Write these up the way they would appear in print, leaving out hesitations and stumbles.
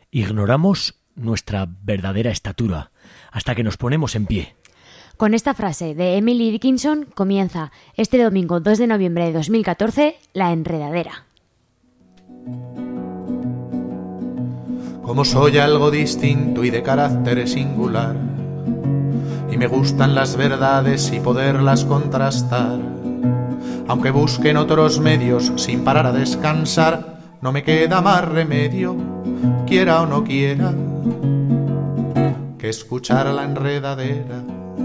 Ignoramos nuestra verdadera estatura hasta que nos ponemos en pie. Con esta frase de Emily Dickinson comienza este domingo 2 de noviembre de 2014 La Enredadera. Como soy algo distinto y de carácter singular, y me gustan las verdades y poderlas contrastar, aunque busquen otros medios sin parar a descansar, no me queda más remedio, quiera o no quiera, que escuchar La Enredadera.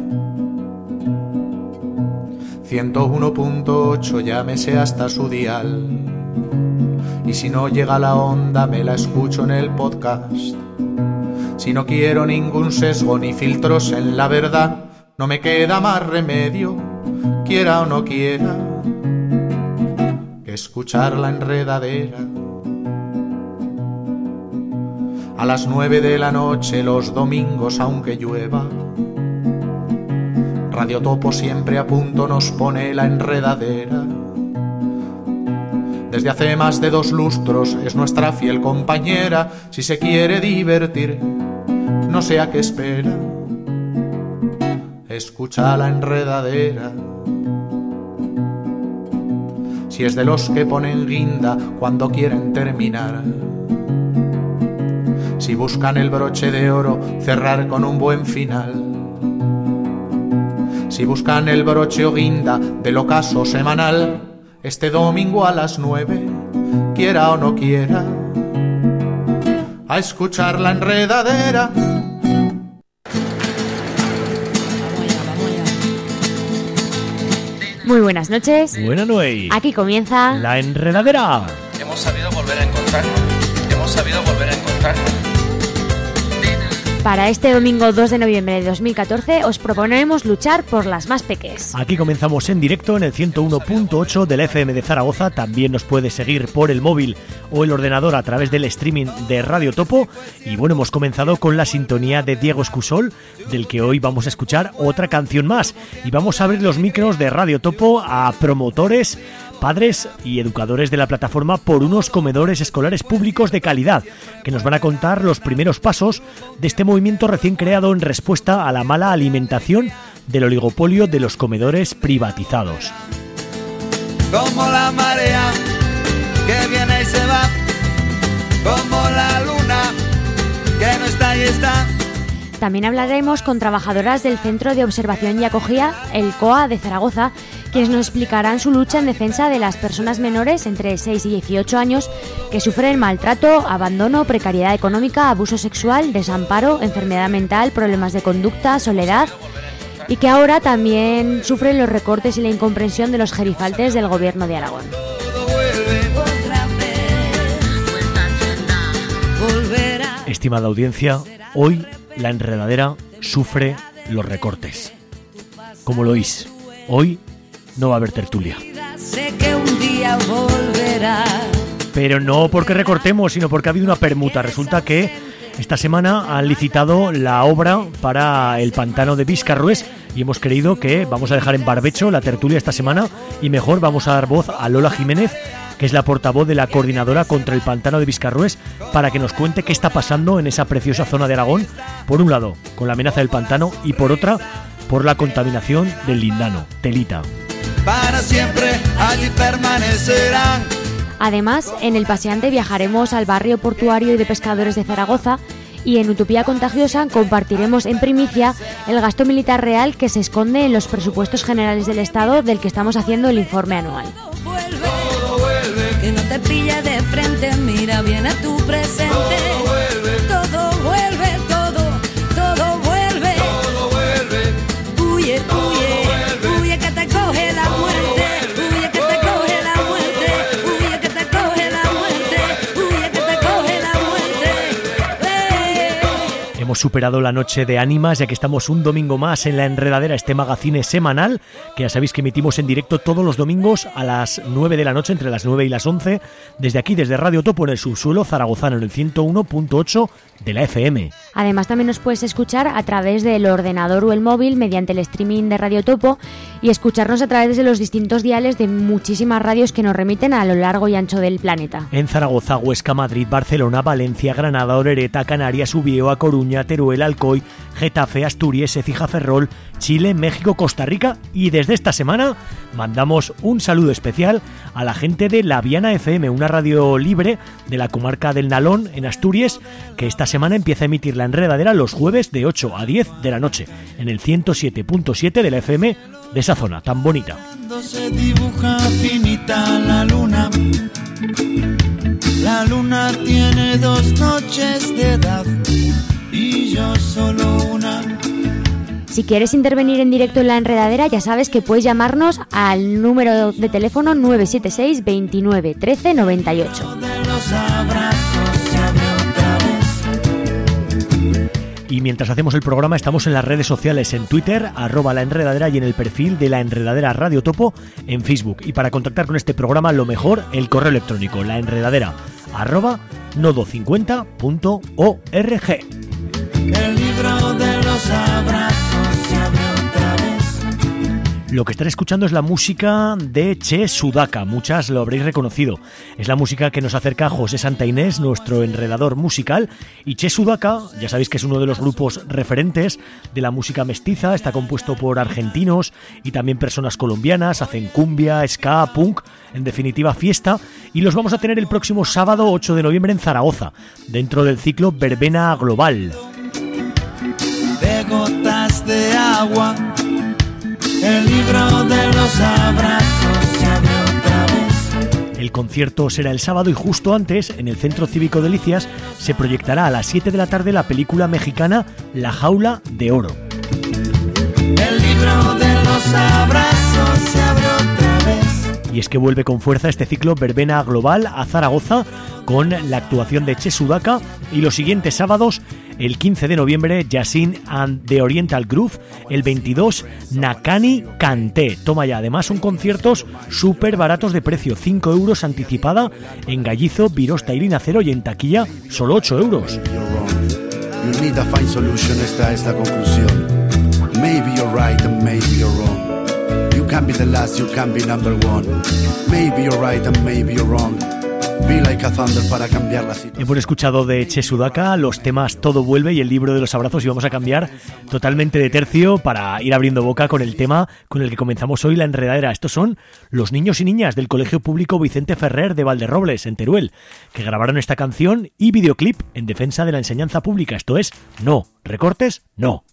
101.8, llámese hasta su dial, y si no llega la onda me la escucho en el podcast. Si no quiero ningún sesgo ni filtros en la verdad, no me queda más remedio, quiera o no quiera, que escuchar La Enredadera. A las 9 de la noche los domingos aunque llueva, Radio Topo siempre a punto nos pone La Enredadera. Desde hace más de 2 lustros es nuestra fiel compañera. Si se quiere divertir, no sé a qué espera, escucha La Enredadera. Si es de los que ponen guinda cuando quieren terminar, si buscan el broche de oro cerrar con un buen final, si buscan el broche o guinda del ocaso semanal, este domingo a las 9, quiera o no quiera, a escuchar La Enredadera. Muy buenas noches. Buenas noches. Aquí comienza La Enredadera. Hemos sabido volver a encontrarnos. Hemos sabido volver a encontrarnos. Para este domingo 2 de noviembre de 2014 os proponemos luchar por las más peques. Aquí comenzamos en directo en el 101.8 del FM de Zaragoza. También nos puedes seguir por el móvil o el ordenador a través del streaming de Radio Topo. Y bueno, hemos comenzado con la sintonía de Diego Escusol, del que hoy vamos a escuchar otra canción más. Y vamos a abrir los micros de Radio Topo a promotores, padres y educadores de la plataforma por unos comedores escolares públicos de calidad, que nos van a contar los primeros pasos de este movimiento recién creado en respuesta a la mala alimentación del oligopolio de los comedores privatizados. Como la marea que viene y se va, como la luna que no está y está. También hablaremos con trabajadoras del Centro de Observación y Acogida, el COA de Zaragoza, quienes nos explicarán su lucha en defensa de las personas menores entre 6 y 18 años que sufren maltrato, abandono, precariedad económica, abuso sexual, desamparo, enfermedad mental, problemas de conducta, soledad y que ahora también sufren los recortes y la incomprensión de los gerifaltes del Gobierno de Aragón. Estimada audiencia, hoy La Enredadera sufre los recortes. Como lo oís, hoy no va a haber tertulia. Sé que un día volverá. Pero no porque recortemos, sino porque ha habido una permuta. Resulta que esta semana han licitado la obra para el pantano de Viscarrués y hemos creído que vamos a dejar en barbecho la tertulia esta semana y mejor vamos a dar voz a Lola Jiménez, que es la portavoz de la coordinadora contra el pantano de Viscarrués, para que nos cuente qué está pasando en esa preciosa zona de Aragón, por un lado con la amenaza del pantano y por otra por la contaminación del lindano, Telita. Para siempre allí permanecerán. Además, en El Paseante viajaremos al barrio portuario y de pescadores de Zaragoza y en Utopía Contagiosa compartiremos en primicia el gasto militar real que se esconde en los presupuestos generales del Estado del que estamos haciendo el informe anual. Todo vuelve, que no te pille de frente, mira bien a tu presente. Todo vuelve, todo vuelve. Huye, huye, huye que te coge la muerte. Huye que te coge la muerte. Huye que te coge la muerte. Huye que te coge la muerte. Hemos superado la noche de ánimas, ya que estamos un domingo más en La Enredadera, este magazine semanal, que ya sabéis que emitimos en directo todos los domingos a las 9 de la noche, entre las 9 y las 11, desde aquí, desde Radio Topo, en el subsuelo zaragozano, en el 101.8 de la FM. Además también nos puedes escuchar a través del ordenador o el móvil mediante el streaming de Radio Topo y escucharnos a través de los distintos diales de muchísimas radios que nos remiten a lo largo y ancho del planeta. En Zaragoza, Huesca, Madrid, Barcelona, Valencia, Granada, Orereta, Canarias, Ubieo, A Coruña, Teruel, Alcoy, Getafe, Asturias, Écija, Ferrol, Chile, México, Costa Rica y desde esta semana mandamos un saludo especial a la gente de La Viana FM, una radio libre de la comarca del Nalón en Asturias que esta semana empieza a emitir La Enredadera los jueves de 8 a 10 de la noche en el 107.7 de la FM de esa zona tan bonita. Se dibuja finita la luna tiene 2 noches de edad y yo solo una. Si quieres intervenir en directo en La Enredadera, ya sabes que puedes llamarnos al número de teléfono 976 29 13 98. Y mientras hacemos el programa estamos en las redes sociales, en Twitter, @La Enredadera, y en el perfil de La Enredadera Radio Topo en Facebook. Y para contactar con este programa, lo mejor, el correo electrónico, laenredadera@nodo50.org. El libro de los abrazos se abre otra vez. Lo que están escuchando es la música de Che Sudaka, muchas lo habréis reconocido. Es la música que nos acerca a José Santa Inés, nuestro enredador musical, y Che Sudaka, ya sabéis que es uno de los grupos referentes de la música mestiza, está compuesto por argentinos y también personas colombianas, hacen cumbia, ska, punk, en definitiva fiesta, y los vamos a tener el próximo sábado 8 de noviembre en Zaragoza, dentro del ciclo Verbena Global. De gotas de agua, el libro de los abrazos se abre otra vez. El concierto será el sábado y justo antes, en el Centro Cívico Delicias, se proyectará a las 7 de la tarde la película mexicana La Jaula de Oro. El libro de los abrazos se abre otra vez. Y es que vuelve con fuerza este ciclo Verbena Global a Zaragoza con la actuación de Che Sudaka y los siguientes sábados, el 15 de noviembre, Yasin and the Oriental Groove, el 22, Nakani Kanté. Toma ya, además son conciertos súper baratos de precio, 5 euros anticipada en Gallizo, Virosta y Linacero, y en taquilla solo 8 euros. You need a fine solution, esta es la conclusión. Maybe you're right and maybe you're wrong. You can be the last, you can be number one. Maybe you're right and maybe you're wrong. Be like a thunder para cambiar la situación. Hemos escuchado de Che Sudaka los temas Todo Vuelve y el libro de los abrazos, y vamos a cambiar totalmente de tercio para ir abriendo boca con el tema con el que comenzamos hoy La Enredadera. Estos son los niños y niñas del Colegio Público Vicente Ferrer de Valderrobles, en Teruel, que grabaron esta canción y videoclip en defensa de la enseñanza pública. Esto es No, recortes, no.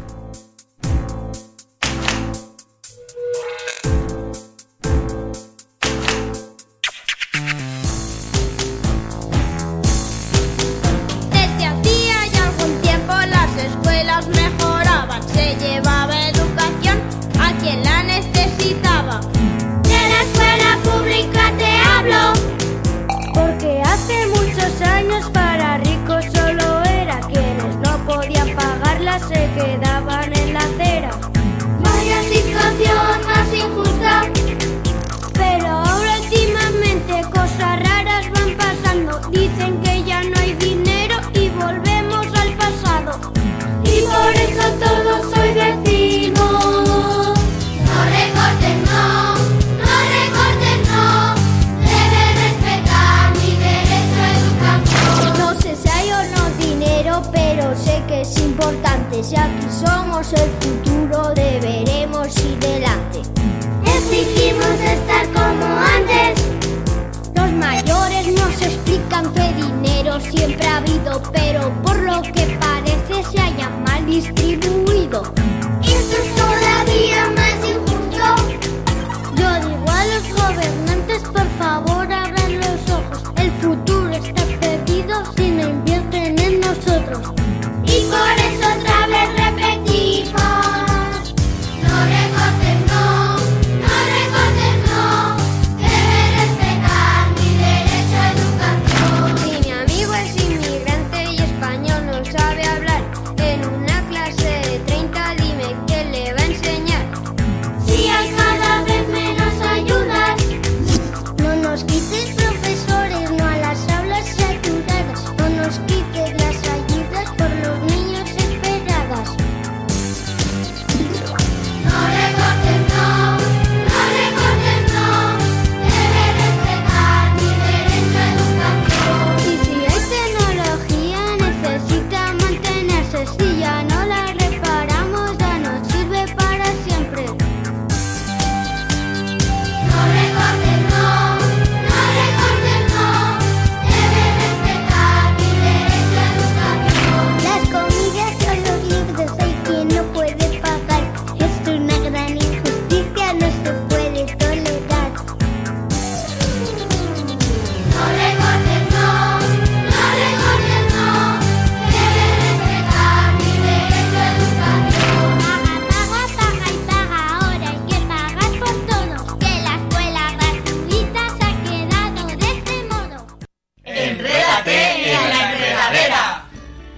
Se quedaban en la acera. Vaya situación más injusta. Pero ahora últimamente cosas raras van pasando. Dicen que ya no hay dinero y volvemos al pasado. Y por eso todos hoy decimos: no recortes, no, no recortes, no. Debes respetar mi derecho a educación. No sé si hay o no dinero, pero sé que es importante. Si aquí somos el futuro, deberemos ir delante. Exigimos estar como antes. Los mayores nos explican que dinero siempre ha habido, pero por lo que parece se haya mal distribuido. Esto es todavía más injusto. Yo digo a los gobernantes, por favor abran los ojos. El futuro está perdido si no invierten en nosotros. Y por eso otra vez repetimos: no recortes, no, no recortes, no. Debe respetar mi derecho a educación. Si mi amigo es inmigrante y español no sabe hablar, en una clase de 30 dime qué le va a enseñar.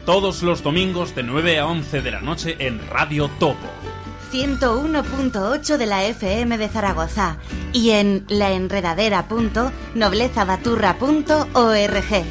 todos los domingos de 9 a 11 de la noche en Radio Topo. 101.8 de la FM de Zaragoza y en laenredadera.noblezabaturra.org.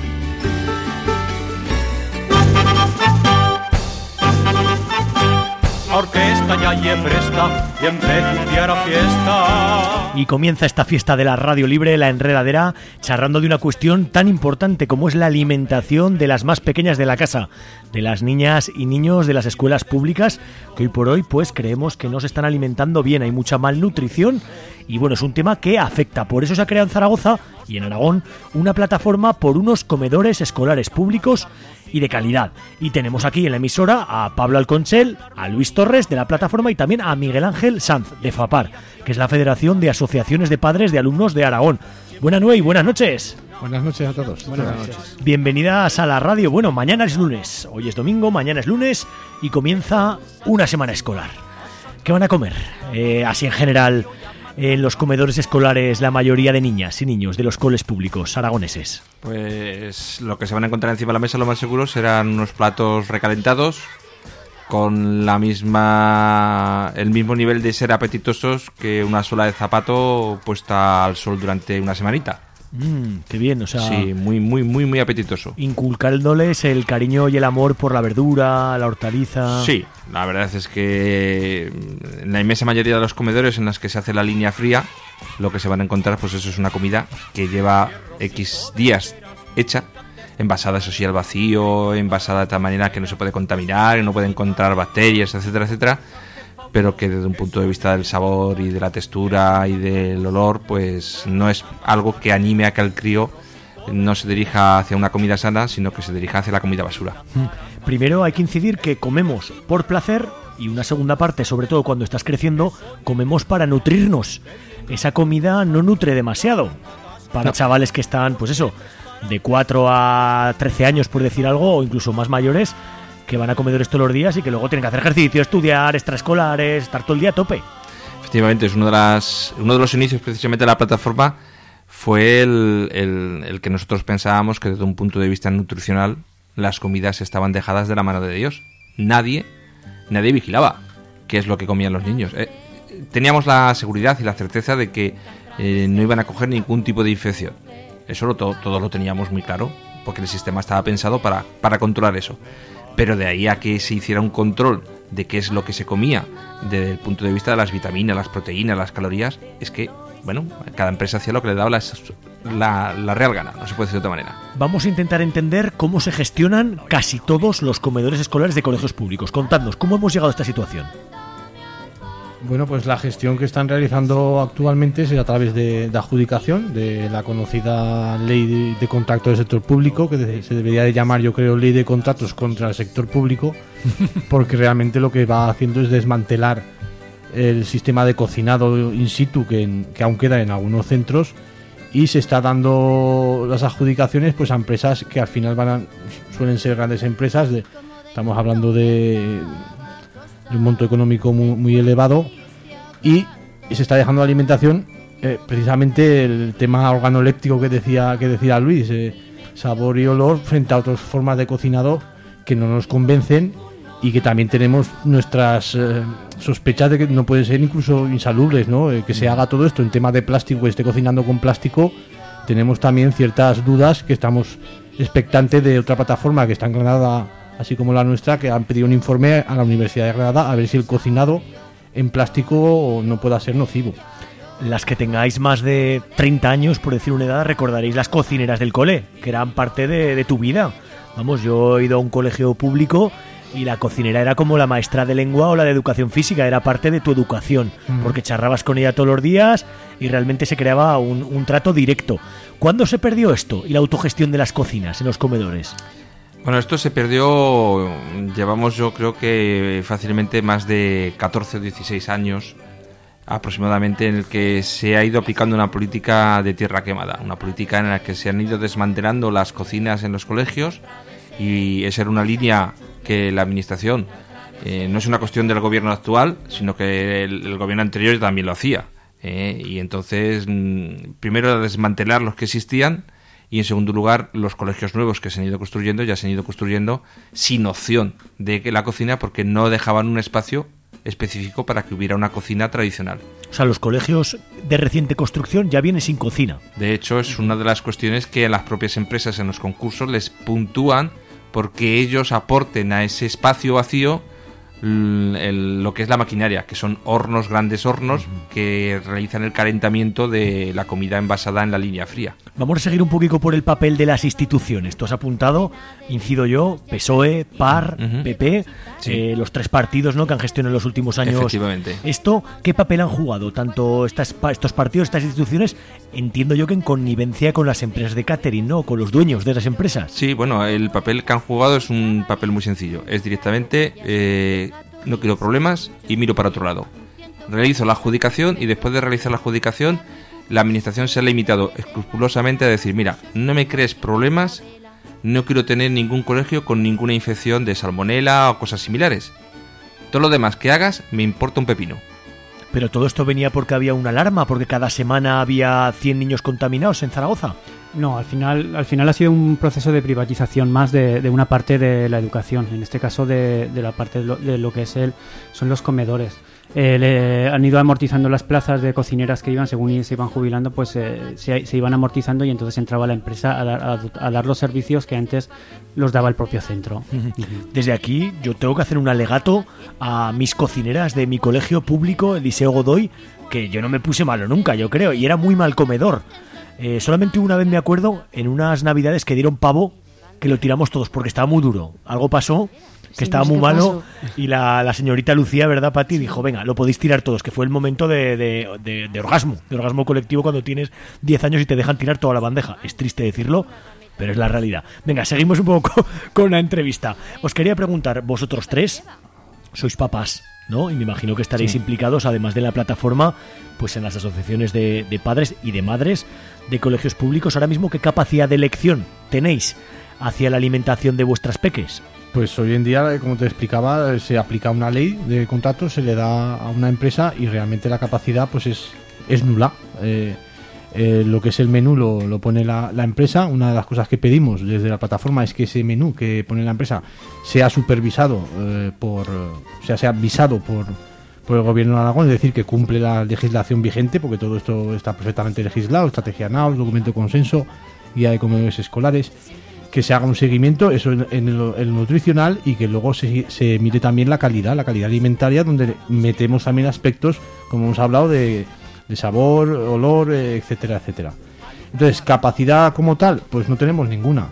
Orquesta ya y presta y empecé a fiesta. Y comienza esta fiesta de la Radio Libre, La Enredadera, charlando de una cuestión tan importante como es la alimentación de las más pequeñas de la casa, de las niñas y niños de las escuelas públicas, que hoy por hoy pues creemos que no se están alimentando bien, hay mucha malnutrición y bueno, es un tema que afecta. Por eso se ha creado en Zaragoza y en Aragón una plataforma por unos comedores escolares públicos y de calidad. Y tenemos aquí en la emisora a Pablo Alconchel, a Luis Torres de la plataforma y también a Miguel Ángel Sanz de FAPAR, que es la Federación de Asociaciones de Padres de Alumnos de Aragón. Buenas noches y buenas noches. Buenas noches a todos. Buenas noches. Bienvenidas a la radio. Bueno, mañana es lunes, hoy es domingo, mañana es lunes y comienza una semana escolar. ¿Qué van a comer? Así en general, en los comedores escolares, la mayoría de niñas y niños de los coles públicos aragoneses. Pues lo que se van a encontrar encima de la mesa, lo más seguro, serán unos platos recalentados con el mismo nivel de ser apetitosos que una suela de zapato puesta al sol durante una semanita. Qué bien, o sea... Sí, muy apetitoso. Inculcándoles el cariño y el amor por la verdura, la hortaliza... Sí, la verdad es que en la inmensa mayoría de los comedores en los que se hace la línea fría, lo que se van a encontrar, pues eso es una comida que lleva X días hecha, envasada, eso sí, al vacío, envasada de tal manera que no se puede contaminar, que no puede encontrar bacterias, etcétera, etcétera, pero que desde un punto de vista del sabor y de la textura y del olor, pues no es algo que anime a que el crío no se dirija hacia una comida sana, sino que se dirija hacia la comida basura. Primero hay que incidir que comemos por placer y una segunda parte, sobre todo cuando estás creciendo, comemos para nutrirnos. Esa comida no nutre demasiado para chavales que están, pues eso, de 4 a 13 años, por decir algo, o incluso más mayores, que van a comedores todos los días y que luego tienen que hacer ejercicio, estudiar, extraescolares, estar todo el día a tope. Efectivamente, es uno de los inicios precisamente de la plataforma fue el que nosotros pensábamos que desde un punto de vista nutricional las comidas estaban dejadas de la mano de Dios. Nadie vigilaba qué es lo que comían los niños. Teníamos la seguridad y la certeza de que no iban a coger ningún tipo de infección. Eso todos lo teníamos muy claro, porque el sistema estaba pensado para controlar eso. Pero de ahí a que se hiciera un control de qué es lo que se comía desde el punto de vista de las vitaminas, las proteínas, las calorías, es que, bueno, cada empresa hacía lo que le daba la real gana, no se puede decir de otra manera. Vamos a intentar entender cómo se gestionan casi todos los comedores escolares de colegios públicos. Contadnos, ¿cómo hemos llegado a esta situación? Bueno, pues la gestión que están realizando actualmente es a través de adjudicación de la conocida ley de contratos del sector público, que se debería de llamar, yo creo, ley de contratos contra el sector público, porque realmente lo que va haciendo es desmantelar el sistema de cocinado in situ que aún queda en algunos centros, y se está dando las adjudicaciones pues a empresas que al final suelen ser grandes empresas. Estamos hablando de un monto económico muy elevado, y se está dejando la alimentación, precisamente el tema organoléptico que decía Luis, sabor y olor, frente a otras formas de cocinado que no nos convencen y que también tenemos nuestras sospechas de que no pueden ser incluso insalubres, ¿no? Que se haga todo esto en tema de plástico, que esté cocinando con plástico. Tenemos también ciertas dudas, que estamos expectantes de otra plataforma que está en Granada, así como la nuestra, que han pedido un informe a la Universidad de Granada a ver si el cocinado en plástico no pueda ser nocivo. Las que tengáis más de 30 años, por decir una edad, recordaréis las cocineras del cole, que eran parte de tu vida. Vamos, yo he ido a un colegio público y la cocinera era como la maestra de lengua o la de educación física, era parte de tu educación, porque charrabas con ella todos los días y realmente se creaba un trato directo. ¿Cuándo se perdió esto y la autogestión de las cocinas en los comedores? Bueno, esto se perdió, llevamos yo creo que fácilmente más de 14 o 16 años aproximadamente, en el que se ha ido aplicando una política de tierra quemada, una política en la que se han ido desmantelando las cocinas en los colegios, y esa era una línea que la administración, no es una cuestión del gobierno actual, sino que el gobierno anterior también lo hacía, y entonces primero era desmantelar los que existían Y en segundo lugar, los colegios nuevos que se han ido construyendo ya se han ido construyendo sin opción de que la cocina, porque no dejaban un espacio específico para que hubiera una cocina tradicional. O sea, los colegios de reciente construcción ya vienen sin cocina. De hecho, es una de las cuestiones que las propias empresas en los concursos les puntúan porque ellos aporten a ese espacio vacío lo que es la maquinaria, que son hornos, grandes hornos, que realizan el calentamiento de la comida envasada en la línea fría. Vamos a seguir un poquito por el papel de las instituciones. Tú has apuntado, incido yo, PSOE, PAR, PP, Sí. los tres partidos, ¿no?, que han gestionado en los últimos años. Efectivamente. Esto, ¿qué papel han jugado tanto estos partidos, estas instituciones? Entiendo yo que en connivencia con las empresas de catering, ¿no?, con los dueños de las empresas. Sí, bueno, el papel que han jugado es un papel muy sencillo. Es directamente, no quiero problemas y miro para otro lado. Realizo la adjudicación y después de realizar la adjudicación, la administración se ha limitado escrupulosamente a decir, mira, no me crees problemas, no quiero tener ningún colegio con ninguna infección de salmonela o cosas similares. Todo lo demás que hagas me importa un pepino. Pero todo esto venía porque había una alarma, porque cada semana había 100 niños contaminados en Zaragoza. No, al final ha sido un proceso de privatización más de una parte de la educación, en este caso de la parte de lo que son los comedores. Han ido amortizando las plazas de cocineras que iban, según se iban jubilando, pues se iban amortizando y entonces entraba la empresa a dar los servicios que antes los daba el propio centro. Desde aquí yo tengo que hacer un alegato a mis cocineras de mi colegio público, el Liceo Godoy, que yo no me puse malo nunca, yo creo, y era muy mal comedor. Solamente una vez me acuerdo, en unas navidades que dieron pavo, que lo tiramos todos porque estaba muy duro. Algo pasó, que estaba muy malo, y la señorita Lucía, ¿verdad, Pati? Dijo, venga, lo podéis tirar todos, que fue el momento de orgasmo colectivo cuando tienes 10 años y te dejan tirar toda la bandeja. Es triste decirlo, pero es la realidad. Venga, seguimos un poco con la entrevista. Os quería preguntar, vosotros tres sois papás, ¿no? Y me imagino que estaréis implicados, además de la plataforma, pues en las asociaciones de padres y de madres de colegios públicos. Ahora mismo, ¿qué capacidad de elección tenéis hacia la alimentación de vuestras peques? Pues hoy en día, como te explicaba, se aplica una ley de contrato, se le da a una empresa y realmente la capacidad pues es nula. Lo que es el menú lo pone la empresa. Una de las cosas que pedimos desde la plataforma es que ese menú que pone la empresa sea supervisado sea visado por el gobierno de Aragón, es decir, que cumple la legislación vigente, porque todo esto está perfectamente legislado, estrategia NAOS, documento de consenso, guía de comedores escolares, que se haga un seguimiento, eso en el nutricional, y que luego se mire también la calidad alimentaria, donde metemos también aspectos, como hemos hablado, de sabor, olor, etcétera, etcétera. Entonces, capacidad como tal, pues no tenemos ninguna.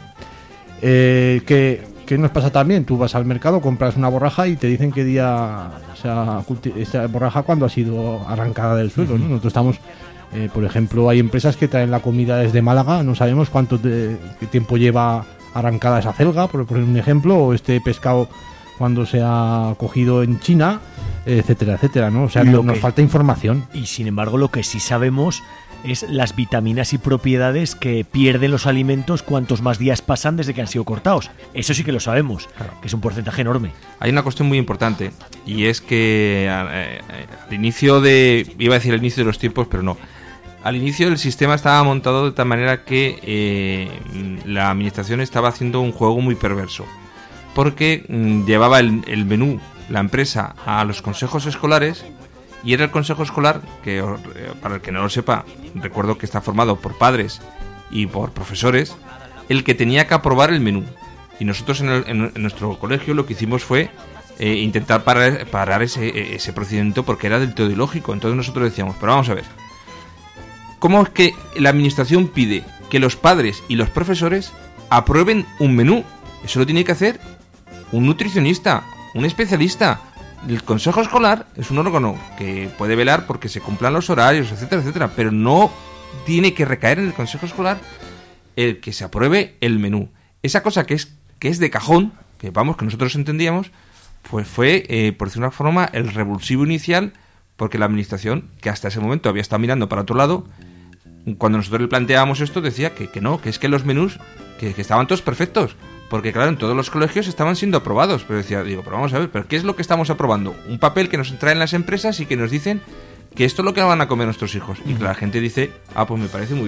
¿Qué nos pasa también? Tú vas al mercado, compras una borraja y te dicen qué día esta borraja cuando ha sido arrancada del suelo, ¿no? Nosotros estamos, por ejemplo, hay empresas que traen la comida desde Málaga, no sabemos qué tiempo lleva arrancada esa celga, por poner un ejemplo, o este pescado cuando se ha cogido en China, etcétera, etcétera, ¿no? O sea, nos falta información. Y sin embargo, lo que sí sabemos es las vitaminas y propiedades que pierden los alimentos cuantos más días pasan desde que han sido cortados. Eso sí que lo sabemos, claro, que es un porcentaje enorme. Hay una cuestión muy importante, y es que al inicio iba a decir el inicio de los tiempos, pero no. Al inicio el sistema estaba montado de tal manera que la administración estaba haciendo un juego muy perverso, porque llevaba el menú, la empresa, a los consejos escolares, y era el consejo escolar, que para el que no lo sepa, recuerdo que está formado por padres y por profesores, el que tenía que aprobar el menú. Y nosotros en nuestro colegio lo que hicimos fue intentar parar ese procedimiento, porque era del todo ilógico. Entonces nosotros decíamos, pero vamos a ver, ¿cómo es que la administración pide que los padres y los profesores aprueben un menú? Eso lo tiene que hacer un nutricionista, un especialista. El consejo escolar es un órgano que puede velar porque se cumplan los horarios, etcétera, etcétera, pero no tiene que recaer en el consejo escolar el que se apruebe el menú. Esa cosa que es de cajón, que nosotros entendíamos, pues fue, por decir una forma, el revulsivo inicial, porque la administración, que hasta ese momento había estado mirando para otro lado, cuando nosotros le planteábamos esto, decía que no, que es que los menús que estaban todos perfectos, porque claro, en todos los colegios estaban siendo aprobados, pero pero vamos a ver, ¿pero qué es lo que estamos aprobando? Un papel que nos traen las empresas y que nos dicen que esto es lo que van a comer nuestros hijos. Y la gente dice, pues me parece muy bien,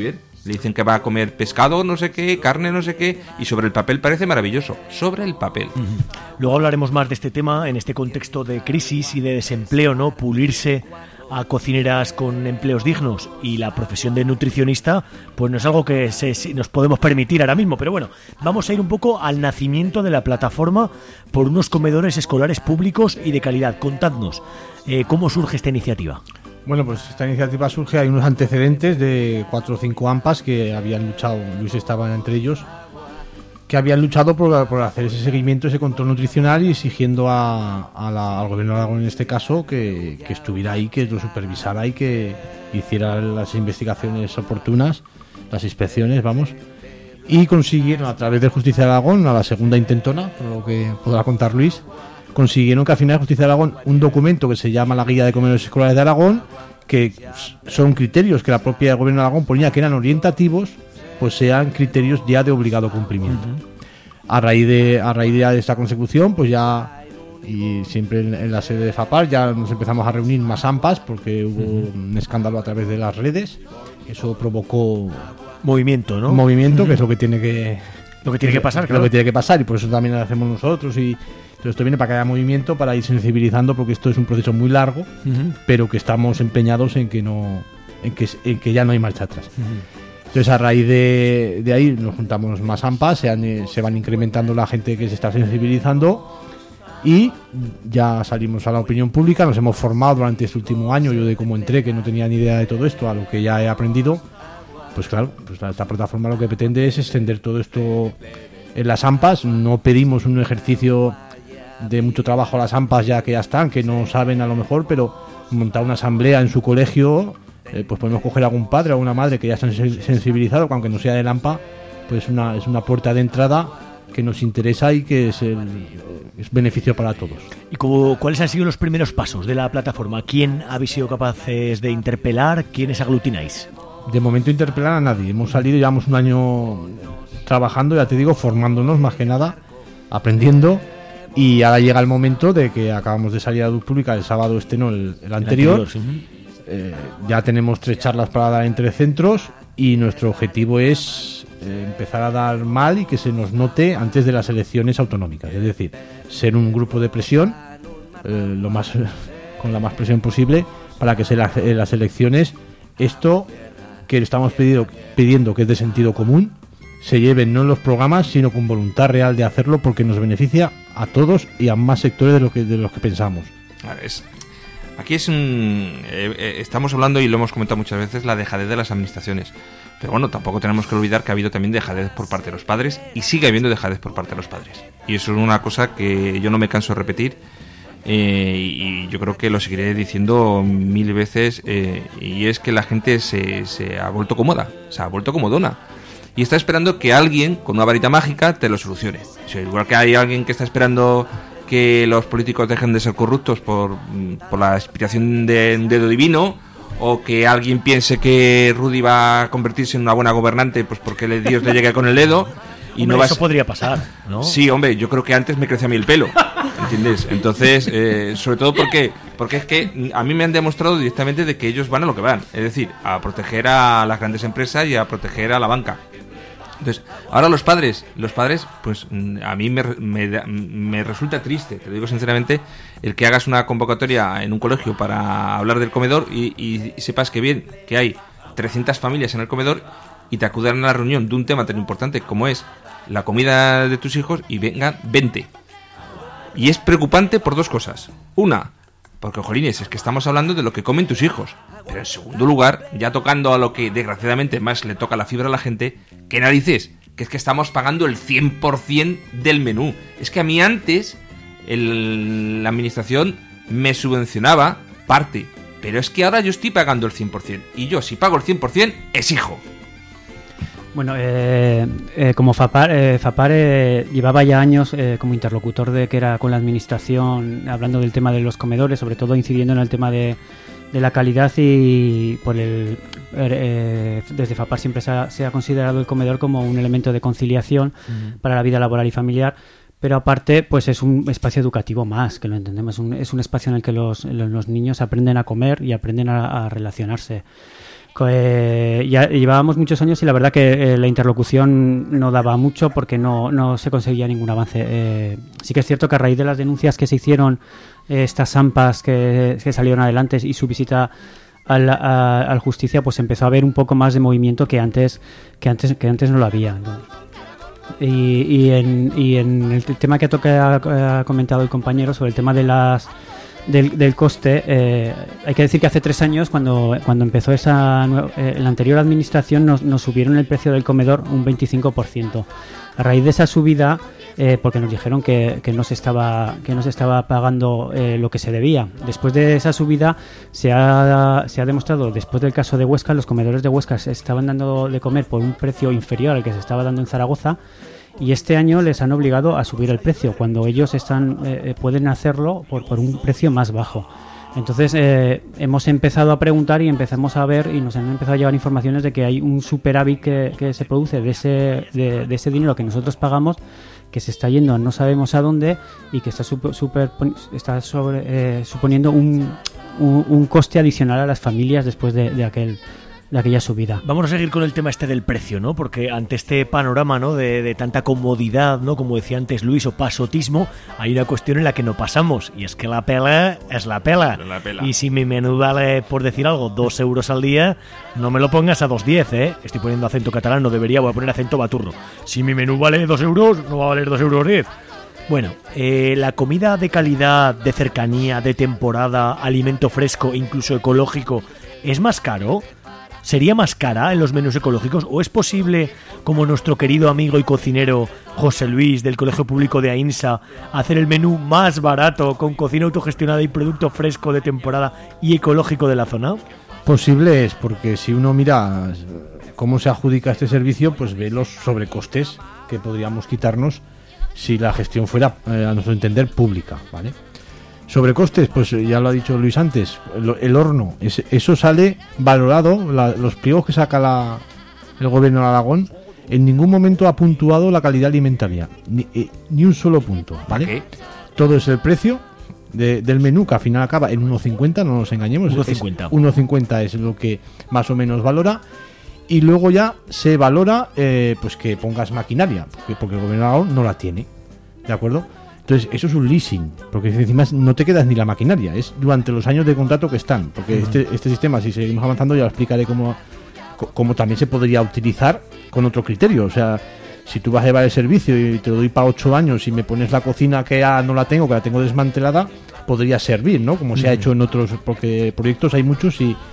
Le dicen que va a comer pescado, no sé qué, carne, no sé qué, y sobre el papel parece maravilloso. Sobre el papel. Luego hablaremos más de este tema en este contexto de crisis y de desempleo, ¿no? Pulirse a cocineras con empleos dignos y la profesión de nutricionista, pues no es algo que nos podemos permitir ahora mismo. Pero bueno, vamos a ir un poco al nacimiento de la plataforma por unos comedores escolares públicos y de calidad. Contadnos, ¿cómo surge esta iniciativa? Bueno, pues esta iniciativa surge, hay unos antecedentes de 4 o 5 AMPAs que habían luchado, Luis estaba entre ellos, que habían luchado por hacer ese seguimiento, ese control nutricional y exigiendo al gobierno de Aragón en este caso que estuviera ahí, que lo supervisara y que hiciera las investigaciones oportunas, las inspecciones, vamos. Y consiguieron a través de Justicia de Aragón, a la segunda intentona, por lo que podrá contar Luis, consiguieron que al final Justicia de Aragón, un documento que se llama la Guía de Comedores Escolares de Aragón, que son criterios que la propia Gobierno de Aragón ponía que eran orientativos, pues sean criterios ya de obligado cumplimiento. A raíz de esta consecución, pues ya, y siempre en la sede de FAPAR, ya nos empezamos a reunir más AMPAs porque hubo un escándalo a través de las redes. Eso provocó movimiento, ¿no? Movimiento, que es lo que tiene que pasar, claro. Lo que tiene que pasar, y por eso también lo hacemos nosotros. Y todo esto viene para que haya movimiento, para ir sensibilizando, porque esto es un proceso muy largo, pero que estamos empeñados en que ya no hay marcha atrás. Entonces, a raíz de ahí nos juntamos más AMPAs, se van incrementando la gente que se está sensibilizando y ya salimos a la opinión pública. Nos hemos formado durante este último año, yo de cómo entré, que no tenía ni idea de todo esto, a lo que ya he aprendido. Pues claro, pues esta plataforma lo que pretende es extender todo esto en las AMPAs. No pedimos un ejercicio de mucho trabajo a las AMPAs ya que ya están, que no saben a lo mejor, pero montar una asamblea en su colegio, pues podemos coger a algún padre o alguna madre que ya están sensibilizados, aunque no sea del AMPA, pues es una puerta de entrada que nos interesa y que es beneficio para todos. ¿Y cuáles han sido los primeros pasos de la plataforma? ¿Quién habéis sido capaces de interpelar? ¿Quiénes aglutináis? De momento interpelar a nadie. Hemos salido, llevamos un año trabajando, ya te digo, formándonos más que nada, aprendiendo, y ahora llega el momento de que acabamos de salir a luz pública el sábado el anterior. Sí. Ya tenemos 3 charlas para dar entre centros y nuestro objetivo es empezar a dar mal y que se nos note antes de las elecciones autonómicas, es decir, ser un grupo de presión con la más presión posible para que las elecciones, esto que estamos pidiendo, que es de sentido común, se lleven no en los programas sino con voluntad real de hacerlo, porque nos beneficia a todos y a más sectores de los que pensamos. Aquí estamos hablando, y lo hemos comentado muchas veces, la dejadez de las administraciones. Pero bueno, tampoco tenemos que olvidar que ha habido también dejadez por parte de los padres, y sigue habiendo dejadez por parte de los padres. Y eso es una cosa que yo no me canso de repetir, y yo creo que lo seguiré diciendo 1000 veces, y es que la gente se ha vuelto cómoda, se ha vuelto comodona, y está esperando que alguien con una varita mágica te lo solucione. O sea, igual que hay alguien que está esperando que los políticos dejen de ser corruptos por la inspiración de un dedo divino, o que alguien piense que Rudy va a convertirse en una buena gobernante pues porque Dios le llegue con el dedo. Y hombre, no eso podría pasar, ¿no? Sí, hombre, yo creo que antes me crecía a mí el pelo, ¿entiendes? Entonces, sobre todo porque es que a mí me han demostrado directamente de que ellos van a lo que van, es decir, a proteger a las grandes empresas y a proteger a la banca. Entonces, ahora los padres, pues a mí me resulta triste, te lo digo sinceramente, el que hagas una convocatoria en un colegio para hablar del comedor y sepas que hay 300 familias en el comedor y te acudan a la reunión de un tema tan importante como es la comida de tus hijos y vengan 20. Y es preocupante por 2 cosas. Una, porque, jolines, es que estamos hablando de lo que comen tus hijos. Pero en segundo lugar, ya tocando a lo que desgraciadamente más le toca la fibra a la gente, ¿qué narices? Que es que estamos pagando el 100% del menú. Es que a mí antes la administración me subvencionaba parte, pero es que ahora yo estoy pagando el 100%. Y yo, si pago el 100%, exijo. Bueno, como FAPAR llevaba ya años como interlocutor de que era con la administración, hablando del tema de los comedores, sobre todo incidiendo en el tema de la calidad, y desde FAPAR siempre se ha considerado el comedor como un elemento de conciliación para la vida laboral y familiar, pero aparte pues es un espacio educativo más, que lo entendemos, es un espacio en el que los niños aprenden a comer y aprenden a relacionarse. Ya llevábamos muchos años y la verdad que la interlocución no daba mucho porque no se conseguía ningún avance. Sí que es cierto que a raíz de las denuncias que se hicieron, estas AMPAs que salieron adelante y su visita al justicia, pues empezó a haber un poco más de movimiento que antes no lo había, ¿no? Y en el tema que ha comentado el compañero sobre el tema de del coste, hay que decir que hace 3 años cuando empezó la anterior administración nos subieron el precio del comedor un 25%. A raíz de esa subida, porque nos dijeron que no se estaba pagando lo que se debía. Después de esa subida se ha demostrado, después del caso de Huesca, los comedores de Huesca se estaban dando de comer por un precio inferior al que se estaba dando en Zaragoza, y este año les han obligado a subir el precio cuando ellos pueden hacerlo por un precio más bajo. Entonces hemos empezado a preguntar y empezamos a ver, y nos han empezado a llegar informaciones de que hay un superávit que se produce de ese dinero que nosotros pagamos, que se está yendo no sabemos a dónde, y que está suponiendo un coste adicional a las familias después de aquella subida. Vamos a seguir con el tema del precio, ¿no? Porque ante este panorama, ¿no?, de tanta comodidad, ¿no?, como decía antes Luis, o pasotismo, hay una cuestión en la que no pasamos, y es que la pela es la pela. Y si mi menú vale, por decir algo, 2 euros al día, no me lo pongas a 2,10, ¿eh? Estoy poniendo acento catalán, no debería, voy a poner acento baturro. Si mi menú vale 2 euros, no va a valer 2,10 euros. Bueno, la comida de calidad, de cercanía, de temporada, alimento fresco, incluso ecológico, ¿es más caro? ¿Sería más cara en los menús ecológicos? ¿O es posible, como nuestro querido amigo y cocinero José Luis del Colegio Público de Ainsa, hacer el menú más barato con cocina autogestionada y producto fresco de temporada y ecológico de la zona? Posible es, porque si uno mira cómo se adjudica este servicio, pues ve los sobrecostes que podríamos quitarnos si la gestión fuera, a nuestro entender, pública, ¿vale? Sobrecostes, pues ya lo ha dicho Luis antes, el horno, eso sale valorado, los pliegos que saca el gobierno de Aragón, en ningún momento ha puntuado la calidad alimentaria, ni un solo punto, ¿vale? Okay. Todo es el precio del menú, que al final acaba en 1,50, no nos engañemos, 1,50 es lo que más o menos valora, y luego ya se valora pues que pongas maquinaria, porque el gobierno de Aragón no la tiene, ¿de acuerdo? Entonces, eso es un leasing, porque encima no te quedas ni la maquinaria, es durante los años de contrato que están, porque este sistema, si seguimos avanzando, ya lo explicaré cómo también se podría utilizar con otro criterio. O sea, si tú vas a llevar el servicio y te lo doy para 8 años y me pones la cocina que ya no la tengo, que la tengo desmantelada, podría servir, ¿no? Como se ha hecho en otros, porque proyectos hay muchos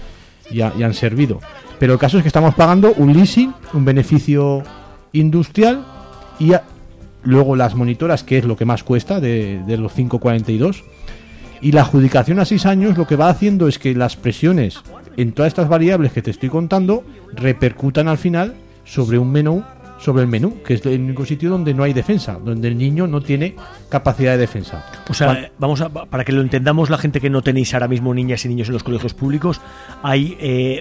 y han servido. Pero el caso es que estamos pagando un leasing, un beneficio industrial, y luego las monitoras, que es lo que más cuesta de los 5,42, y la adjudicación a 6 años lo que va haciendo es que las presiones en todas estas variables que te estoy contando repercutan al final sobre el menú, que es el único sitio donde no hay defensa, donde el niño no tiene capacidad de defensa. O sea, para que lo entendamos, la gente que no tenéis ahora mismo niñas y niños en los colegios públicos, hay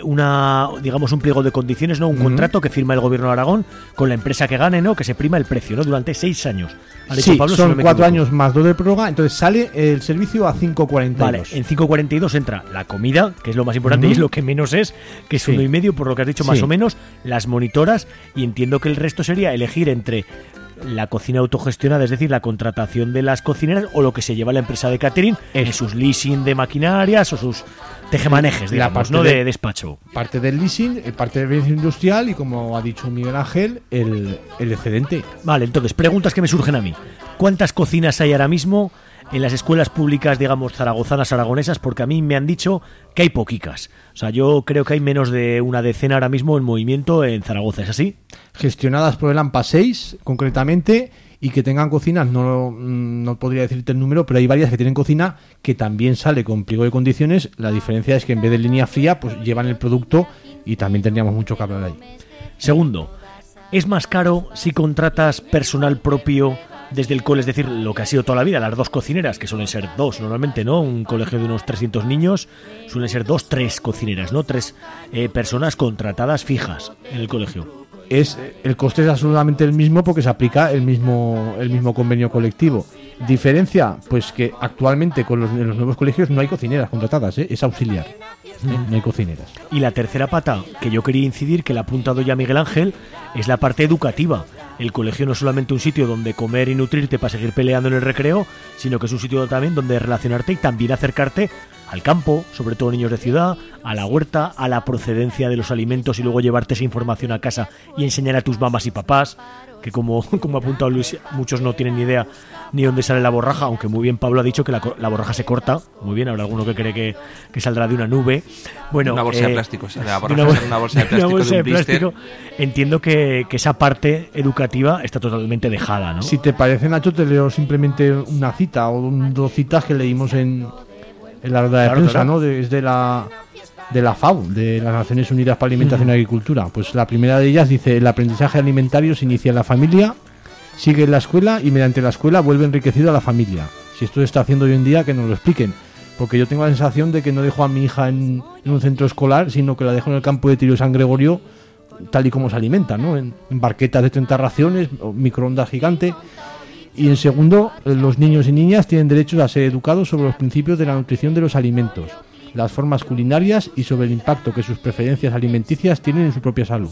un pliego de condiciones, ¿no? Un contrato que firma el gobierno de Aragón con la empresa que gane, ¿no? Que se prima el precio, ¿no? Durante 6 años. Sí, Pablo, son 4 años más 2 de prórroga, entonces sale el servicio a 5,42. Vale, en 5,42 entra la comida, que es lo más importante y es lo que menos es, que es 1,5, por lo que has dicho, más o menos, las monitoras, y entiendo que el resto sería elegir entre la cocina autogestionada, es decir, la contratación de las cocineras, o lo que se lleva la empresa de catering en sus leasing de maquinarias o sus tejemanejes, digamos, ¿no? De despacho. Parte del leasing, parte del beneficio industrial y, como ha dicho Miguel Ángel, el excedente. Vale, entonces, preguntas que me surgen a mí. ¿Cuántas cocinas hay ahora mismo en las escuelas públicas, digamos, zaragozanas, aragonesas? Porque a mí me han dicho que hay poquicas. O sea, yo creo que hay menos de una decena ahora mismo en movimiento en Zaragoza, ¿es así? Gestionadas por el AMPA 6, concretamente, y que tengan cocinas, no podría decirte el número, pero hay varias que tienen cocina que también sale con pliego de condiciones. La diferencia es que en vez de línea fría, pues llevan el producto, y también tendríamos mucho que hablar ahí. Segundo, ¿es más caro si contratas personal propio desde el cole, es decir, lo que ha sido toda la vida, las 2 cocineras, que suelen ser 2 normalmente, ¿no? Un colegio de unos 300 niños, suelen ser 3 cocineras, ¿no? 3 personas contratadas fijas en el colegio. El coste es absolutamente el mismo, porque se aplica el mismo convenio colectivo. Diferencia, pues que actualmente en los nuevos colegios no hay cocineras contratadas, es auxiliar. No hay cocineras. Y la tercera pata que yo quería incidir, que le ha apuntado ya Miguel Ángel, es la parte educativa. El colegio no es solamente un sitio donde comer y nutrirte para seguir peleando en el recreo, sino que es un sitio también donde relacionarte y también acercarte al campo, sobre todo niños de ciudad, a la huerta, a la procedencia de los alimentos y luego llevarte esa información a casa y enseñar a tus mamás y papás, que como ha apuntado Luis, muchos no tienen ni idea ni dónde sale la borraja, aunque muy bien Pablo ha dicho que la borraja se corta, muy bien, habrá alguno que cree que saldrá de una nube. Bueno, una bolsa de plástico, la borraja es una bolsa de plástico, de un blister. Entiendo que esa parte educativa está totalmente dejada, ¿no? Si te parece, Nacho, te leo simplemente una cita o dos citas que leímos en la rueda de prensa, claro. ¿No? Es de la FAO, de las Naciones Unidas para Alimentación y Agricultura. Pues la primera de ellas dice: el aprendizaje alimentario se inicia en la familia, sigue en la escuela y mediante la escuela vuelve enriquecido a la familia. Si esto se está haciendo hoy en día, que nos lo expliquen. Porque yo tengo la sensación de que no dejo a mi hija en un centro escolar, sino que la dejo en el campo de tiro de San Gregorio, tal y como se alimenta, ¿no? En barquetas de 30 raciones, microondas gigante. Y en segundo, los niños y niñas tienen derecho a ser educados sobre los principios de la nutrición de los alimentos, las formas culinarias y sobre el impacto que sus preferencias alimenticias tienen en su propia salud.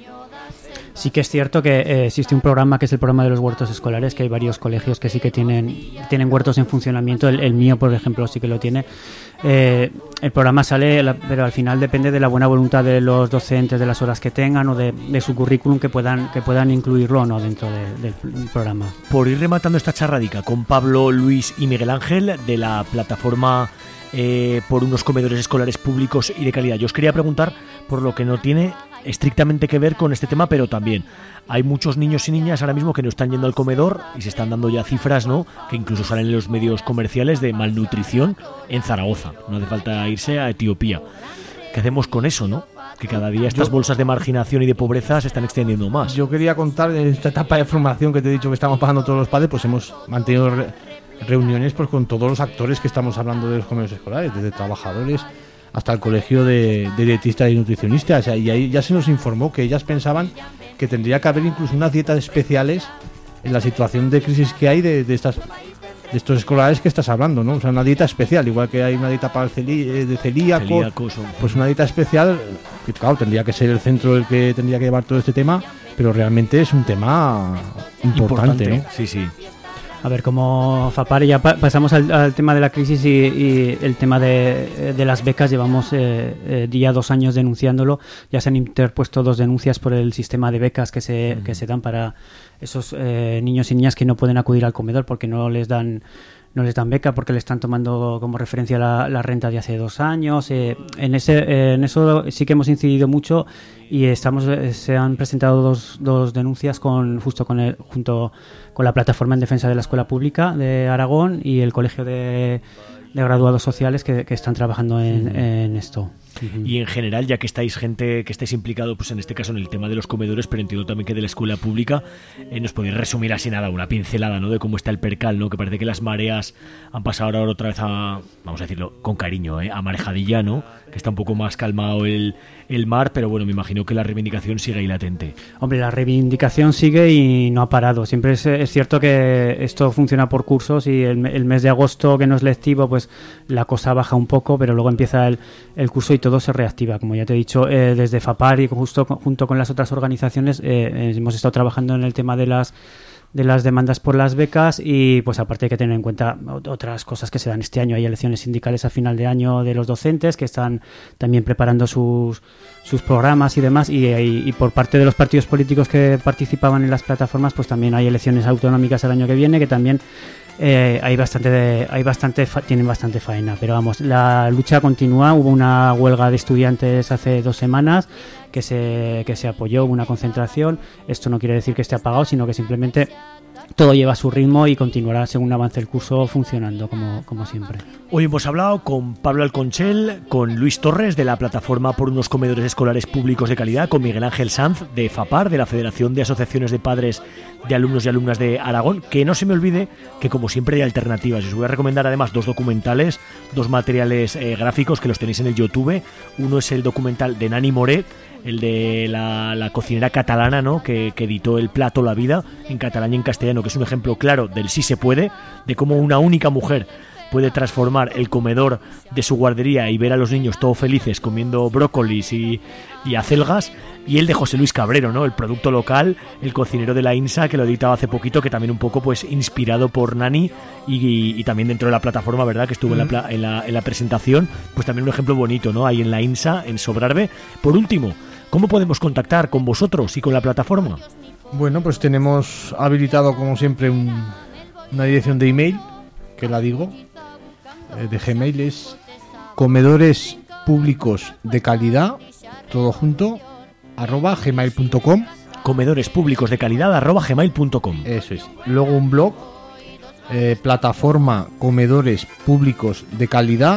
Sí que es cierto que existe un programa que es el programa de los huertos escolares, que hay varios colegios que sí que tienen huertos en funcionamiento. El mío, por ejemplo, sí que lo tiene. El programa sale, pero al final depende de la buena voluntad de los docentes, de las horas que tengan o de su currículum que puedan incluirlo o no dentro del programa. Por ir rematando esta charradica con Pablo, Luis y Miguel Ángel de la plataforma por unos comedores escolares públicos y de calidad, yo os quería preguntar por lo que no tiene estrictamente que ver con este tema, pero también hay muchos niños y niñas ahora mismo que no están yendo al comedor y se están dando ya cifras, ¿no?, que incluso salen en los medios comerciales, de malnutrición en Zaragoza. No hace falta irse a Etiopía. ¿Qué hacemos con eso, no? Que cada día estas bolsas de marginación y de pobreza se están extendiendo más. Yo quería contar, en esta etapa de formación que te he dicho que estamos pasando todos los padres, pues hemos mantenido reuniones pues con todos los actores que estamos hablando de los comedores escolares, desde trabajadores hasta el colegio de dietistas y nutricionistas, y ahí ya se nos informó que ellas pensaban que tendría que haber incluso unas dietas especiales en la situación de crisis que hay de estos escolares que estás hablando, ¿no? O sea, una dieta especial, igual que hay una dieta para de celíacos, pues una dieta especial, que claro, tendría que ser el centro el que tendría que llevar todo este tema, pero realmente es un tema importante, ¿no? Sí, sí. A ver, como FAPAR, ya pasamos al tema de la crisis y el tema de las becas. Llevamos ya 2 años denunciándolo. Ya se han interpuesto 2 denuncias por el sistema de becas que se dan para esos niños y niñas que no pueden acudir al comedor porque no les dan beca, porque le están tomando como referencia la renta de hace 2 años. En eso sí que hemos incidido mucho y se han presentado dos denuncias junto con la plataforma en defensa de la escuela pública de Aragón y el colegio de graduados sociales que están trabajando en esto. Y en general, ya que estáis implicado, pues en este caso en el tema de los comedores, pero entiendo también que de la escuela pública, nos podéis resumir así nada, una pincelada, ¿no?, de cómo está el percal, ¿no?, que parece que las mareas han pasado ahora otra vez vamos a decirlo con cariño, a marejadilla, ¿no?, que está un poco más calmado el mar, pero bueno, me imagino que la reivindicación sigue ahí latente. Hombre, la reivindicación sigue y no ha parado. Siempre es cierto que esto funciona por cursos y el mes de agosto, que no es lectivo, pues la cosa baja un poco, pero luego empieza el curso y todo se reactiva. Como ya te he dicho, desde FAPAR y junto con las otras organizaciones hemos estado trabajando en el tema de las demandas por las becas y pues aparte hay que tener en cuenta otras cosas que se dan este año. Hay elecciones sindicales a final de año de los docentes que están también preparando sus programas y demás, y por parte de los partidos políticos que participaban en las plataformas pues también hay elecciones autonómicas el año que viene, que también tienen bastante faena, pero vamos, la lucha continúa. Hubo una huelga de estudiantes hace 2 semanas que se apoyó, una concentración. Esto no quiere decir que esté apagado, sino que simplemente todo lleva su ritmo y continuará según avance el curso funcionando como siempre. Hoy hemos hablado con Pablo Alconchel, con Luis Torres de la plataforma por unos comedores escolares públicos de calidad, con Miguel Ángel Sanz de FAPAR, de la Federación de Asociaciones de Padres de Alumnos y Alumnas de Aragón. Que no se me olvide que como siempre hay alternativas. Os voy a recomendar además 2 documentales, 2 materiales gráficos que los tenéis en el YouTube. Uno es el documental de Nani Moret, el de la cocinera catalana, ¿no?, que editó El plato la vida en catalán y en castellano, que es un ejemplo claro del sí se puede, de cómo una única mujer puede transformar el comedor de su guardería y ver a los niños todos felices comiendo brócolis y acelgas, y el de José Luis Cabrero, ¿no? El producto local, el cocinero de la INSA, que lo editaba hace poquito, que también un poco pues inspirado por Nani y también dentro de la plataforma, ¿verdad? Que estuvo en la presentación, pues también un ejemplo bonito, ¿no? Ahí en la INSA, en Sobrarbe. Por último, ¿cómo podemos contactar con vosotros y con la plataforma? Bueno, pues tenemos habilitado como siempre una dirección de email, que la digo, de Gmail, es comedores públicos de calidad, todo junto, @gmail.com. Comedores públicos de calidad @gmail.com. Eso es. Luego un blog, plataforma comedores públicos de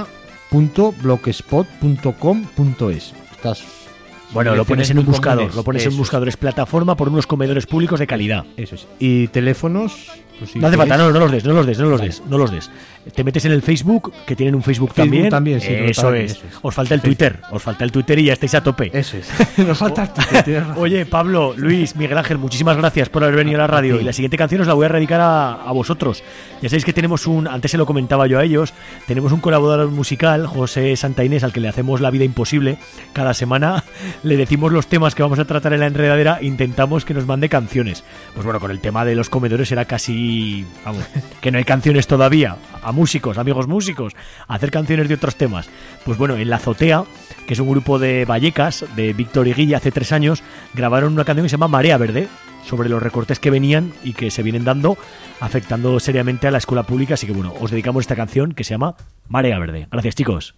calidad.blogspot.com.es. Bueno, lo pones en un buscador, es plataforma por unos comedores públicos de calidad. Eso es. Y teléfonos. Pues si no hace falta, no los des. Te metes en el Facebook, que tienen un Facebook también. Sí, eso es. Os falta el Twitter. Y ya estáis a tope. Eso es. Nos falta el Twitter. Oye, Pablo, Luis, Miguel Ángel, muchísimas gracias por haber venido a la radio. Y la siguiente canción os la voy a dedicar a vosotros. Ya sabéis que tenemos antes se lo comentaba yo a ellos, tenemos un colaborador musical, José Santa Inés, al que le hacemos la vida imposible. Cada semana le decimos los temas que vamos a tratar en la enredadera, intentamos que nos mande canciones. Pues bueno, con el tema de los comedores era casi, vamos, que no hay canciones todavía. A músicos, amigos músicos, a hacer canciones de otros temas. Pues bueno, en La Azotea, que es un grupo de Vallecas, de Víctor y Guilla, hace 3 años, grabaron una canción que se llama Marea Verde, sobre los recortes que venían y que se vienen dando, afectando seriamente a la escuela pública. Así que bueno, os dedicamos esta canción que se llama Marea Verde. Gracias, chicos.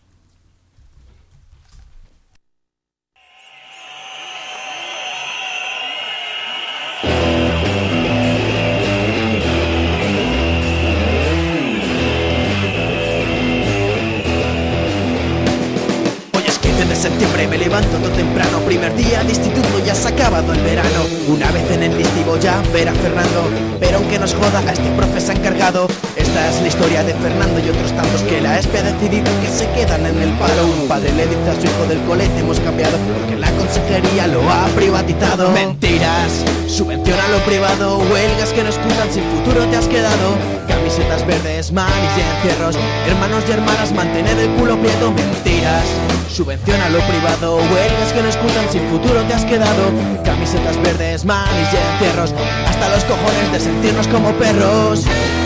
Septiembre me levanto todo temprano, primer día de instituto, ya se ha acabado el verano. Una vez en el listivo ya ver a Fernando, pero aunque nos joda a este profe se ha encargado. Esta es la historia de Fernando y otros tantos que la ESPE ha decidido que se quedan en el paro. Un padre le dice a su hijo del cole te hemos cambiado porque la consejería lo ha privatizado. Mentiras, subvenciona lo privado, huelgas que no escuchan, sin futuro te has quedado. Camisetas verdes, manis y encierros, hermanos y hermanas mantener el culo prieto. Mentiras, subvenciona lo privado, huelgas que no escuchan, sin futuro te has quedado. Camisetas verdes, manis y encierros, hasta los cojones de sentirnos como perros.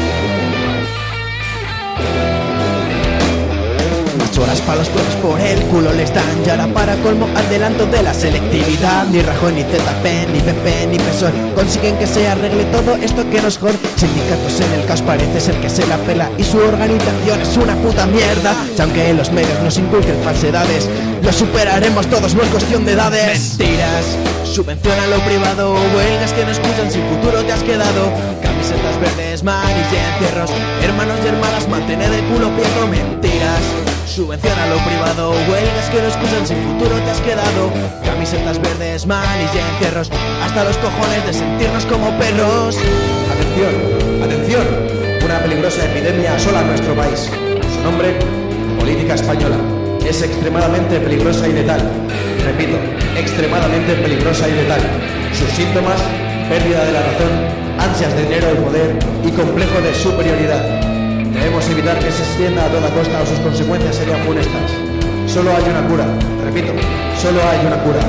Horas para los profes por el culo les dan. Y ahora para colmo adelanto de la selectividad. Ni Rajoy, ni ZP, ni PP, ni PSOE consiguen que se arregle todo esto que nos jode. Sindicatos en el caos parece ser que se la pela y su organización es una puta mierda. Y aunque los medios nos inculquen falsedades, lo superaremos todos, no es cuestión de edades. Mentiras, subvenciona lo privado, huelgas que no escuchan, sin futuro te has quedado. Camisetas verdes, manis y encierros, hermanos y hermanas mantener el culo prieto. Mentiras, subvenciona lo privado, huelgas que no escuchan, sin futuro te has quedado. Camisetas verdes, manis y encierros, hasta los cojones de sentirnos como perros. Atención, atención, una peligrosa epidemia asola a nuestro país. Su nombre, política española. Es extremadamente peligrosa y letal. Repito, extremadamente peligrosa y letal. Sus síntomas, pérdida de la razón, ansias de dinero y poder y complejo de superioridad. Debemos evitar que se extienda a toda costa o sus consecuencias serían funestas. Solo hay una cura, repito, solo hay una cura.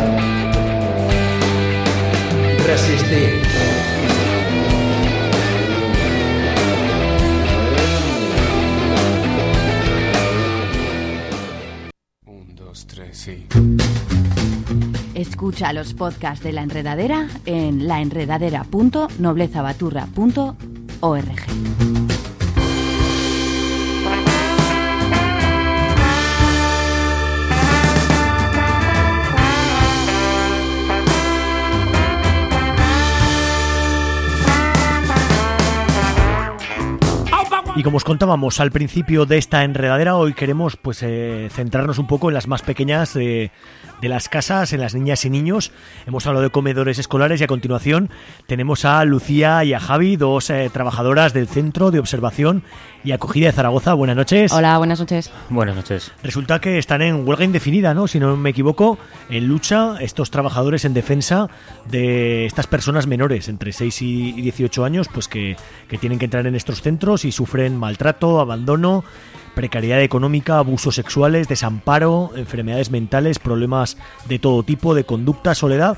Resistir. Escucha los podcasts de La Enredadera en laenredadera.noblezabaturra.org. Y como os contábamos al principio de esta enredadera, hoy queremos pues centrarnos un poco en las más pequeñas de las casas, en las niñas y niños. Hemos hablado de comedores escolares y a continuación tenemos a Lucía y a Javi, dos trabajadoras del Centro de Observación y Acogida de Zaragoza. Buenas noches. Hola, buenas noches. Buenas noches. Resulta que están en huelga indefinida, ¿no? Si no me equivoco, en lucha estos trabajadores en defensa de estas personas menores entre 6 y 18 años, pues que tienen que entrar en estos centros y sufren sufren maltrato, abandono, precariedad económica, abusos sexuales, desamparo, enfermedades mentales, problemas de todo tipo, de conducta, soledad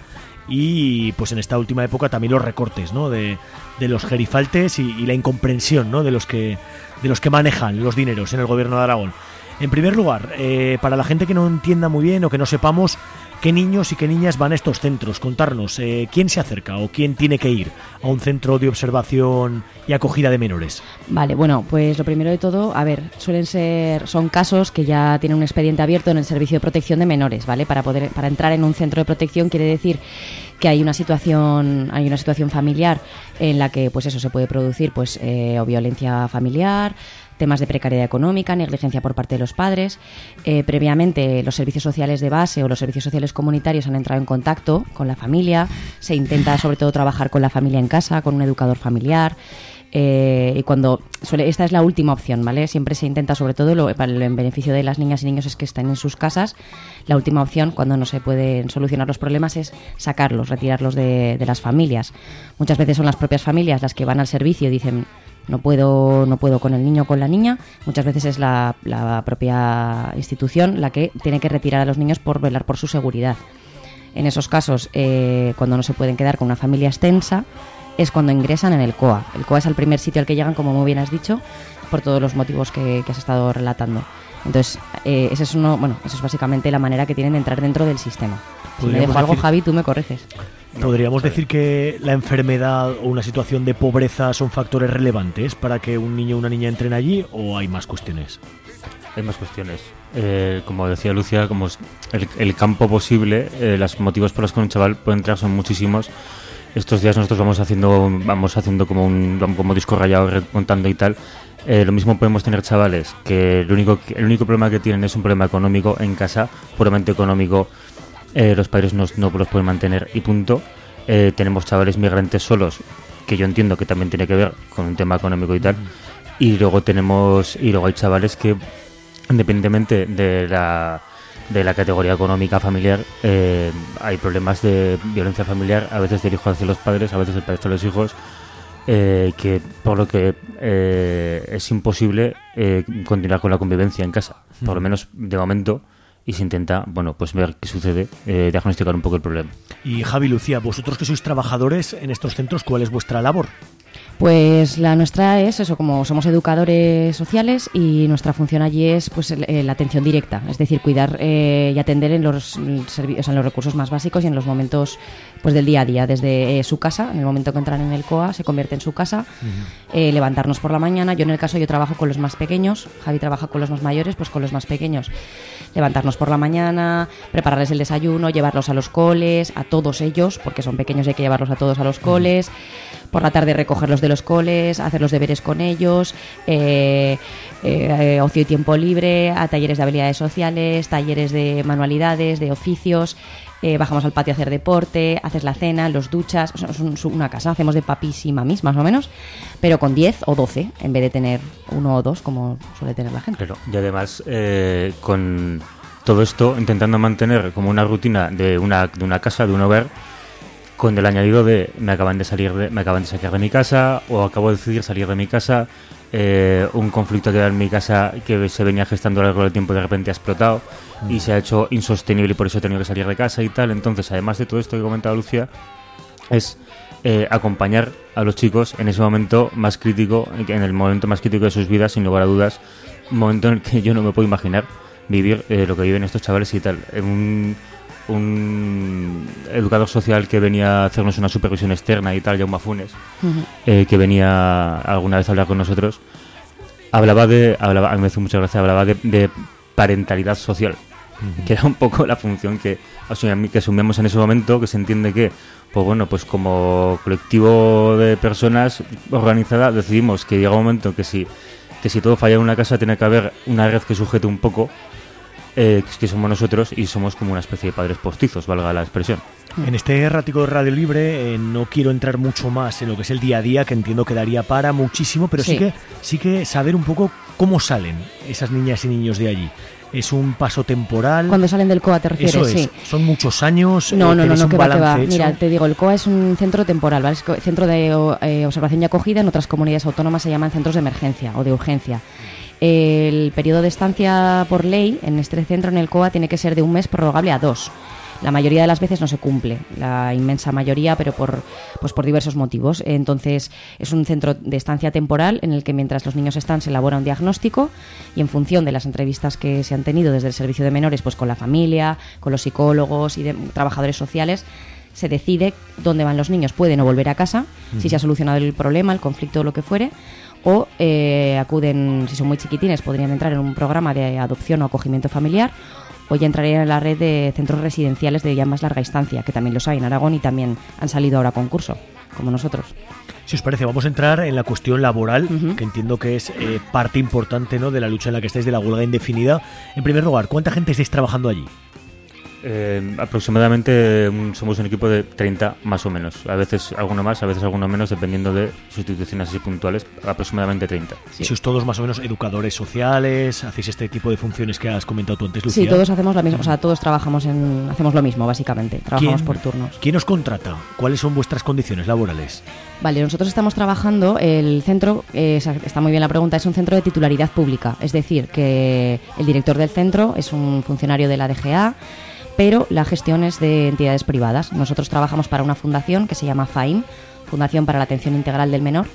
y pues en esta última época también los recortes, ¿no? de los gerifaltes y la incomprensión, ¿no? de los que manejan los dineros en el gobierno de Aragón. En primer lugar, para la gente que no entienda muy bien o que no sepamos qué niños y qué niñas van a estos centros, contarnos quién se acerca o quién tiene que ir a un centro de observación y acogida de menores. Vale, bueno, pues lo primero de todo, a ver, son casos que ya tienen un expediente abierto en el Servicio de Protección de Menores, ¿vale? Para entrar en un centro de protección quiere decir que hay una situación familiar en la que pues eso se puede producir pues o violencia familiar, temas de precariedad económica, negligencia por parte de los padres. Previamente los servicios sociales de base o los servicios sociales comunitarios han entrado en contacto con la familia, se intenta sobre todo trabajar con la familia en casa, con un educador familiar. Y esta es la última opción, ¿vale? Siempre se intenta, sobre todo en beneficio de las niñas y niños es que están en sus casas. La última opción, cuando no se pueden solucionar los problemas, es sacarlos, retirarlos de las familias. Muchas veces son las propias familias las que van al servicio y dicen no puedo con el niño o con la niña. Muchas veces es la propia institución la que tiene que retirar a los niños por velar por su seguridad. En esos casos, cuando no se pueden quedar con una familia extensa, es cuando ingresan en el COA. El COA es el primer sitio al que llegan, como muy bien has dicho, por todos los motivos que has estado relatando. Entonces, eso es básicamente la manera que tienen de entrar dentro del sistema. Si me dejo algo, Javi, tú me corriges. ¿Podríamos decir que la enfermedad o una situación de pobreza son factores relevantes para que un niño o una niña entren allí, o hay más cuestiones? Hay más cuestiones. Como decía Lucia, como el campo posible, los motivos por los que un chaval puede entrar son muchísimos. Estos días nosotros vamos haciendo como disco rayado contando y tal. Lo mismo podemos tener chavales que el único problema que tienen es un problema económico en casa, puramente económico. Los padres no los pueden mantener y punto. Tenemos chavales migrantes solos, que yo entiendo que también tiene que ver con un tema económico y tal. Y luego hay chavales que, independientemente de la categoría económica familiar, hay problemas de violencia familiar, a veces del hijo hacia los padres, a veces del padre hacia los hijos, que por lo que es imposible continuar con la convivencia en casa, por lo menos de momento. Y se intenta, pues ver qué sucede, diagnosticar un poco el problema. Y Javi, Lucía, vosotros que sois trabajadores en estos centros, ¿cuál es vuestra labor? Pues la nuestra es eso, como somos educadores sociales y nuestra función allí es pues la atención directa, es decir, cuidar y atender en los recursos más básicos y en los momentos pues del día a día, desde su casa, en el momento que entran en el COA se convierte en su casa, levantarnos por la mañana. Yo trabajo con los más pequeños, Javi trabaja con los más mayores, pues con los más pequeños levantarnos por la mañana, prepararles el desayuno, llevarlos a los coles, a todos ellos, porque son pequeños y hay que llevarlos a todos a los coles. Por la tarde recogerlos de los coles, hacer los deberes con ellos, ocio y tiempo libre, a talleres de habilidades sociales, talleres de manualidades, de oficios, bajamos al patio a hacer deporte, haces la cena, los duchas, es una casa, hacemos de papis y mamis más o menos, pero con 10 o 12 en vez de tener 1 o 2 como suele tener la gente. Claro, y además con todo esto intentando mantener como una rutina de una casa, de un hogar, con el añadido de me acaban de sacar de mi casa o acabo de decidir salir de mi casa, un conflicto que era en mi casa que se venía gestando a lo largo del tiempo y de repente ha explotado y se ha hecho insostenible y por eso he tenido que salir de casa y tal. Entonces, además de todo esto que comentaba Lucía, es acompañar a los chicos en ese momento más crítico, en el momento más crítico de sus vidas, sin lugar a dudas, un momento en el que yo no me puedo imaginar vivir lo que viven estos chavales y tal. Un educador social que venía a hacernos una supervisión externa y tal, Jaume Funes, que venía alguna vez a hablar con nosotros, hablaba a mí me hizo mucha gracia, hablaba de parentalidad social, que era un poco la función que asumíamos en ese momento, que se entiende que pues como colectivo de personas organizada decidimos que llega un momento que si todo falla en una casa tiene que haber una red que sujete un poco, que somos nosotros y somos como una especie de padres postizos, valga la expresión. En este ratico de Radio Libre no quiero entrar mucho más en lo que es el día a día, que entiendo que daría para muchísimo, pero sí que saber un poco cómo salen esas niñas y niños de allí. ¿Es un paso temporal? Cuando salen del COA te refieres, Eso es. sí. ¿Son muchos años? No, que va. Hecho. Mira, te digo, el COA es un centro temporal, ¿vale? Es centro de observación y acogida. En otras comunidades autónomas se llaman centros de emergencia o de urgencia. El periodo de estancia por ley en este centro, en el COA, tiene que ser de 1 mes prorrogable a 2. La mayoría de las veces no se cumple, la inmensa mayoría, pero por diversos motivos. Entonces, es un centro de estancia temporal en el que mientras los niños están se elabora un diagnóstico y en función de las entrevistas que se han tenido desde el servicio de menores, pues con la familia, con los psicólogos y trabajadores sociales, se decide dónde van los niños. Pueden o volver a casa, si se ha solucionado el problema, el conflicto o lo que fuere, o acuden, si son muy chiquitines, podrían entrar en un programa de adopción o acogimiento familiar, o ya entrarían en la red de centros residenciales de ya más larga instancia, que también los hay en Aragón y también han salido ahora a concurso, como nosotros. Si os parece, vamos a entrar en la cuestión laboral, que entiendo que es parte importante, ¿no?, de la lucha en la que estáis, de la huelga indefinida. En primer lugar, ¿cuánta gente estáis trabajando allí? Aproximadamente somos un equipo de 30 más o menos, a veces alguno más, a veces alguno menos, dependiendo de sustituciones así puntuales, aproximadamente 30. Sí. ¿Y sois todos más o menos educadores sociales? ¿Hacéis este tipo de funciones que has comentado tú antes, Lucía? Sí, todos hacemos la misma, o sea, todos hacemos lo mismo, básicamente, trabajamos por turnos. ¿Quién os contrata? ¿Cuáles son vuestras condiciones laborales? Vale, nosotros estamos trabajando, el centro, está muy bien la pregunta, es un centro de titularidad pública, es decir, que el director del centro es un funcionario de la DGA, pero la gestión es de entidades privadas. Nosotros trabajamos para una fundación que se llama FAIM, Fundación para la Atención Integral del Menor,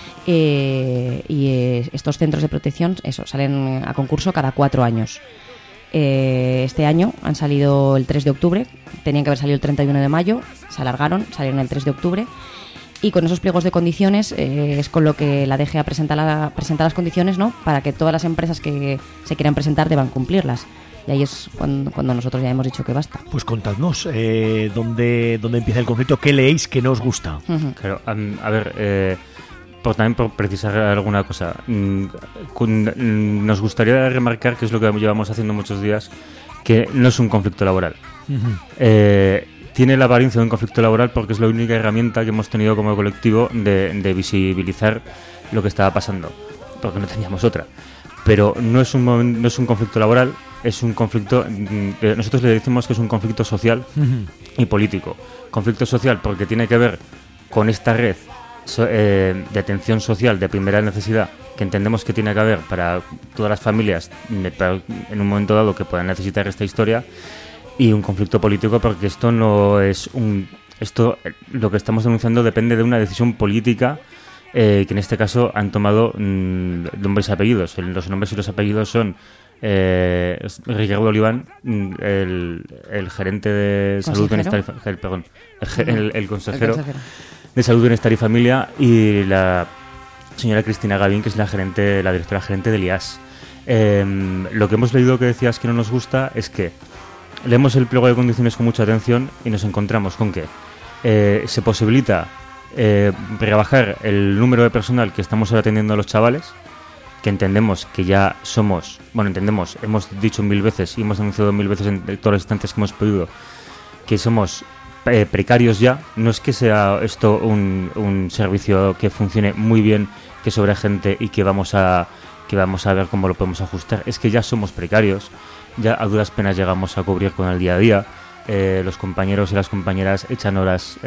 y estos centros de protección salen a concurso cada 4 años. Este año han salido el 3 de octubre, tenían que haber salido el 31 de mayo, se alargaron, salieron el 3 de octubre, y con esos pliegos de condiciones es con lo que la DGA presenta las condiciones, ¿no?, para que todas las empresas que se quieran presentar deban cumplirlas. Y ahí es cuando nosotros ya hemos dicho que basta. Pues contadnos, ¿dónde empieza el conflicto? ¿Qué leéis que no os gusta? Claro, a ver, también por precisar alguna cosa, nos gustaría remarcar, que es lo que llevamos haciendo muchos días, que no es un conflicto laboral. Tiene la apariencia de un conflicto laboral porque es la única herramienta que hemos tenido como colectivo de visibilizar lo que estaba pasando, porque no teníamos otra. Pero no es un conflicto laboral, es un conflicto, nosotros le decimos que es un conflicto social y político. Conflicto social porque tiene que ver con esta red de atención social de primera necesidad que entendemos que tiene que haber para todas las familias en un momento dado que puedan necesitar esta historia, y un conflicto político porque esto no es lo que estamos denunciando depende de una decisión política que en este caso han tomado nombres y apellidos. Los nombres y los apellidos son Ricardo Oliván, el gerente de Salud, Bienestar el consejero de Salud, Bienestar y Familia, y la señora Cristina Gavín, que es la directora gerente del IAS. Lo que hemos leído que decías que no nos gusta es que leemos el pliego de condiciones con mucha atención y nos encontramos con que se posibilita rebajar el número de personal que estamos ahora atendiendo a los chavales, que entendemos que ya somos, hemos dicho 1000 veces y hemos denunciado 1000 veces en todas las instancias que hemos podido, que somos precarios ya. No es que sea esto un servicio que funcione muy bien, que sobre gente y que vamos a ver cómo lo podemos ajustar. Es que ya somos precarios, ya a duras penas llegamos a cubrir con el día a día. Los compañeros y las compañeras echan horas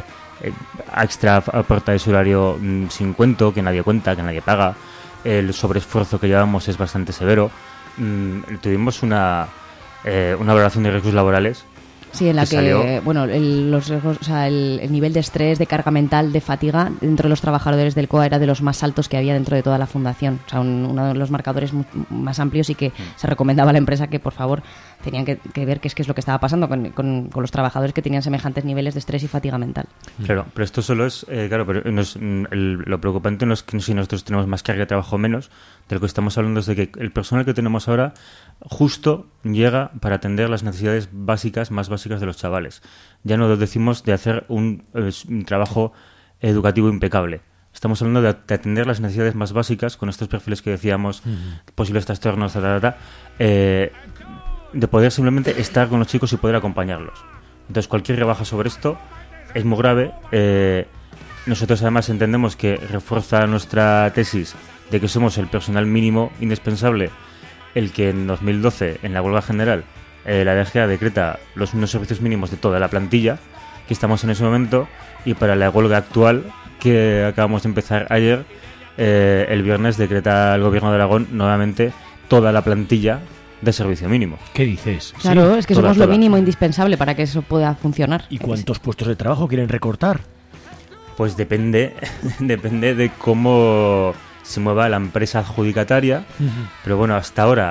extra a puerta de su horario sin cuento, que nadie cuenta, que nadie paga. El sobreesfuerzo que llevamos es bastante severo. Tuvimos una valoración de riesgos laborales. Sí, en la que bueno, los riesgos, o sea, el nivel de estrés, de carga mental, de fatiga dentro de los trabajadores del COA era de los más altos que había dentro de toda la fundación. O sea, uno de los marcadores más amplios, y que se recomendaba a la empresa que, por favor, tenían que ver qué es lo que estaba pasando con los trabajadores que tenían semejantes niveles de estrés y fatiga mental. Claro, pero esto solo es, claro, pero lo preocupante no es que si nosotros tenemos más carga de trabajo o menos. De lo que estamos hablando es de que el personal que tenemos ahora justo llega para atender las necesidades más básicas de los chavales. Ya no decimos de hacer un trabajo educativo impecable. Estamos hablando de atender las necesidades más básicas con estos perfiles que decíamos, posibles trastornos, de poder simplemente estar con los chicos y poder acompañarlos. Entonces, cualquier rebaja sobre esto es muy grave. Nosotros además entendemos que refuerza nuestra tesis de que somos el personal mínimo indispensable el que en 2012, en la huelga general, la DGA decreta unos servicios mínimos de toda la plantilla, que estamos en ese momento, y para la huelga actual, que acabamos de empezar ayer, el viernes decreta el Gobierno de Aragón nuevamente toda la plantilla de servicio mínimo. ¿Qué dices? Claro, ¿Sí? es que somos lo mínimo indispensable para que eso pueda funcionar. ¿Y cuántos puestos de trabajo quieren recortar? Pues depende de cómo se mueva la empresa adjudicataria. Pero bueno, hasta ahora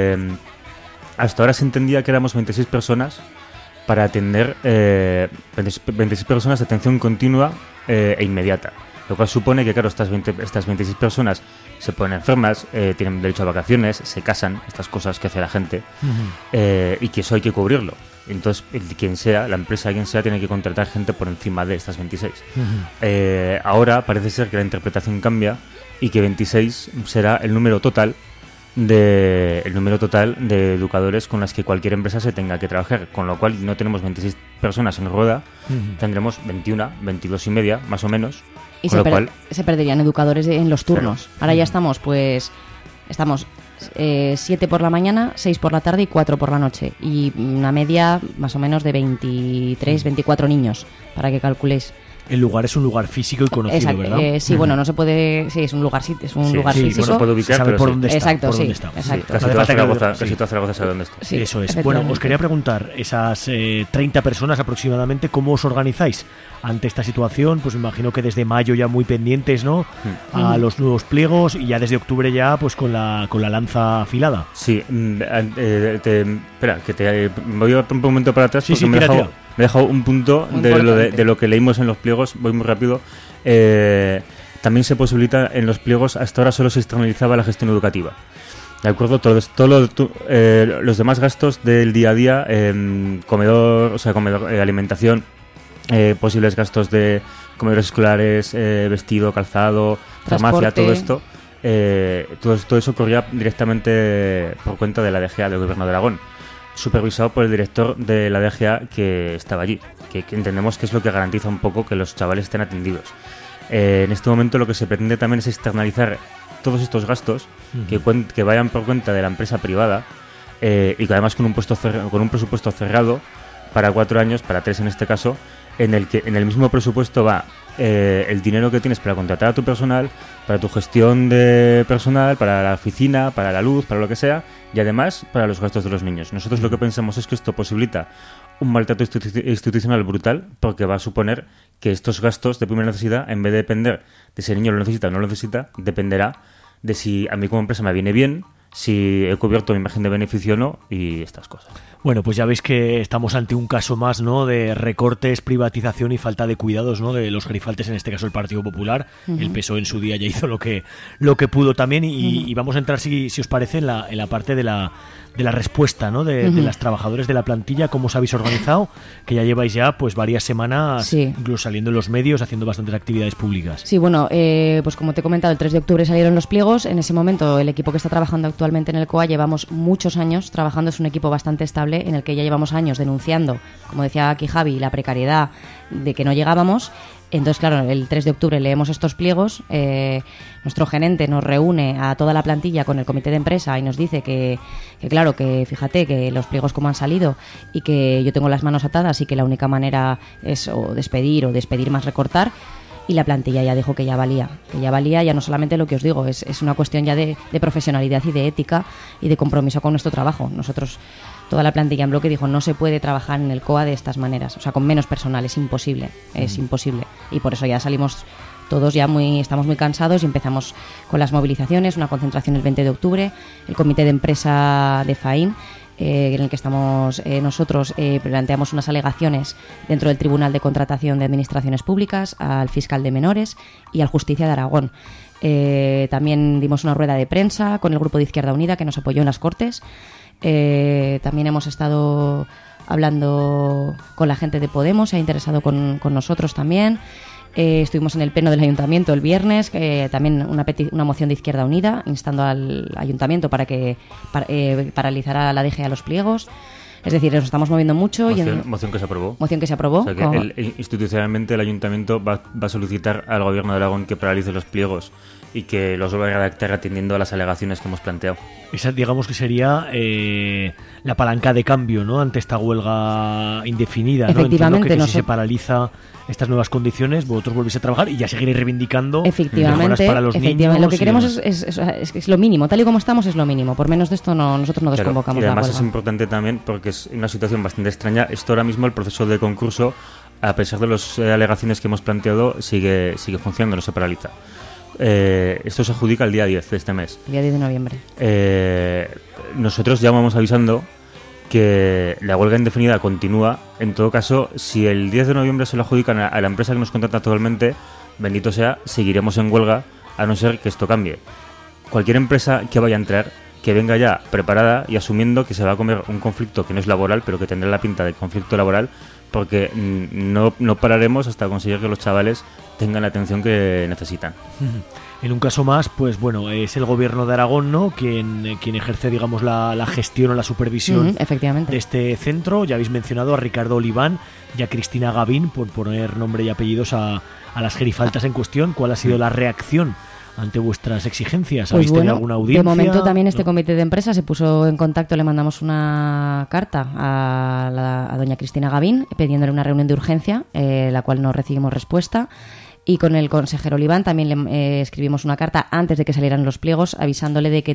se entendía que éramos 26 personas para atender 26 personas de atención continua e inmediata. Lo cual supone que, claro, estas 26 personas se ponen enfermas, tienen derecho a vacaciones, se casan, estas cosas que hace la gente, y que eso hay que cubrirlo. Entonces, quien sea, la empresa, quien sea, tiene que contratar gente por encima de estas 26. Ahora parece ser que la interpretación cambia y que 26 será el número total de educadores con las que cualquier empresa se tenga que trabajar, con lo cual no tenemos 26 personas en rueda, tendremos 21, 22 y media, más o menos. Y se perderían educadores en los turnos. Claro. Ahora ya estamos 7 por la mañana, 6 por la tarde y 4 por la noche. Y una media más o menos de 23, 24 niños, para que calculéis. El lugar es un lugar físico y conocido, exacto, ¿verdad? Sí, bueno, no se puede... Sí, es un lugar lugar físico. Bueno, puede ubicar, sabe pero por dónde está. Exacto, por sí. dónde está. Exacto. Casi toda Zaragoza sabe dónde está. Sí, eso es. Bueno, os quería preguntar, esas 30 personas aproximadamente, ¿cómo os organizáis ante esta situación? Pues me imagino que desde mayo ya muy pendientes, ¿no? A los nuevos pliegos, y ya desde octubre ya pues con la lanza afilada. Sí, espera, que te voy a un momento para atrás, porque me he dejado un punto de lo que leímos en los pliegos. Voy muy rápido. También se posibilita en los pliegos, hasta ahora solo se externalizaba la gestión educativa. ¿De acuerdo? Los demás gastos del día a día, comedor, alimentación, posibles gastos de comedores escolares, vestido, calzado, farmacia, todo esto, todo eso corría directamente por cuenta de la DGA, del Gobierno de Aragón, supervisado por el director de la DGA que estaba allí, que entendemos que es lo que garantiza un poco que los chavales estén atendidos. En este momento lo que se pretende también es externalizar todos estos gastos que vayan por cuenta de la empresa privada, y que además con un presupuesto cerrado para 4 años, para 3 en este caso, en el que en el mismo presupuesto va el dinero que tienes para contratar a tu personal, para tu gestión de personal, para la oficina, para la luz, para lo que sea, y además para los gastos de los niños. Nosotros lo que pensamos es que esto posibilita un maltrato institucional brutal, porque va a suponer que estos gastos de primera necesidad, en vez de depender de si el niño lo necesita o no lo necesita, dependerá de si a mí como empresa me viene bien, si he cubierto mi imagen de beneficio o no, y estas cosas. Bueno, pues ya veis que estamos ante un caso más, ¿no?, de recortes, privatización y falta de cuidados, ¿no?, de los gerifaltes, en este caso el Partido Popular. El PSOE en su día ya hizo lo que pudo también, y vamos a entrar, si os parece, en la parte de la respuesta, ¿no?, de las trabajadores de la plantilla. ¿Cómo os habéis organizado? Que ya lleváis pues varias semanas, incluso saliendo en los medios, haciendo bastantes actividades públicas. Sí, bueno, pues como te he comentado, el 3 de octubre salieron los pliegos. En ese momento el equipo que está trabajando actualmente en el COA llevamos muchos años trabajando, es un equipo bastante estable, en el que ya llevamos años denunciando, como decía aquí Javi, la precariedad de que no llegábamos. Entonces, claro, el 3 de octubre leemos estos pliegos, nuestro gerente nos reúne a toda la plantilla con el comité de empresa y nos dice que claro, que fíjate que los pliegos como han salido y que yo tengo las manos atadas y que la única manera es o despedir más recortar. Y la plantilla ya dijo que ya valía, ya no solamente lo que os digo, es una cuestión ya de profesionalidad y de ética y de compromiso con nuestro trabajo. Nosotros, toda la plantilla en bloque dijo, no se puede trabajar en el COA de estas maneras, o sea, con menos personal, es imposible. Y por eso ya salimos todos estamos muy cansados y empezamos con las movilizaciones, una concentración el 20 de octubre, el comité de empresa de FAIN, en el que estamos nosotros, planteamos unas alegaciones dentro del Tribunal de Contratación de Administraciones Públicas, al fiscal de menores y al Justicia de Aragón. También dimos una rueda de prensa con el Grupo de Izquierda Unida, que nos apoyó en las Cortes. También hemos estado hablando con la gente de Podemos, se ha interesado con nosotros también. Estuvimos en el pleno del Ayuntamiento el viernes, también una moción de Izquierda Unida instando al Ayuntamiento para que paralizara la DGA los pliegos. Es decir, nos estamos moviendo mucho. Moción que se aprobó. Moción que se aprobó. O sea que institucionalmente el Ayuntamiento va a solicitar al Gobierno de Aragón que paralice los pliegos y que los vuelva a redactar atendiendo a las alegaciones que hemos planteado. Esa, digamos que sería la palanca de cambio, ¿no? Ante esta huelga indefinida, ¿no? Efectivamente, Entiendo que si se paraliza estas nuevas condiciones, vosotros volvéis a trabajar y ya seguiréis reivindicando mejoras para los niños. Lo que queremos es lo mínimo, tal y como estamos es lo mínimo. Por menos de esto nosotros no desconvocamos y además la huelga. es importante también porque es una situación bastante extraña. Esto ahora mismo, el proceso de concurso, a pesar de las alegaciones que hemos planteado, sigue funcionando, no se paraliza. Esto se adjudica el día 10 de este mes. El día 10 de noviembre. Nosotros ya vamos avisando que la huelga indefinida continúa. En todo caso, si el 10 de noviembre se lo adjudican a la empresa que nos contrata actualmente, bendito sea, seguiremos en huelga a no ser que esto cambie. Cualquier empresa que vaya a entrar, que venga ya preparada y asumiendo que se va a comer un conflicto que no es laboral, pero que tendrá la pinta de conflicto laboral, porque no pararemos hasta conseguir que los chavales tengan la atención que necesitan. En un caso más, pues bueno, es el gobierno de Aragón, ¿no?, quien ejerce, digamos, la gestión o la supervisión efectivamente. de este centro. Ya habéis mencionado a Ricardo Oliván y a Cristina Gavín, por poner nombre y apellidos a las gerifaltas en cuestión. ¿Cuál ha sido la reacción ante vuestras exigencias? ¿Habéis tenido alguna audiencia? De momento también este comité de empresa se puso en contacto, le mandamos una carta a doña Cristina Gavín pidiéndole una reunión de urgencia, la cual no recibimos respuesta. Y con el consejero Oliván también le escribimos una carta antes de que salieran los pliegos, avisándole de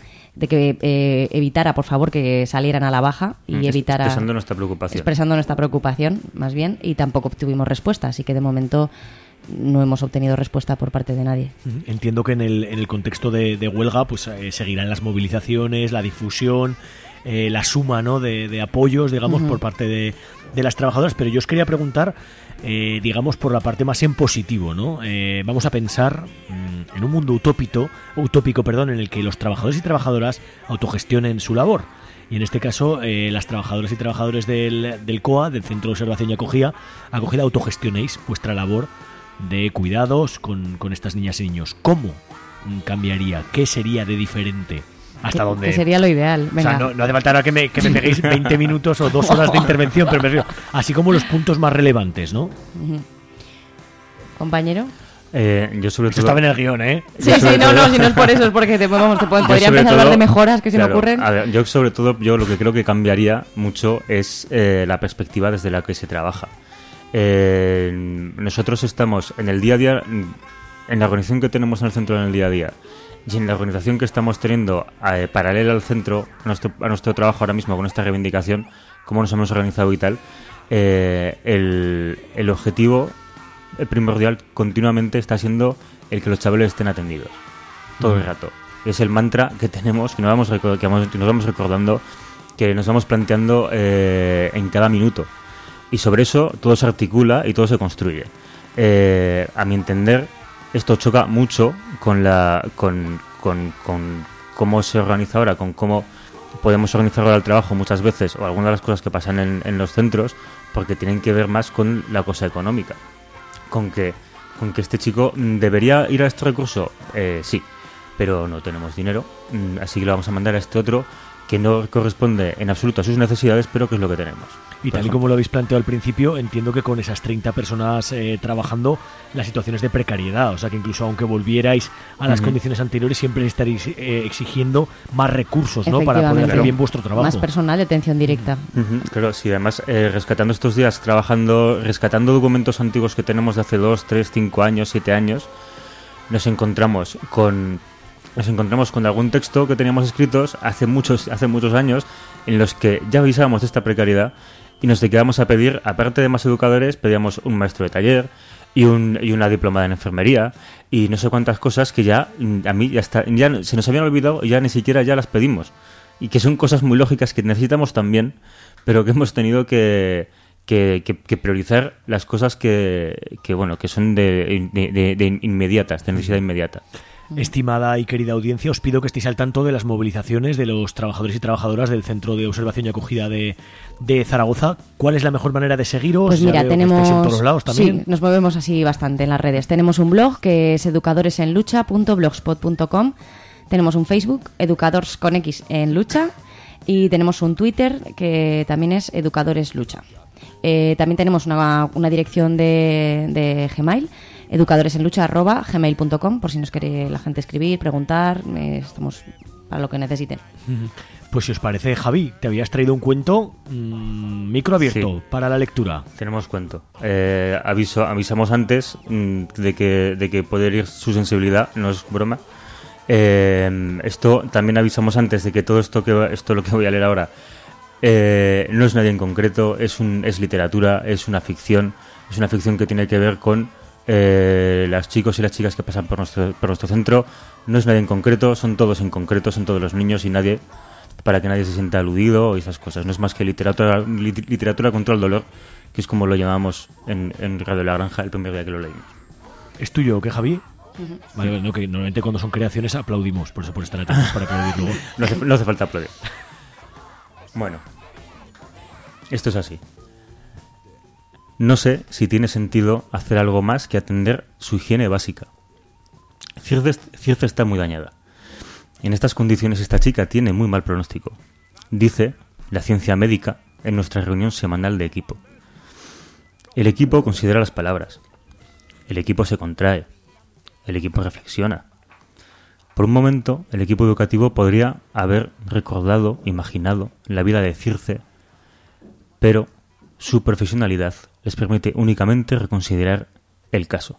que evitara, por favor, que salieran a la baja y evitara... Expresando nuestra preocupación, más bien, y tampoco obtuvimos respuesta, así que de momento no hemos obtenido respuesta por parte de nadie. Entiendo que en el contexto de huelga pues seguirán las movilizaciones, la difusión, la suma, ¿no?, de apoyos, digamos, por parte de las trabajadoras, pero yo os quería preguntar, digamos, por la parte más en positivo, ¿no? Vamos a pensar en un mundo utópico, en el que los trabajadores y trabajadoras autogestionen su labor. Y en este caso, las trabajadoras y trabajadores del COA, del Centro de Observación y Acogida, autogestionéis vuestra labor de cuidados con estas niñas y niños. ¿Cómo cambiaría? ¿Qué sería de diferente? ¿Hasta dónde? Que sería lo ideal. Venga. O sea, no hace falta ahora que me peguéis 20 minutos o 2 horas de intervención, pero me refiero, así como los puntos más relevantes, ¿no? Compañero. Yo sobre todo... estaba en el guión, ¿eh? Sí, si no es por eso, es porque podría empezar a hablar de mejoras que se me ocurren. A ver, yo sobre todo, lo que creo que cambiaría mucho es la perspectiva desde la que se trabaja. Nosotros estamos en el día a día, en la organización que tenemos en el centro en el día a día, y en la organización que estamos teniendo paralela al centro, a nuestro trabajo ahora mismo con esta reivindicación, cómo nos hemos organizado y tal, el objetivo primordial continuamente está siendo el que los chavales estén atendidos todo el rato. Es el mantra que tenemos, que nos vamos recordando, que nos vamos planteando en cada minuto, y sobre eso todo se articula y todo se construye. A mi entender, esto choca mucho con cómo se organiza ahora, con cómo podemos organizar ahora el trabajo muchas veces, o algunas de las cosas que pasan en los centros, porque tienen que ver más con la cosa económica, con que este chico debería ir a este recurso, sí, pero no tenemos dinero, así que lo vamos a mandar a este otro que no corresponde en absoluto a sus necesidades, pero que es lo que tenemos. Y tal y como lo habéis planteado al principio, entiendo que con esas 30 personas trabajando, la situación es de precariedad. O sea que incluso aunque volvierais a las condiciones anteriores, siempre estaréis exigiendo más recursos, ¿no?, para poder hacer bien vuestro trabajo. Más personal de atención directa. Claro, sí, además rescatando estos días, rescatando documentos antiguos que tenemos de hace 2, 3, 5 años, 7 años, nos encontramos con algún texto que teníamos escritos hace muchos años, en los que ya avisábamos de esta precariedad y nos dedicábamos a pedir, aparte de más educadores, pedíamos un maestro de taller y una diplomada en enfermería y no sé cuántas cosas que ya se nos habían olvidado y ya ni siquiera ya las pedimos, y que son cosas muy lógicas que necesitamos también, pero que hemos tenido que priorizar las cosas que son de inmediatas, de necesidad inmediata. Estimada y querida audiencia, os pido que estéis al tanto de las movilizaciones de los trabajadores y trabajadoras del Centro de Observación y Acogida de Zaragoza. ¿Cuál es la mejor manera de seguiros? Pues mira, tenemos... en todos lados también. Sí, nos movemos así bastante en las redes. Tenemos un blog que es educadoresenlucha.blogspot.com. Tenemos un Facebook, Educadores con X en Lucha. Y tenemos un Twitter que también es Educadores Lucha. También tenemos una dirección de Gmail, educadoresenlucha@gmail.com, por si nos quiere la gente escribir, preguntar, estamos para lo que necesiten. Pues si os parece, Javi, te habías traído un cuento micro abierto para la lectura. Tenemos cuento. Avisamos antes de que puede herir su sensibilidad, no es broma. Esto también avisamos antes de que todo esto lo que voy a leer ahora no es nadie en concreto, es literatura, es una ficción que tiene que ver con los chicos y las chicas que pasan por nuestro centro. No es nadie en concreto, son todos en concreto, son todos los niños y nadie, para que nadie se sienta aludido y esas cosas. No es más que literatura contra el dolor, que es como lo llamamos en Radio La Granja el primer día que lo leímos. ¿Es tuyo o qué, Javi? Vale, no, que normalmente cuando son creaciones aplaudimos, por eso por estar atentos para aplaudir luego. No hace falta aplaudir. Bueno, esto es así. No sé si tiene sentido hacer algo más que atender su higiene básica. Circe está muy dañada. En estas condiciones esta chica tiene muy mal pronóstico. Dice la ciencia médica en nuestra reunión semanal de equipo. El equipo considera las palabras. El equipo se contrae. El equipo reflexiona. Por un momento, el equipo educativo podría haber recordado, imaginado la vida de Circe, pero su profesionalidad les permite únicamente reconsiderar el caso.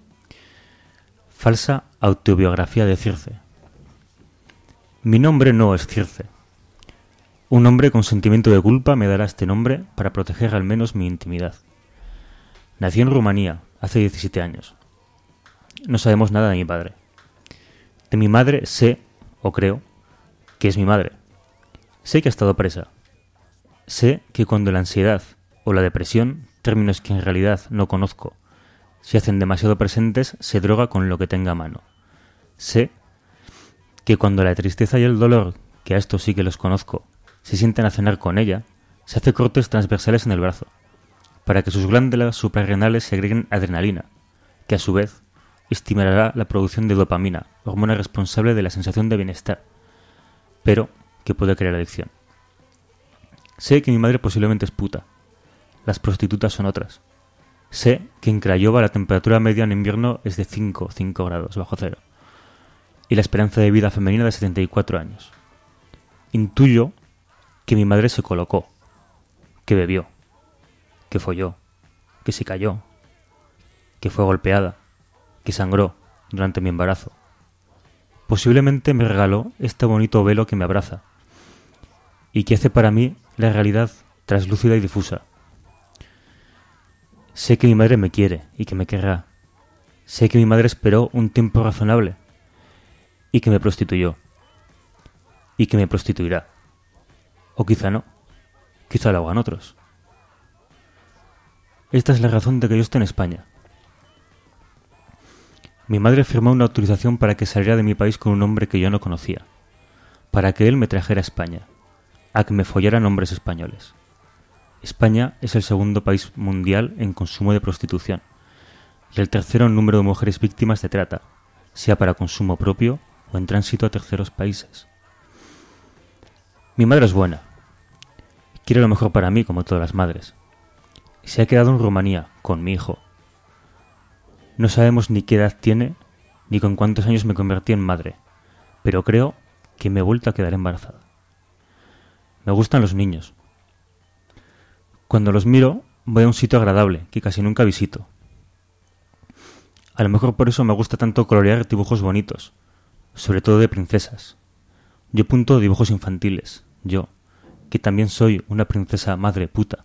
Falsa autobiografía de Circe. Mi nombre no es Circe. Un hombre con sentimiento de culpa me dará este nombre para proteger al menos mi intimidad. Nací en Rumanía hace 17 años. No sabemos nada de mi padre. De mi madre sé, o creo, que es mi madre. Sé que ha estado presa. Sé que cuando la ansiedad o la depresión, términos que en realidad no conozco, se hacen demasiado presentes, se droga con lo que tenga a mano. Sé que cuando la tristeza y el dolor, que a estos sí que los conozco, se sienten a cenar con ella, se hace cortes transversales en el brazo, para que sus glándulas suprarrenales segreguen adrenalina, que a su vez estimulará la producción de dopamina, hormona responsable de la sensación de bienestar, pero que puede crear adicción. Sé que mi madre posiblemente es puta. Las prostitutas son otras. Sé que en Craiova la temperatura media en invierno es de 5 grados bajo cero. Y la esperanza de vida femenina de 74 años. Intuyo que mi madre se colocó, que bebió, que folló, que se cayó, que fue golpeada, que sangró durante mi embarazo. Posiblemente me regaló este bonito velo que me abraza y que hace para mí la realidad traslúcida y difusa. Sé que mi madre me quiere y que me querrá. Sé que mi madre esperó un tiempo razonable y que me prostituyó y que me prostituirá. O quizá no, quizá lo hagan otros. Esta es la razón de que yo esté en España. Mi madre firmó una autorización para que saliera de mi país con un hombre que yo no conocía, para que él me trajera a España, a que me follaran hombres españoles. España es el segundo país mundial en consumo de prostitución y el tercero en número de mujeres víctimas de trata, sea para consumo propio o en tránsito a terceros países. Mi madre es buena, quiere lo mejor para mí como todas las madres. Se ha quedado en Rumanía con mi hijo. No sabemos ni qué edad tiene ni con cuántos años me convertí en madre, pero creo que me he vuelto a quedar embarazada. Me gustan los niños. Cuando los miro, voy a un sitio agradable que casi nunca visito. A lo mejor por eso me gusta tanto colorear dibujos bonitos, sobre todo de princesas. Yo apunto dibujos infantiles, yo, que también soy una princesa madre puta.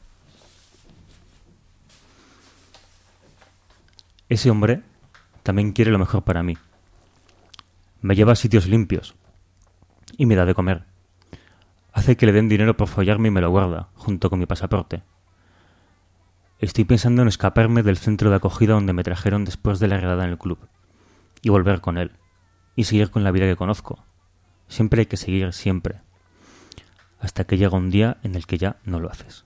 Ese hombre también quiere lo mejor para mí. Me lleva a sitios limpios y me da de comer. Hace que le den dinero por follarme y me lo guarda, junto con mi pasaporte. Estoy pensando en escaparme del centro de acogida donde me trajeron después de la redada en el club, y volver con él, y seguir con la vida que conozco. Siempre hay que seguir, siempre. Hasta que llega un día en el que ya no lo haces.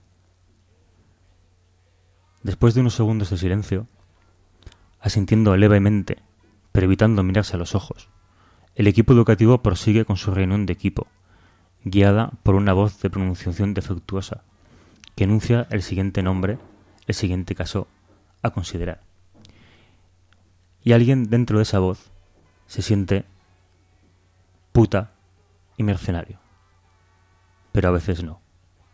Después de unos segundos de silencio, asintiendo levemente, pero evitando mirarse a los ojos, el equipo educativo prosigue con su reunión de equipo, guiada por una voz de pronunciación defectuosa, que enuncia el siguiente nombre, el siguiente caso a considerar. Y alguien dentro de esa voz se siente puta y mercenario. Pero a veces no.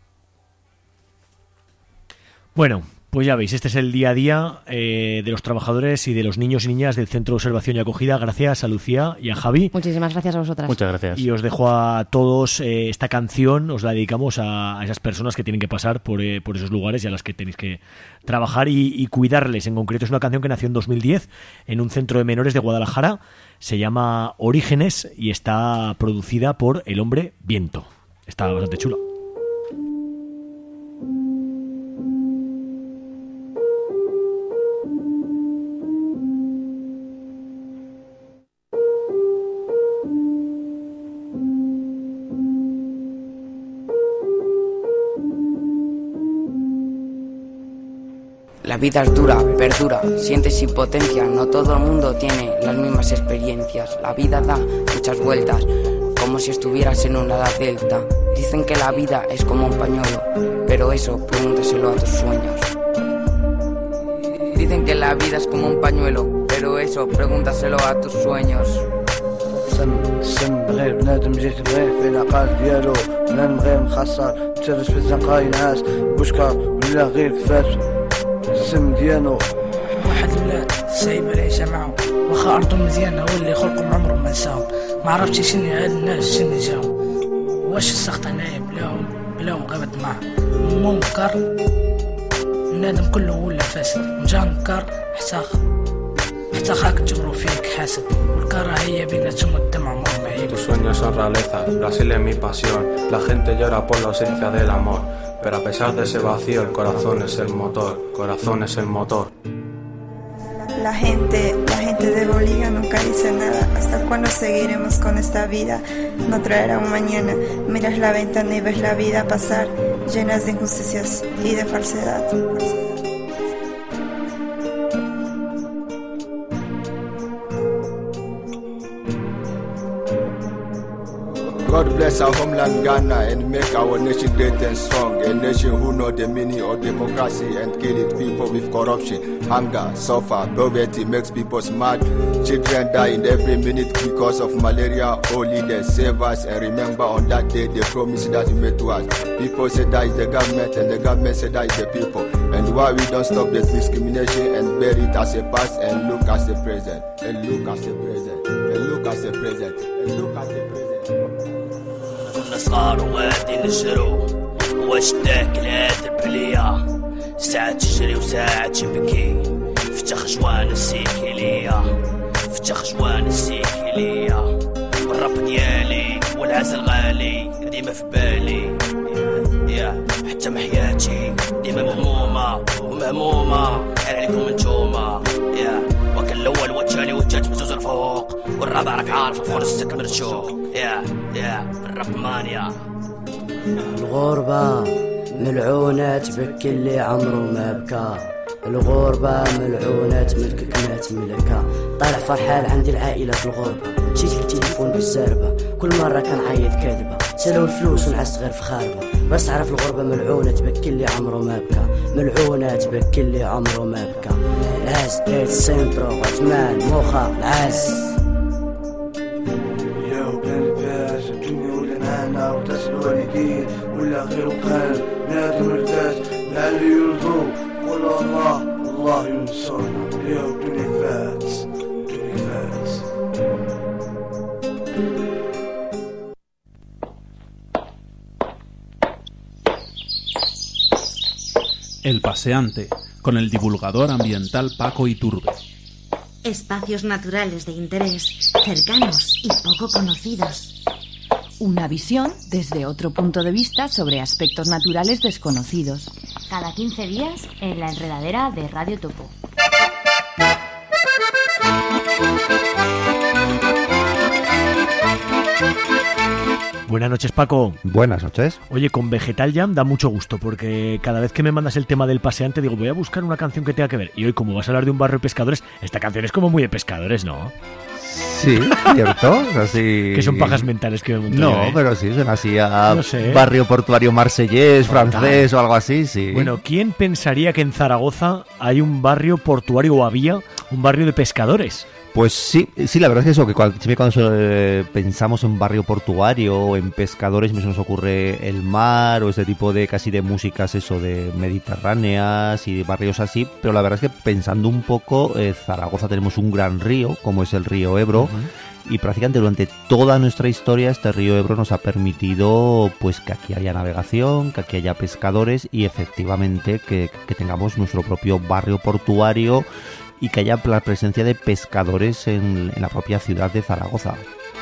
Bueno, pues ya veis, este es el día a día de los trabajadores y de los niños y niñas del Centro de Observación y Acogida. Gracias a Lucía y a Javi. Muchísimas gracias a vosotras. Muchas gracias. Y os dejo a todos esta canción, os la dedicamos a esas personas que tienen que pasar por esos lugares y a las que tenéis que trabajar y cuidarles. En concreto es una canción que nació en 2010 en un centro de menores de Guadalajara. Se llama Orígenes y está producida por El Hombre Viento. Está bastante chula. La vida es dura, perdura, sientes impotencia, no todo el mundo tiene las mismas experiencias. La vida da muchas vueltas, como si estuvieras en una edad delta. Dicen que la vida es como un pañuelo, pero eso pregúntaselo a tus sueños. Dicen que la vida es como un pañuelo, pero eso pregúntaselo a tus sueños. سم غير بنادم جيت غير في العقال ديالو بنادم غير مخسر مترس في الزنقة ينعس بوشكا ولا غير كفاش السم ديالو واحد الولاد صعيب العيشة معهم واخا عرضهم مزيانة هو اللي خلقهم عمرهم ما نساهم ما عرفتش شنو هاد الناس شنو جاهم واش السخط هنايا بلاهم غابد معاهم منكر بنادم كله ولا فاسد مجنكر حتى خاك تجبروا فيك حاسد والكراهية بيناتهم والدمع مرمعين. Tus sueños son realeza, Brasil es mi pasión. La gente llora por la ausencia del amor, pero a pesar de ese vacío el corazón es el motor, corazón es el motor. La gente de Bolivia nunca dice nada. ¿Hasta cuándo seguiremos con esta vida? No traerá un mañana. Miras la ventana y ves la vida pasar, llenas de injusticias y de falsedad. God bless our homeland Ghana and make our nation great and strong. A nation who know the meaning of democracy and killing people with corruption. Hunger, suffer, poverty makes people smart. Children die in every minute because of malaria. All leaders save us and remember on that day the promise that you made to us. People say that is the government and the government say that is the people. And why we don't stop the discrimination and bury it as a past and look as the present. And look as the present. And look as the present. And look as the present. كنا صغار وقاعدين نجرو واش داك الهاد البلية ساعات تجري وساعات تبكي فتح جوان السيكيلية فتح جوان السيكيلية والرب ديالي والعسل غالي ديما في بالي يا حتى محياتي ديما مهمومة ومهمومة عليكم نتوما يا وكان الاول والثاني والثالث بزوز الفوق والرابع راك عارف فرصتك مرشوق يا الرب مانيا. الغربة ملعونة تبكي اللي عمره ما بكى الغربة ملعونة ملكك ما تملكها طالع فرحان عندي العائلة في الغربة جيت التليفون بالزربة كل مرة كان عيط كاذبة سالوا الفلوس ونعس غير في خاربة بس عرف الغربة ملعونة تبكي اللي عمره ما بكى ملعونة تبكي اللي عمره ما بكى العز بيت سنترو غتمان موخا العز وتاس الوالدين ولا غير قال نادم ارتاس لعل يرضو قول الله ينصرنا اليوم دوني فاتس El paseante, con el divulgador ambiental Paco Iturbe. Espacios naturales de interés, cercanos y poco conocidos. Una visión desde otro punto de vista sobre aspectos naturales desconocidos. Cada 15 días en la enredadera de Radio Topo. Buenas noches, Paco. Buenas noches. Oye, con Vegetal Jam da mucho gusto porque cada vez que me mandas el tema del paseante digo, voy a buscar una canción que tenga que ver. Y hoy, como vas a hablar de un barrio de pescadores, esta canción es como muy de pescadores, ¿no? Sí, cierto. Así... Que son pajas mentales que me monto No, yo, pero sí, suena así a no sé. barrio portuario marsellés, francés o algo así, sí. Bueno, ¿quién pensaría que en Zaragoza hay un barrio portuario o había un barrio de pescadores? Pues sí, la verdad es que eso, que siempre cuando pensamos en barrio portuario o en pescadores, se nos ocurre el mar o ese tipo de casi de músicas, eso, de mediterráneas y de barrios así, pero la verdad es que pensando un poco, Zaragoza tenemos un gran río, como es el río Ebro, y prácticamente durante toda nuestra historia este río Ebro nos ha permitido pues que aquí haya navegación, que aquí haya pescadores y efectivamente que tengamos nuestro propio barrio portuario y que haya la presencia de pescadores en la propia ciudad de Zaragoza.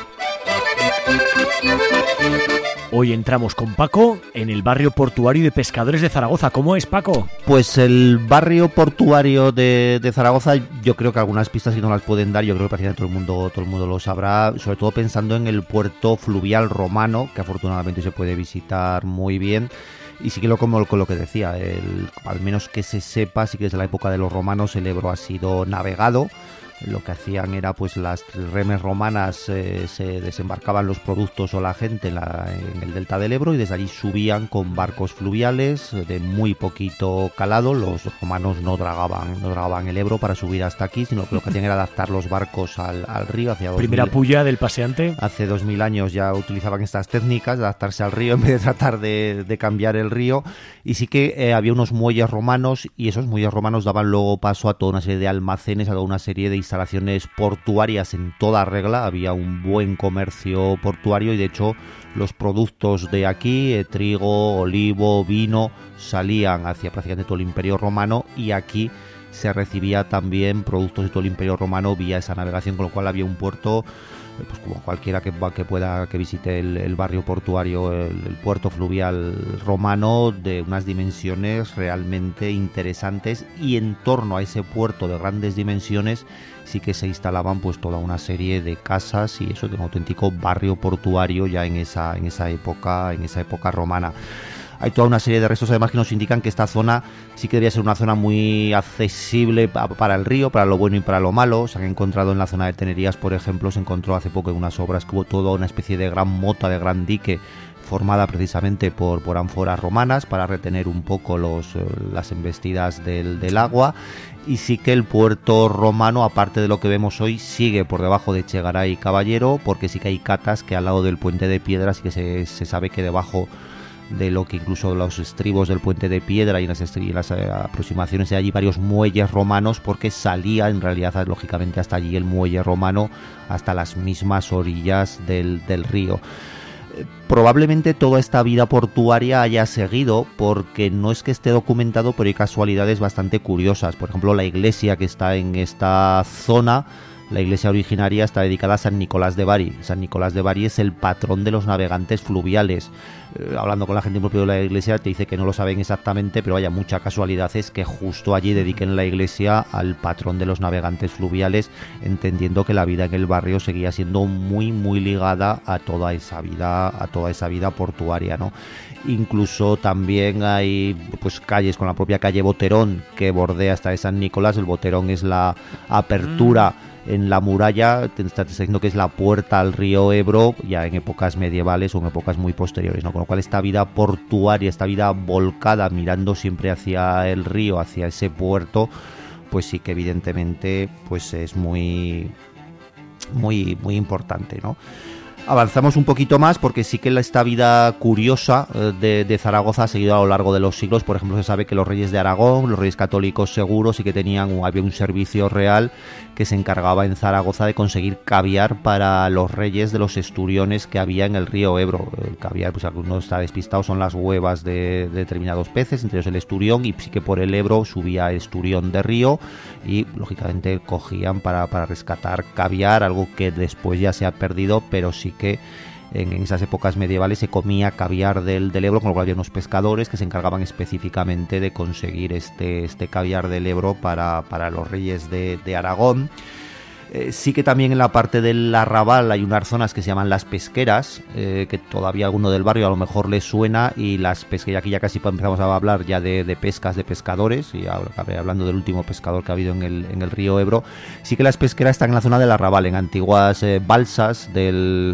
Hoy entramos con Paco en el barrio portuario de pescadores de Zaragoza. ¿Cómo es, Paco? Pues el barrio portuario de Zaragoza, yo creo que algunas pistas si no las pueden dar, yo creo que prácticamente todo el mundo lo sabrá, sobre todo pensando en el puerto fluvial romano, que afortunadamente se puede visitar muy bien. Y sí que con lo que decía, al menos que se sepa, sí que desde la época de los romanos el Ebro ha sido navegado. Lo que hacían era, pues las remes romanas se desembarcaban los productos o la gente en el delta del Ebro y desde allí subían con barcos fluviales de muy poquito calado. Los romanos no dragaban el Ebro para subir hasta aquí, sino que lo que hacían era adaptar los barcos al río. Primera puya del paseante. Hace 2000 años ya utilizaban estas técnicas de adaptarse al río en vez de tratar de cambiar el río. Y sí que había unos muelles romanos y esos muelles romanos daban luego paso a toda una serie de almacenes, a toda una serie de instalaciones portuarias en toda regla. Había un buen comercio portuario y de hecho los productos de aquí, trigo, olivo, vino, salían hacia prácticamente todo el Imperio Romano y aquí se recibía también productos de todo el Imperio Romano vía esa navegación, con lo cual había un puerto, pues como cualquiera que visite el barrio portuario, el puerto fluvial romano, de unas dimensiones realmente interesantes, y en torno a ese puerto de grandes dimensiones sí que se instalaban pues toda una serie de casas y eso de un auténtico barrio portuario ya en esa época romana. Hay toda una serie de restos además que nos indican que esta zona sí que debería ser una zona muy accesible para el río, para lo bueno y para lo malo. Se han encontrado en la zona de Tenerías, por ejemplo, se encontró hace poco en unas obras que hubo toda una especie de gran mota, de gran dique, formada precisamente por ánforas romanas para retener un poco las embestidas del agua. Y sí que el puerto romano, aparte de lo que vemos hoy, sigue por debajo de Echegaray y Caballero, porque sí que hay catas que al lado del puente de piedra sí que se sabe que debajo de lo que incluso los estribos del puente de piedra y en las aproximaciones de allí varios muelles romanos, porque salía en realidad lógicamente hasta allí el muelle romano, hasta las mismas orillas del río. Probablemente toda esta vida portuaria haya seguido, porque no es que esté documentado, pero hay casualidades bastante curiosas. Por ejemplo, la iglesia que está en esta zona, la iglesia originaria, está dedicada a San Nicolás de Bari. San Nicolás de Bari es el patrón de los navegantes fluviales. Hablando con la gente propio de la iglesia te dice que no lo saben exactamente, pero vaya, mucha casualidad es que justo allí dediquen la iglesia al patrón de los navegantes fluviales, entendiendo que la vida en el barrio seguía siendo muy muy ligada a toda esa vida portuaria, ¿no? Incluso también hay pues calles, con la propia calle Boterón que bordea hasta de San Nicolás. El Boterón es la apertura en la muralla, te está diciendo que es la puerta al río Ebro, ya en épocas medievales o en épocas muy posteriores, ¿no? Con lo cual esta vida portuaria, esta vida volcada, mirando siempre hacia el río, hacia ese puerto, pues sí que evidentemente pues es muy muy muy importante, ¿no? Avanzamos un poquito más porque sí que esta vida curiosa de Zaragoza ha seguido a lo largo de los siglos. Por ejemplo, se sabe que los reyes de Aragón, los reyes católicos seguros, sí que había un servicio real que se encargaba en Zaragoza de conseguir caviar para los reyes de los esturiones que había en el río Ebro. El caviar, pues algunos está despistado, son las huevas de determinados peces, entre ellos el esturión, y sí que por el Ebro subía esturión de río y lógicamente cogían para rescatar caviar, algo que después ya se ha perdido, pero sí que en esas épocas medievales se comía caviar del Ebro, con lo cual había unos pescadores que se encargaban específicamente de conseguir este caviar del Ebro para los reyes de Aragón. Sí que también en la parte del arrabal hay unas zonas que se llaman las pesqueras, que todavía alguno del barrio a lo mejor les suena, y las pesqueras, aquí ya casi empezamos a hablar ya de pescas, de pescadores, y ahora hablando del último pescador que ha habido en el río Ebro. Sí que las pesqueras están en la zona del arrabal, en antiguas balsas del...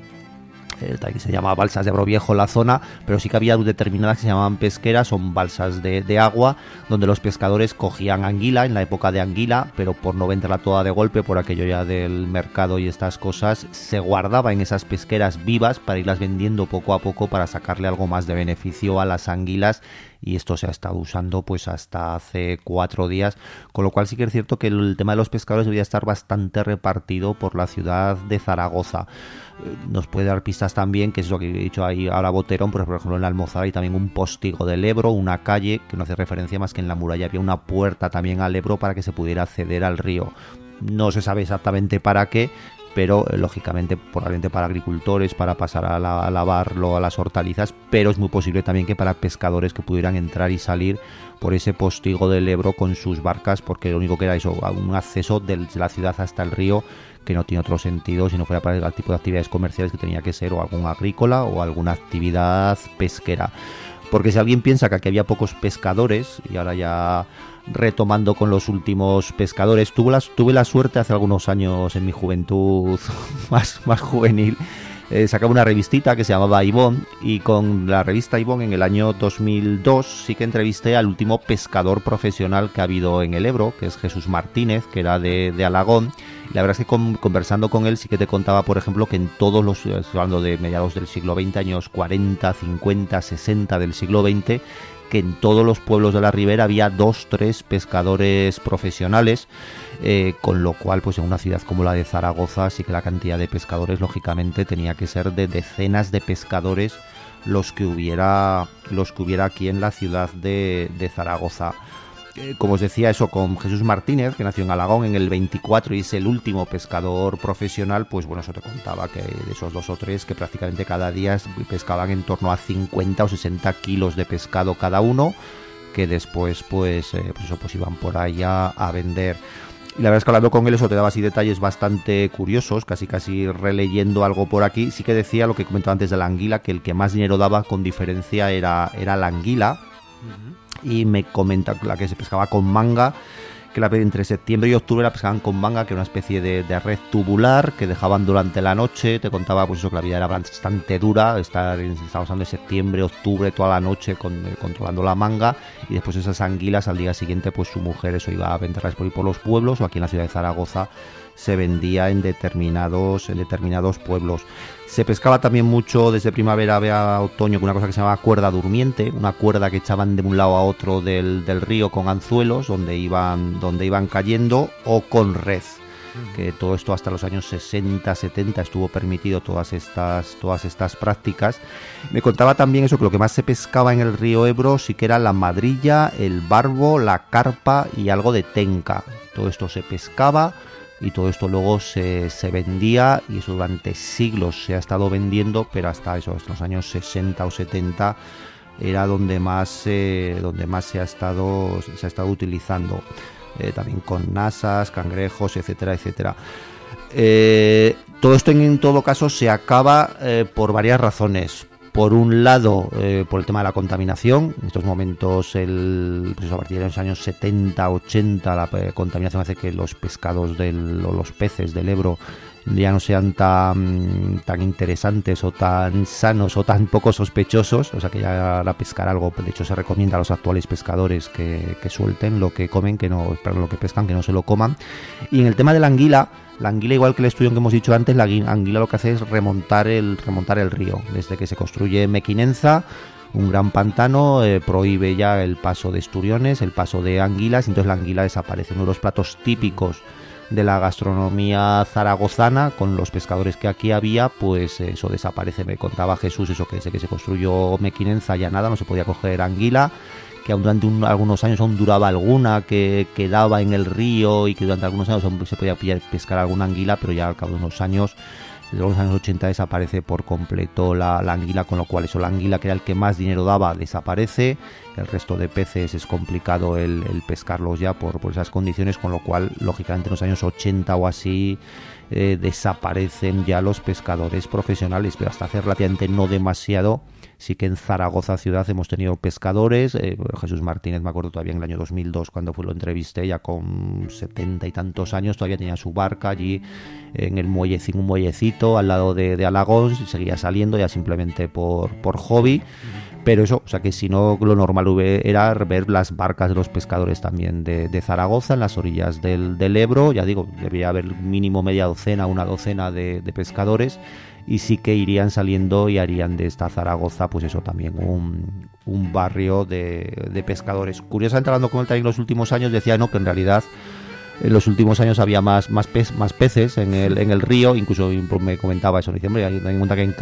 que se llama balsas de Ebro Viejo la zona, pero sí que había determinadas que se llamaban pesqueras, son balsas de agua, donde los pescadores cogían anguila en la época de anguila, pero por no venderla toda de golpe, por aquello ya del mercado y estas cosas, se guardaba en esas pesqueras vivas para irlas vendiendo poco a poco para sacarle algo más de beneficio a las anguilas, y esto se ha estado usando pues hasta hace 4 días, con lo cual sí que es cierto que el tema de los pescadores debería estar bastante repartido por la ciudad de Zaragoza. Nos puede dar pistas también, que es lo que he dicho ahí ahora Boterón, por ejemplo en la Almozara hay también un postigo del Ebro, una calle que no hace referencia más que en la muralla había una puerta también al Ebro para que se pudiera acceder al río. No se sabe exactamente para qué, pero lógicamente probablemente para agricultores, para pasar a lavarlo a las hortalizas, pero es muy posible también que para pescadores que pudieran entrar y salir por ese postigo del Ebro con sus barcas, porque lo único que era eso, un acceso de la ciudad hasta el río, que no tiene otro sentido si no fuera para el tipo de actividades comerciales, que tenía que ser o algún agrícola o alguna actividad pesquera. Porque si alguien piensa que aquí había pocos pescadores, y ahora ya retomando con los últimos pescadores, tuve la suerte hace algunos años en mi juventud más juvenil, sacaba una revistita que se llamaba Ivonne, y con la revista Ivonne en el año 2002 sí que entrevisté al último pescador profesional que ha habido en el Ebro, que es Jesús Martínez, que era de Alagón. Y la verdad es que conversando con él sí que te contaba, por ejemplo, que en todos los, hablando de mediados del siglo XX, años 40, 50, 60 del siglo XX, que en todos los pueblos de la ribera había 2-3 pescadores profesionales, con lo cual pues en una ciudad como la de Zaragoza sí que la cantidad de pescadores lógicamente tenía que ser de decenas de pescadores los que hubiera aquí en la ciudad de Zaragoza. Como os decía, eso con Jesús Martínez, que nació en Alagón en el 24 y es el último pescador profesional, pues bueno, eso te contaba que de esos 2 o 3 que prácticamente cada día pescaban en torno a 50 o 60 kilos de pescado cada uno, que después pues iban por ahí a vender. Y la verdad es que hablando con él eso te daba así detalles bastante curiosos, casi releyendo algo por aquí. Sí que decía lo que comentaba antes de la anguila, que el que más dinero daba con diferencia era la anguila. Y me comenta la que se pescaba con manga, que entre septiembre y octubre la pescaban con manga, que era una especie de red tubular que dejaban durante la noche. Te contaba pues eso, que la vida era bastante dura, estábamos hablando de septiembre, octubre, toda la noche controlando la manga, y después esas anguilas al día siguiente pues su mujer eso iba a venderlas por ahí por los pueblos, o aquí en la ciudad de Zaragoza se vendía en determinados pueblos. Se pescaba también mucho desde primavera a otoño con una cosa que se llamaba cuerda durmiente, una cuerda que echaban de un lado a otro del río con anzuelos donde iban cayendo, o con red, que todo esto hasta los años 60, 70 estuvo permitido todas estas prácticas. Me contaba también eso, que lo que más se pescaba en el río Ebro sí que era la madrilla, el barbo, la carpa y algo de tenca. Todo esto se pescaba y todo esto luego se vendía, y eso durante siglos se ha estado vendiendo, pero hasta los años 60 o 70 era donde más se ha estado utilizando, también con nasas, cangrejos, etcétera, etcétera. Todo esto en todo caso se acaba por varias razones. Por un lado, por el tema de la contaminación. En estos momentos, a partir de los años 70, 80, la contaminación hace que los pescados o los peces del Ebro ya no sean tan interesantes o tan sanos o tan poco sospechosos. O sea que ya a pescar algo, de hecho se recomienda a los actuales pescadores que suelten lo que comen, lo que pescan, que no se lo coman. Y en el tema de la anguila, igual que el estudio que hemos dicho antes, la anguila lo que hace es remontar el río. Desde que se construye Mequinenza, un gran pantano, prohíbe ya el paso de esturiones, el paso de anguilas, y entonces la anguila desaparece. Uno de los platos típicos de la gastronomía zaragozana, con los pescadores que aquí había, pues eso desaparece. Me contaba Jesús eso, que desde que se construyó Mequinenza ya nada, no se podía coger anguila, que durante algunos años aún duraba alguna que quedaba en el río, y que durante algunos años aún se podía pescar alguna anguila, pero ya al cabo de unos años Desde los años 80 desaparece por completo la anguila, con lo cual la anguila, que era el que más dinero daba, desaparece. El resto de peces es complicado el pescarlos ya por esas condiciones, con lo cual, lógicamente, en los años 80 o así desaparecen ya los pescadores profesionales, pero hasta hace relativamente no demasiado sí que en Zaragoza ciudad hemos tenido pescadores. Jesús Martínez, me acuerdo todavía en el año 2002 cuando lo entrevisté, ya con 70 y tantos años, todavía tenía su barca allí en el muelle, un muellecito al lado de Alagón, y seguía saliendo ya simplemente por hobby. Pero eso, o sea que si no, lo normal era ver las barcas de los pescadores también de Zaragoza en las orillas del Ebro. Ya digo, debería haber mínimo media docena, una docena de pescadores, y sí que irían saliendo y harían de esta Zaragoza, pues eso, también un barrio de pescadores. Curiosamente, hablando con él también en los últimos años, decía que en realidad en los últimos años había más peces en el río. Incluso me comentaba eso, dice, hombre, hay en cuenta que en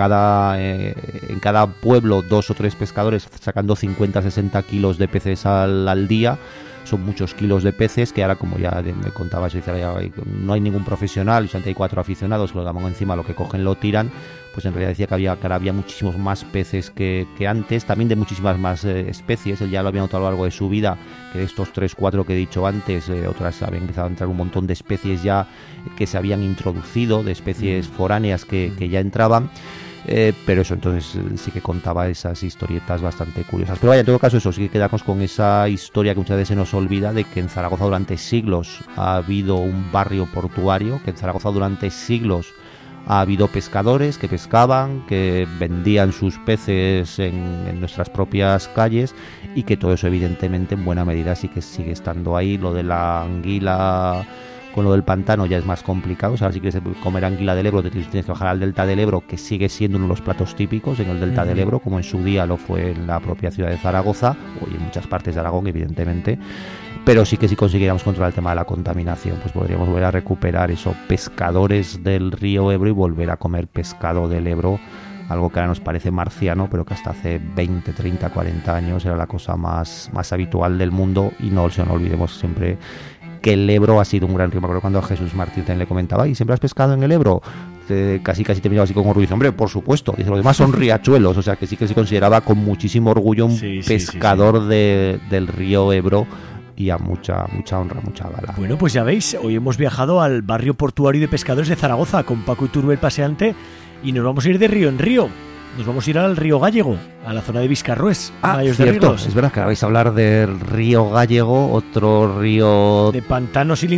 cada pueblo 2 o 3 pescadores sacando 50-60 kilos de peces al día. Son muchos kilos de peces que ahora, como ya me contaba eso, no hay ningún profesional, solamente hay 4 aficionados que lo llaman encima, lo que cogen lo tiran. Pues en realidad decía que ahora había muchísimos más peces que antes, también de muchísimas más especies. Él ya lo había notado a lo largo de su vida, que de estos 3-4 que he dicho antes, otras habían empezado a entrar un montón de especies ya que se habían introducido, de especies foráneas que ya entraban. Pero eso, entonces sí que contaba esas historietas bastante curiosas. Pero vaya, en todo caso, eso sí que quedamos con esa historia que muchas veces se nos olvida, de que en Zaragoza durante siglos ha habido un barrio portuario, que en Zaragoza durante siglos ha habido pescadores que pescaban, que vendían sus peces en nuestras propias calles, y que todo eso evidentemente en buena medida sí que sigue estando ahí. Lo de la anguila con lo del pantano ya es más complicado. O sea, si quieres comer anguila del Ebro, te tienes que bajar al delta del Ebro, que sigue siendo uno de los platos típicos en el delta del Ebro, como en su día lo fue en la propia ciudad de Zaragoza, o en muchas partes de Aragón, evidentemente. Pero sí que si consiguiéramos controlar el tema de la contaminación, pues podríamos volver a recuperar esos pescadores del río Ebro y volver a comer pescado del Ebro, algo que ahora nos parece marciano, pero que hasta hace 20, 30, 40 años era la cosa más habitual del mundo. Y no olvidemos siempre que el Ebro ha sido un gran río. Me acuerdo cuando a Jesús Martín le comentaba, ¿y siempre has pescado en el Ebro? Casi te miraba así con orgullo. Hombre, por supuesto. Dice, los demás son riachuelos. O sea, que sí que se consideraba con muchísimo orgullo un pescador del río Ebro, y a mucha honra, mucha gala. Bueno, pues ya veis, hoy hemos viajado al barrio portuario de pescadores de Zaragoza con Paco Iturbe, el paseante, y nos vamos a ir de río en río. Nos vamos a ir al río Gallego, a la zona de Viscarrués. Cierto, es verdad que vais a hablar del río Gallego, otro río de pantanos y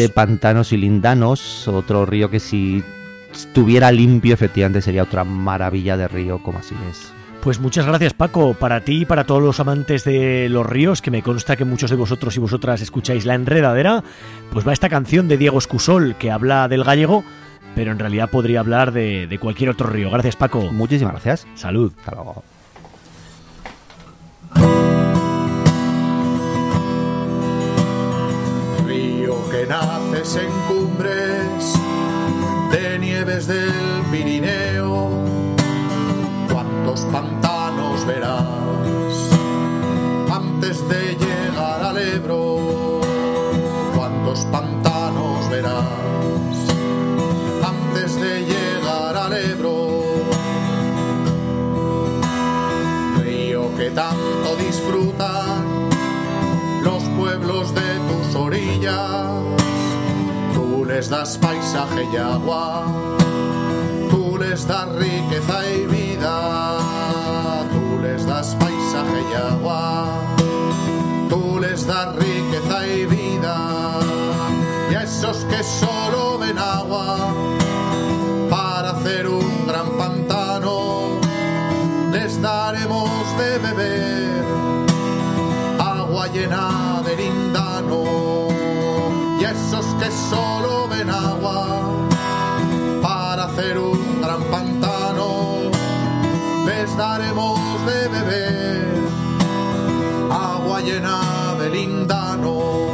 lindanos. Otro río que si estuviera limpio, efectivamente sería otra maravilla de río, como así es. Pues muchas gracias, Paco, para ti y para todos los amantes de los ríos, que me consta que muchos de vosotros y vosotras escucháis La Enredadera. Pues va esta canción de Diego Escusol que habla del gallego, pero en realidad podría hablar de cualquier otro río. Gracias, Paco. Muchísimas gracias. Salud. Hasta luego. Río que naces en cumbres de nieves del Pirineo, cuántos pantanos verás antes de llegar al Ebro, cuántos pantanos verás antes de llegar al Ebro. Río que tanto disfrutan los pueblos de tus orillas, tú les das paisaje y agua, tú les das riqueza y vida, tú les das paisaje y agua, tú les das riqueza y vida. Y a esos que solo ven agua para hacer un gran pantano, les daremos de beber agua llena de lindano. Y a esos que solo ven agua para hacer un gran pantano, les daremos de beber agua llena de lindano.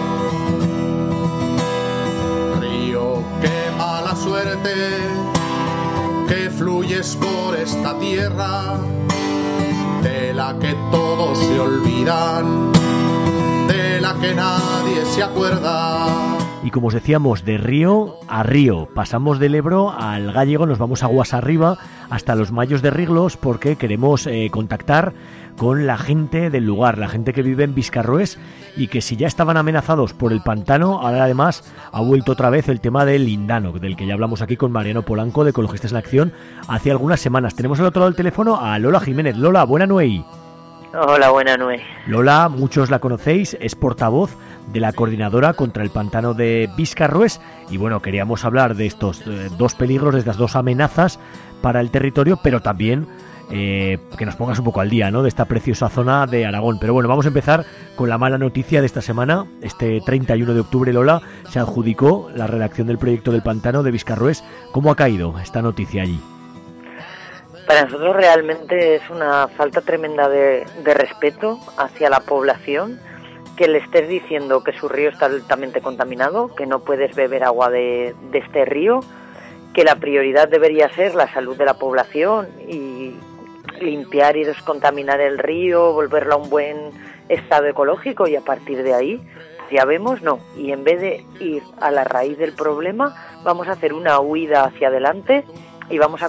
Río, qué mala suerte que fluyes por esta tierra, de la que todos se olvidan, de la que nadie se acuerda. y como os decíamos, de río a río. Pasamos del Ebro al Gállego, nos vamos aguas arriba hasta los Mayos de Riglos porque queremos contactar con la gente del lugar, la gente que vive en Viscarrués y que si ya estaban amenazados por el pantano, ahora además ha vuelto otra vez el tema del lindano, del que ya hablamos aquí con Mariano Polanco de Ecologistas en Acción hace algunas semanas. Tenemos al otro lado del teléfono a Lola Jiménez. Lola, buena nuey. Hola, buena nuey. Lola, muchos la conocéis, es portavoz de la Coordinadora contra el Pantano de Viscarrués y bueno, queríamos hablar de estos dos peligros, de estas dos amenazas para el territorio, pero también que nos pongas un poco al día, ¿no?, de esta preciosa zona de Aragón. Pero bueno, vamos a empezar con la mala noticia de esta semana. Este 31 de octubre, Lola, se adjudicó la redacción del proyecto del pantano de Viscarrués. ¿Cómo ha caído esta noticia allí? Para nosotros realmente es una falta tremenda de respeto hacia la población, que le estés diciendo que su río está altamente contaminado, que no puedes beber agua de este río, que la prioridad debería ser la salud de la población y limpiar y descontaminar el río, volverlo a un buen estado ecológico, y a partir de ahí ya vemos, no, y en vez de ir a la raíz del problema vamos a hacer una huida hacia adelante y vamos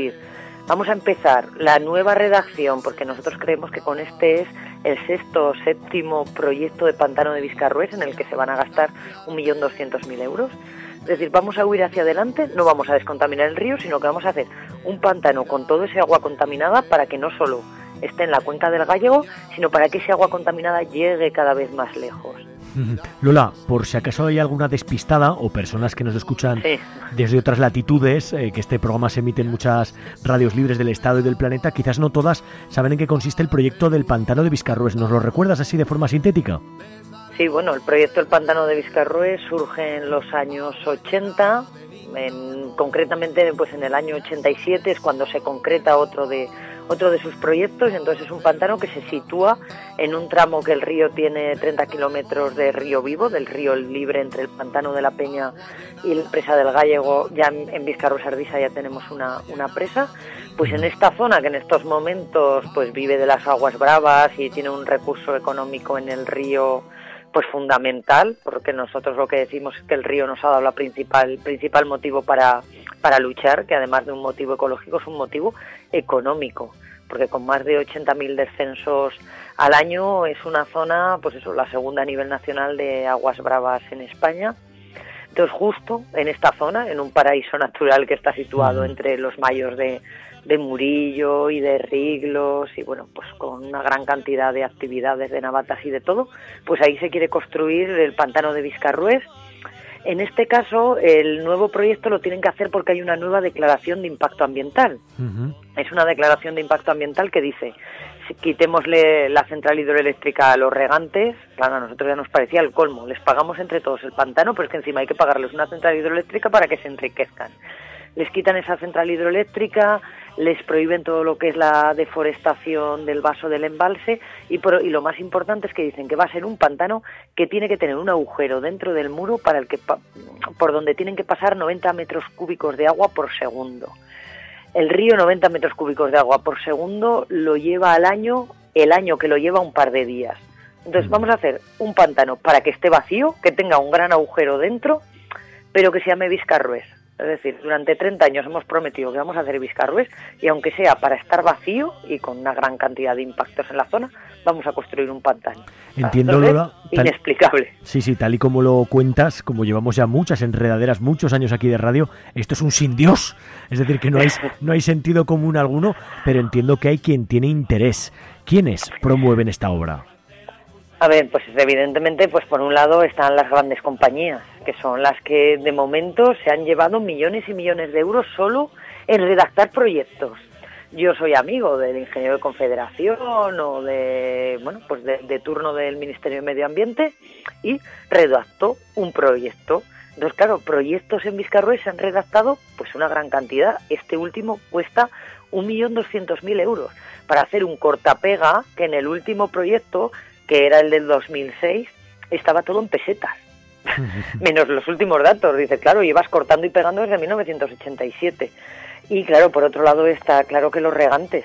a empezar la nueva redacción, porque nosotros creemos que con este es el sexto o séptimo proyecto de pantano de Viscarrués en el que se van a gastar 1.200.000 euros. Es decir, vamos a huir hacia adelante, no vamos a descontaminar el río, sino que vamos a hacer un pantano con todo ese agua contaminada para que no solo esté en la cuenca del Gállego, sino para que ese agua contaminada llegue cada vez más lejos. Lola, por si acaso hay alguna despistada o personas que nos escuchan desde otras latitudes, que este programa se emite en muchas radios libres del estado y del planeta, quizás no todas saben en qué consiste el proyecto del pantano de Viscarrués. ¿Nos lo recuerdas así de forma sintética? Sí, bueno, el proyecto del pantano de Viscarrués surge en los años 80, concretamente pues en el año 87 es cuando se concreta otro de sus proyectos, y entonces es un pantano que se sitúa en un tramo que el río tiene 30 kilómetros de río vivo, del río libre entre el pantano de la Peña y la presa del Gállego. Ya en Viscarrués Ardisa ya tenemos una presa, pues en esta zona que en estos momentos pues vive de las aguas bravas y tiene un recurso económico en el río pues fundamental, porque nosotros lo que decimos es que el río nos ha dado el principal motivo para luchar, que además de un motivo ecológico es un motivo económico, porque con más de 80.000 descensos al año es una zona, pues eso, la segunda a nivel nacional de aguas bravas en España. Entonces justo en esta zona, en un paraíso natural que está situado entre los Mayos de Murillo y de Riglos, y bueno, pues con una gran cantidad de actividades de navatas y de todo, pues ahí se quiere construir el pantano de Viscarrués. En este caso, el nuevo proyecto lo tienen que hacer porque hay una nueva declaración de impacto ambiental. Es una declaración de impacto ambiental que dice, quitémosle la central hidroeléctrica a los regantes. Claro, a nosotros ya nos parecía el colmo, les pagamos entre todos el pantano, pero es que encima hay que pagarles una central hidroeléctrica para que se enriquezcan. Les quitan esa central hidroeléctrica, les prohíben todo lo que es la deforestación del vaso del embalse y lo más importante es que dicen que va a ser un pantano que tiene que tener un agujero dentro del muro por donde tienen que pasar 90 metros cúbicos de agua por segundo. El río 90 metros cúbicos de agua por segundo lo lleva al año, el año que lo lleva un par de días. Entonces vamos a hacer un pantano para que esté vacío, que tenga un gran agujero dentro, pero que se llame Viscarrués. Es decir, durante 30 años hemos prometido que vamos a hacer Viscarrués y aunque sea para estar vacío y con una gran cantidad de impactos en la zona, vamos a construir un pantano. Entiendo, Lola. Inexplicable. Sí, tal y como lo cuentas, como llevamos ya muchas enredaderas, muchos años aquí de radio, esto es un sin Dios. Es decir, que no hay sentido común alguno, pero entiendo que hay quien tiene interés. ¿Quiénes promueven esta obra? A ver, pues evidentemente, pues por un lado están las grandes compañías, que son las que de momento se han llevado millones y millones de euros solo en redactar proyectos. Yo soy amigo del ingeniero de Confederación o de turno del Ministerio de Medio Ambiente y redactó un proyecto. Entonces, claro, proyectos en Viscarrués se han redactado pues una gran cantidad. Este último cuesta 1.200.000 euros para hacer un cortapega que en el último proyecto, que era el del 2006, estaba todo en pesetas. Menos los últimos datos. Dice, claro, llevas cortando y pegando desde 1987. Y claro, por otro lado está claro que los regantes,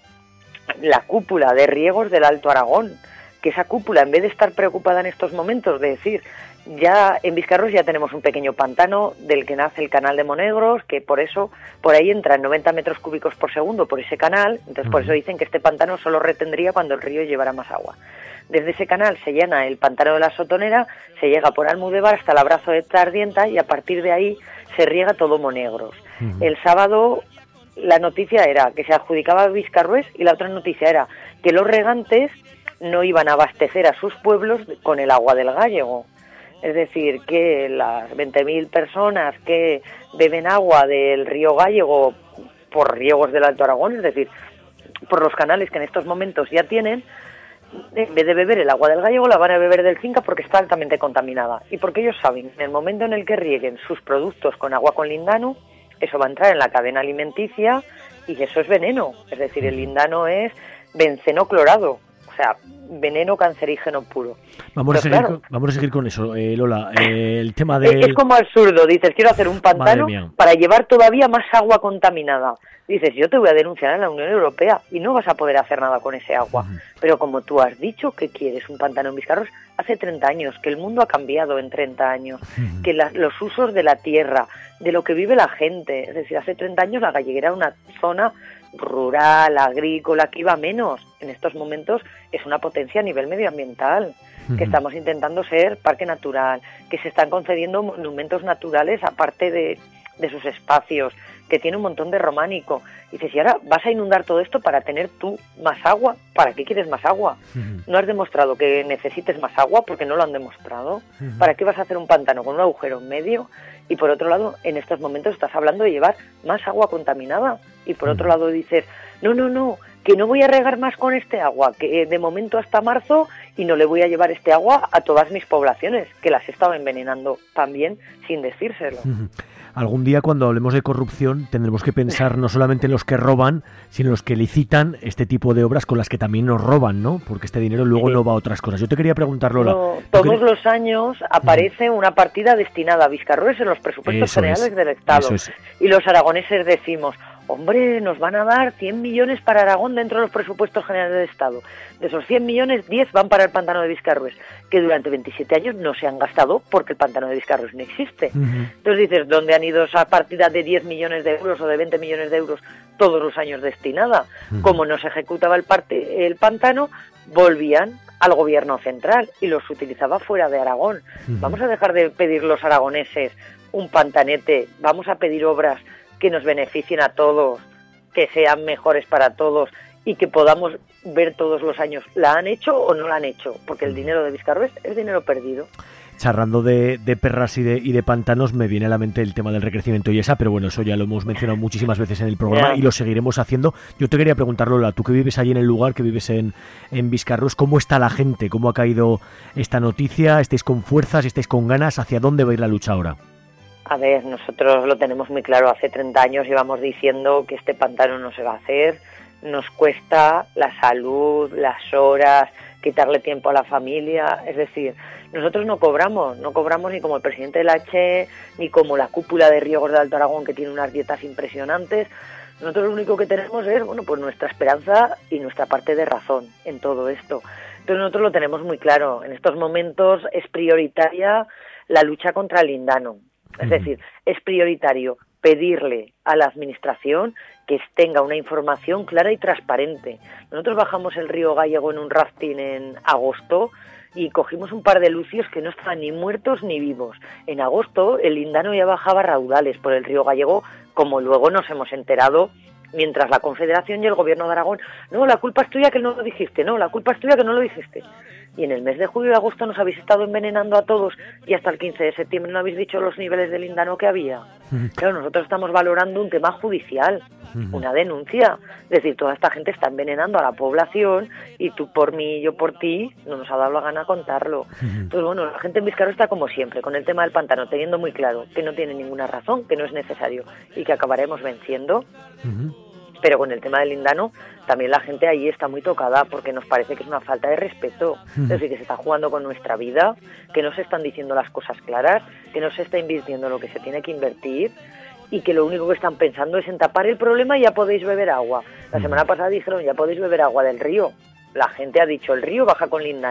la cúpula de riegos del Alto Aragón, que esa cúpula, en vez de estar preocupada en estos momentos de decir, Ya en Viscarrués ya tenemos un pequeño pantano del que nace el canal de Monegros, que por ahí entran 90 metros cúbicos por segundo por ese canal, entonces por eso dicen que este pantano solo retendría cuando el río llevara más agua. Desde ese canal se llena el pantano de la Sotonera, se llega por Almudévar hasta el Abrazo de Tardienta y a partir de ahí se riega todo Monegros. El sábado la noticia era que se adjudicaba a Viscarrués y la otra noticia era que los regantes no iban a abastecer a sus pueblos con el agua del Gállego. Es decir, que las 20.000 personas que beben agua del río Gállego por riegos del Alto Aragón, es decir, por los canales que en estos momentos ya tienen, en vez de beber el agua del Gállego la van a beber del Cinca porque está altamente contaminada. Y porque ellos saben, en el momento en el que rieguen sus productos con agua con lindano, eso va a entrar en la cadena alimenticia y eso es veneno. Es decir, el lindano es benceno clorado. O sea, veneno cancerígeno puro. Vamos a seguir con eso, Lola. El tema de... Es como absurdo. Dices, quiero hacer un pantano para llevar todavía más agua contaminada. Dices, yo te voy a denunciar en la Unión Europea y no vas a poder hacer nada con ese agua. Pero como tú has dicho, ¿qué quieres? Un pantano en Viscarrués. Hace 30 años, que el mundo ha cambiado en 30 años, que los usos de la tierra, de lo que vive la gente. Es decir, hace 30 años la Galleguera era una zona rural, agrícola, que iba menos. En estos momentos es una potencia a nivel medioambiental, que estamos intentando ser parque natural, que se están concediendo monumentos naturales aparte de sus espacios, que tiene un montón de románico. Y dices, y ahora vas a inundar todo esto para tener tú más agua. ¿Para qué quieres más agua? No has demostrado que necesites más agua porque no lo han demostrado. ¿Para qué vas a hacer un pantano con un agujero en medio? Y por otro lado, en estos momentos estás hablando de llevar más agua contaminada. Y por otro lado dices, no, que no voy a regar más con este agua, que de momento hasta marzo y no le voy a llevar este agua a todas mis poblaciones, que las he estado envenenando también sin decírselo. Algún día cuando hablemos de corrupción tendremos que pensar no solamente en los que roban, sino en los que licitan este tipo de obras con las que también nos roban, ¿no? Porque este dinero luego no va a otras cosas. Yo te quería preguntar, Lola. Todos los años aparece una partida destinada a Viscarrués en los presupuestos generales del Estado. Y los aragoneses decimos, hombre, nos van a dar 100 millones para Aragón dentro de los presupuestos generales del Estado. De esos 100 millones, 10 van para el pantano de Viscarrués, que durante 27 años no se han gastado porque el pantano de Viscarrués no existe. Entonces dices, ¿dónde han ido esa partida de 10 millones de euros o de 20 millones de euros todos los años destinada? Como no se ejecutaba el pantano, volvían al gobierno central y los utilizaba fuera de Aragón. Vamos a dejar de pedir los aragoneses un pantanete, vamos a pedir obras que nos beneficien a todos, que sean mejores para todos y que podamos ver todos los años, ¿la han hecho o no la han hecho? Porque el dinero de Viscarrués es dinero perdido. Charlando de perras y de pantanos, me viene a la mente el tema del recrecimiento y pero bueno, eso ya lo hemos mencionado muchísimas veces en el programa y lo seguiremos haciendo. Yo te quería preguntar, Lola, tú que vives allí en el lugar, que vives en Viscarrués, ¿cómo está la gente? ¿Cómo ha caído esta noticia? ¿Estáis con fuerzas? ¿Estáis con ganas? ¿Hacia dónde va a ir la lucha ahora? A ver, nosotros lo tenemos muy claro. Hace 30 años llevamos diciendo que este pantano no se va a hacer. Nos cuesta la salud, las horas, quitarle tiempo a la familia. Es decir, nosotros no cobramos ni como el presidente del H, ni como la cúpula de riegos del Alto Aragón, que tiene unas dietas impresionantes. Nosotros lo único que tenemos es, pues nuestra esperanza y nuestra parte de razón en todo esto. Entonces nosotros lo tenemos muy claro. En estos momentos es prioritaria la lucha contra el lindano. Es decir, es prioritario pedirle a la administración que tenga una información clara y transparente. Nosotros bajamos el río Gállego en un rafting en agosto y cogimos un par de lucios que no estaban ni muertos ni vivos. En agosto el lindano ya bajaba raudales por el río Gállego, como luego nos hemos enterado, mientras la Confederación y el Gobierno de Aragón, no, la culpa es tuya que no lo dijiste, no, la culpa es tuya que no lo dijiste. Y en el mes de julio y agosto nos habéis estado envenenando a todos y hasta el 15 de septiembre no habéis dicho los niveles de lindano que había. Claro, nosotros estamos valorando un tema judicial, una denuncia. Es decir, toda esta gente está envenenando a la población y tú por mí y yo por ti no nos ha dado la gana contarlo. Entonces, bueno, la gente en Viscarrués está como siempre, con el tema del pantano, teniendo muy claro que no tiene ninguna razón, que no es necesario y que acabaremos venciendo. Pero con el tema del lindano también la gente ahí está muy tocada porque nos parece que es una falta de respeto. Es decir, que se está jugando con nuestra vida, que no se están diciendo las cosas claras, que no se está invirtiendo lo que se tiene que invertir y que lo único que están pensando es en tapar el problema y ya podéis beber agua. La semana pasada dijeron, ya podéis beber agua del río. La gente ha dicho, el río baja con lindano.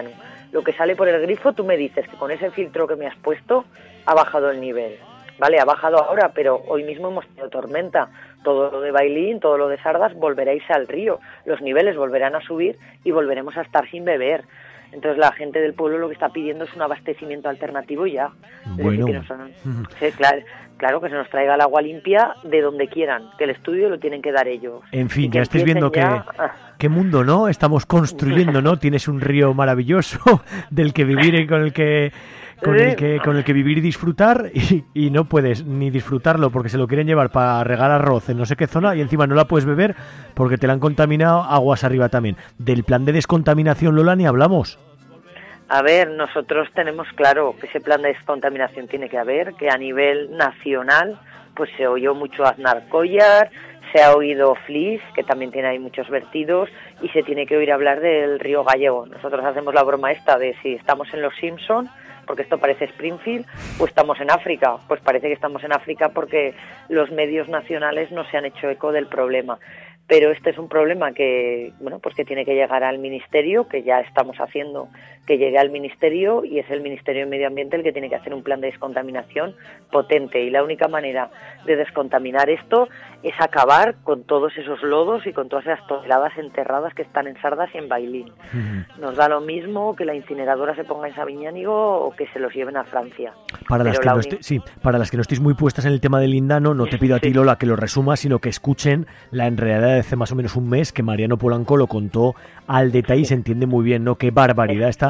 lo que sale por el grifo, tú me dices que con ese filtro que me has puesto ha bajado el nivel. Vale, ha bajado ahora, pero hoy mismo hemos tenido tormenta. Todo lo de Bailín, todo lo de Sardas, volveréis al río. Los niveles volverán a subir y volveremos a estar sin beber. Entonces la gente del pueblo lo que está pidiendo es un abastecimiento alternativo ya. Bueno. Es decir, sí, claro, que se nos traiga el agua limpia de donde quieran, que el estudio lo tienen que dar ellos. En fin, ya estáis viendo qué mundo, ¿no? Estamos construyendo, ¿no? Tienes un río maravilloso del que vivir y con el que vivir y disfrutar y no puedes ni disfrutarlo porque se lo quieren llevar para regar arroz en no sé qué zona y encima no la puedes beber porque te la han contaminado aguas arriba también. Del plan de descontaminación, Lola, ni hablamos. A ver, nosotros tenemos claro que ese plan de descontaminación tiene que haber, que a nivel nacional pues se oyó mucho Aznar Collar, se ha oído Flis, que también tiene ahí muchos vertidos, y se tiene que oír hablar del río Gallego. Nosotros hacemos la broma esta de si estamos en Los Simpson, porque esto parece Springfield, o estamos en África. Pues parece que estamos en África porque los medios nacionales no se han hecho eco del problema. Pero este es un problema que, bueno, pues que tiene que llegar al Ministerio, que ya estamos haciendo que llegue al Ministerio, y es el Ministerio de Medio Ambiente el que tiene que hacer un plan de descontaminación potente. Y la única manera de descontaminar esto es acabar con todos esos lodos y con todas esas toneladas enterradas que están en Sardas y en Bailín. Nos da lo mismo que la incineradora se ponga en Sabiñánigo o que se los lleven a Francia. Para las que no estéis muy puestas en el tema del lindano, no te pido a ti, Lola, que lo resumas, sino que escuchen la enredadera de hace más o menos un mes, que Mariano Polanco lo contó al detalle y se entiende muy bien, ¿no? Qué barbaridad esta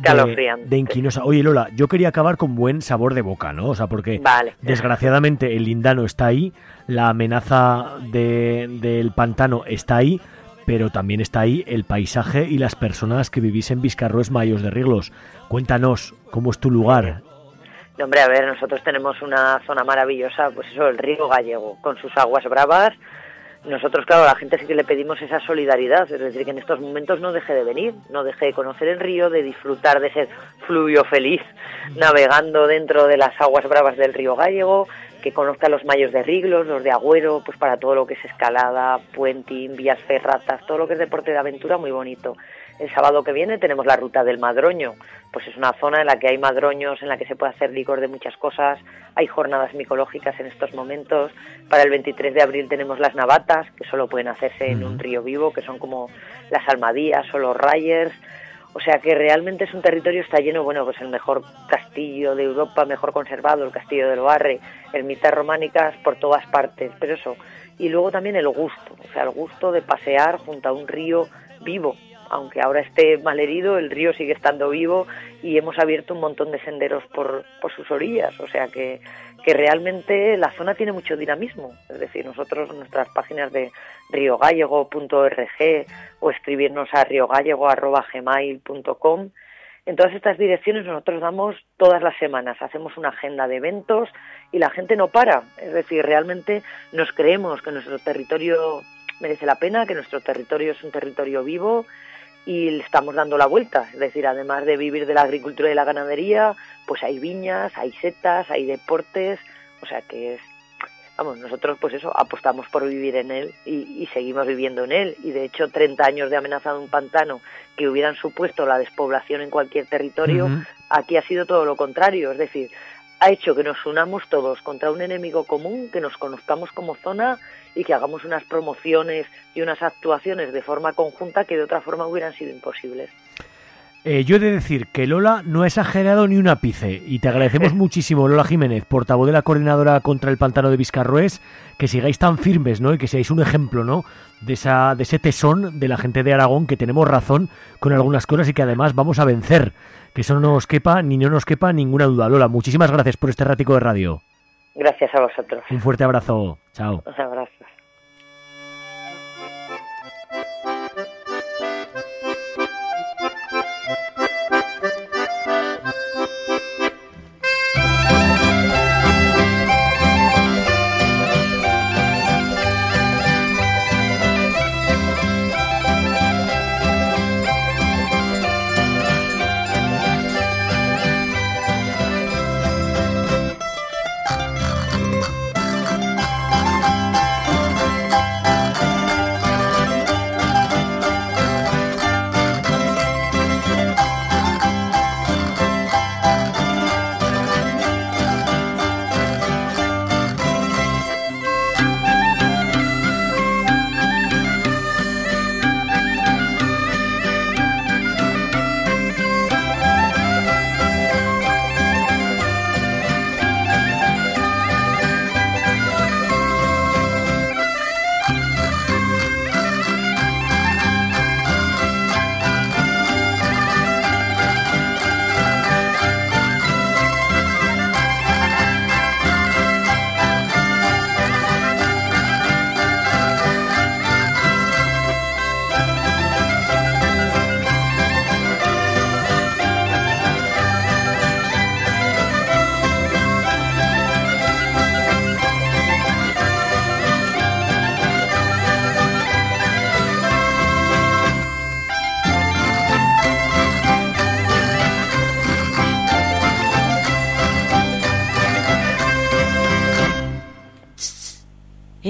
de inquinosa. Oye, Lola, yo quería acabar con buen sabor de boca, ¿no? O sea, porque desgraciadamente el lindano está ahí, la amenaza del pantano está ahí, pero también está ahí el paisaje y las personas que vivís en Viscarrués, Mayos de Riglos. Cuéntanos, ¿cómo es tu lugar? Hombre, a ver, nosotros tenemos una zona maravillosa, pues eso, el río Gallego, con sus aguas bravas. Nosotros, claro, a la gente sí que le pedimos esa solidaridad, es decir, que en estos momentos no deje de venir, no deje de conocer el río, de disfrutar de ser fluvio feliz navegando dentro de las aguas bravas del río Gallego, que conozca los Mayos de Riglos, los de Agüero, pues para todo lo que es escalada, puenting, vías ferratas, todo lo que es deporte de aventura, muy bonito. El sábado que viene tenemos la ruta del Madroño, pues es una zona en la que hay madroños, en la que se puede hacer licor de muchas cosas, hay jornadas micológicas en estos momentos. Para el 23 de abril tenemos las navatas, que solo pueden hacerse en un río vivo, que son como las almadías o los rayers. O sea que realmente es un territorio, está lleno, bueno, pues el mejor castillo de Europa, mejor conservado, el castillo del Barre, ermitas románicas por todas partes, pero eso. Y luego también el gusto, o sea, el gusto de pasear junto a un río vivo. Aunque ahora esté malherido, el río sigue estando vivo y hemos abierto un montón de senderos por sus orillas. O sea que realmente la zona tiene mucho dinamismo. Es decir, nosotros en nuestras páginas de riogallego.org o escribirnos a riogallego@gmail.com, en todas estas direcciones nosotros damos todas las semanas, hacemos una agenda de eventos y la gente no para. Es decir, realmente nos creemos que nuestro territorio merece la pena, que nuestro territorio es un territorio vivo y le estamos dando la vuelta. Es decir, además de vivir de la agricultura y la ganadería, pues hay viñas, hay setas, hay deportes, o sea que es, vamos, nosotros pues eso, apostamos por vivir en él y seguimos viviendo en él. Y de hecho 30 años de amenaza de un pantano que hubieran supuesto la despoblación en cualquier territorio, aquí ha sido todo lo contrario. Es decir, ha hecho que nos unamos todos contra un enemigo común, que nos conozcamos como zona y que hagamos unas promociones y unas actuaciones de forma conjunta que de otra forma hubieran sido imposibles. Yo he de decir que Lola no ha exagerado ni un ápice y te agradecemos muchísimo, Lola Jiménez, portavoz de la Coordinadora contra el Pantano de Viscarrués, que sigáis tan firmes, ¿no? Y que seáis un ejemplo, ¿no? De ese tesón de la gente de Aragón, que tenemos razón con algunas cosas y que además vamos a vencer, que eso no nos quepa ninguna duda. Lola, muchísimas gracias por este ratico de radio. Gracias a vosotros. Un fuerte abrazo. Chao. Un abrazo.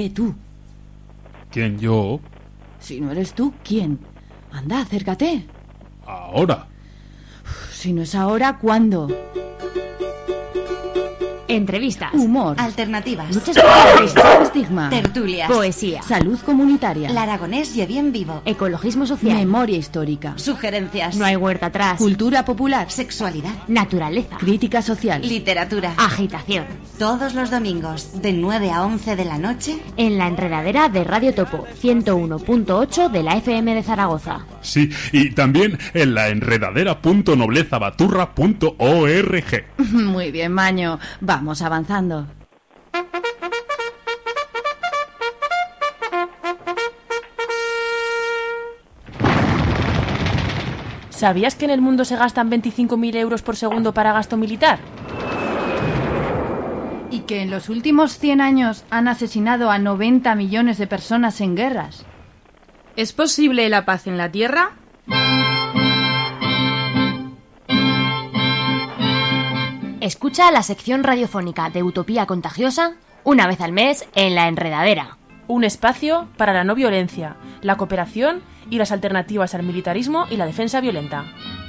tú. ¿Quién, yo? Si no eres tú, ¿quién? Anda, acércate. Ahora. Si no es ahora, ¿cuándo? Entrevistas. Humor. Alternativas. Luchas contra el racismo, estigma. Tertulias. Poesía. Salud comunitaria. El aragonés y bien vivo. Ecologismo social. Memoria histórica. Sugerencias. No hay huerta atrás. Cultura popular. Sexualidad. Naturaleza. Crítica social. Literatura. Agitación. Todos los domingos, de 9 a 11 de la noche. En la enredadera de Radio Topo, 101.8 de la FM de Zaragoza. Sí, y también en la enredadera.noblezabaturra.org. Muy bien, Maño. Vamos avanzando. ¿Sabías que en el mundo se gastan 25.000 euros por segundo para gasto militar? Y que en los últimos 100 años han asesinado a 90 millones de personas en guerras. ¿Es posible la paz en la Tierra? Escucha la sección radiofónica de Utopía Contagiosa una vez al mes en La Enredadera. Un espacio para la no violencia, la cooperación y las alternativas al militarismo y la defensa violenta.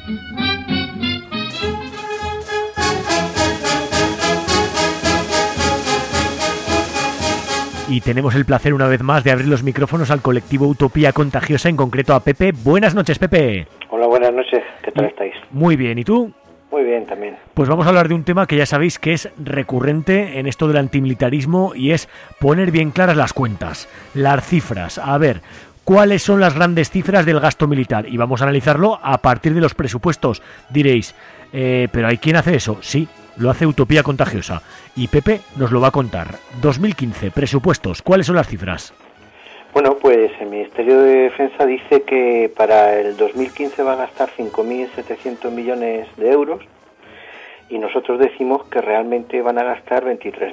Y tenemos el placer una vez más de abrir los micrófonos al colectivo Utopía Contagiosa, en concreto a Pepe. Buenas noches, Pepe. Hola, buenas noches. ¿Qué tal estáis? Muy bien, ¿y tú? Muy bien, también. Pues vamos a hablar de un tema que ya sabéis que es recurrente en esto del antimilitarismo y es poner bien claras las cuentas, las cifras. A ver, ¿cuáles son las grandes cifras del gasto militar? Y vamos a analizarlo a partir de los presupuestos. Diréis, ¿pero hay quien hace eso? Sí, lo hace Utopía Contagiosa. Y Pepe nos lo va a contar. 2015, presupuestos, ¿cuáles son las cifras? Bueno, pues el Ministerio de Defensa dice que para el 2015 va a gastar 5.700 millones de euros y nosotros decimos que realmente van a gastar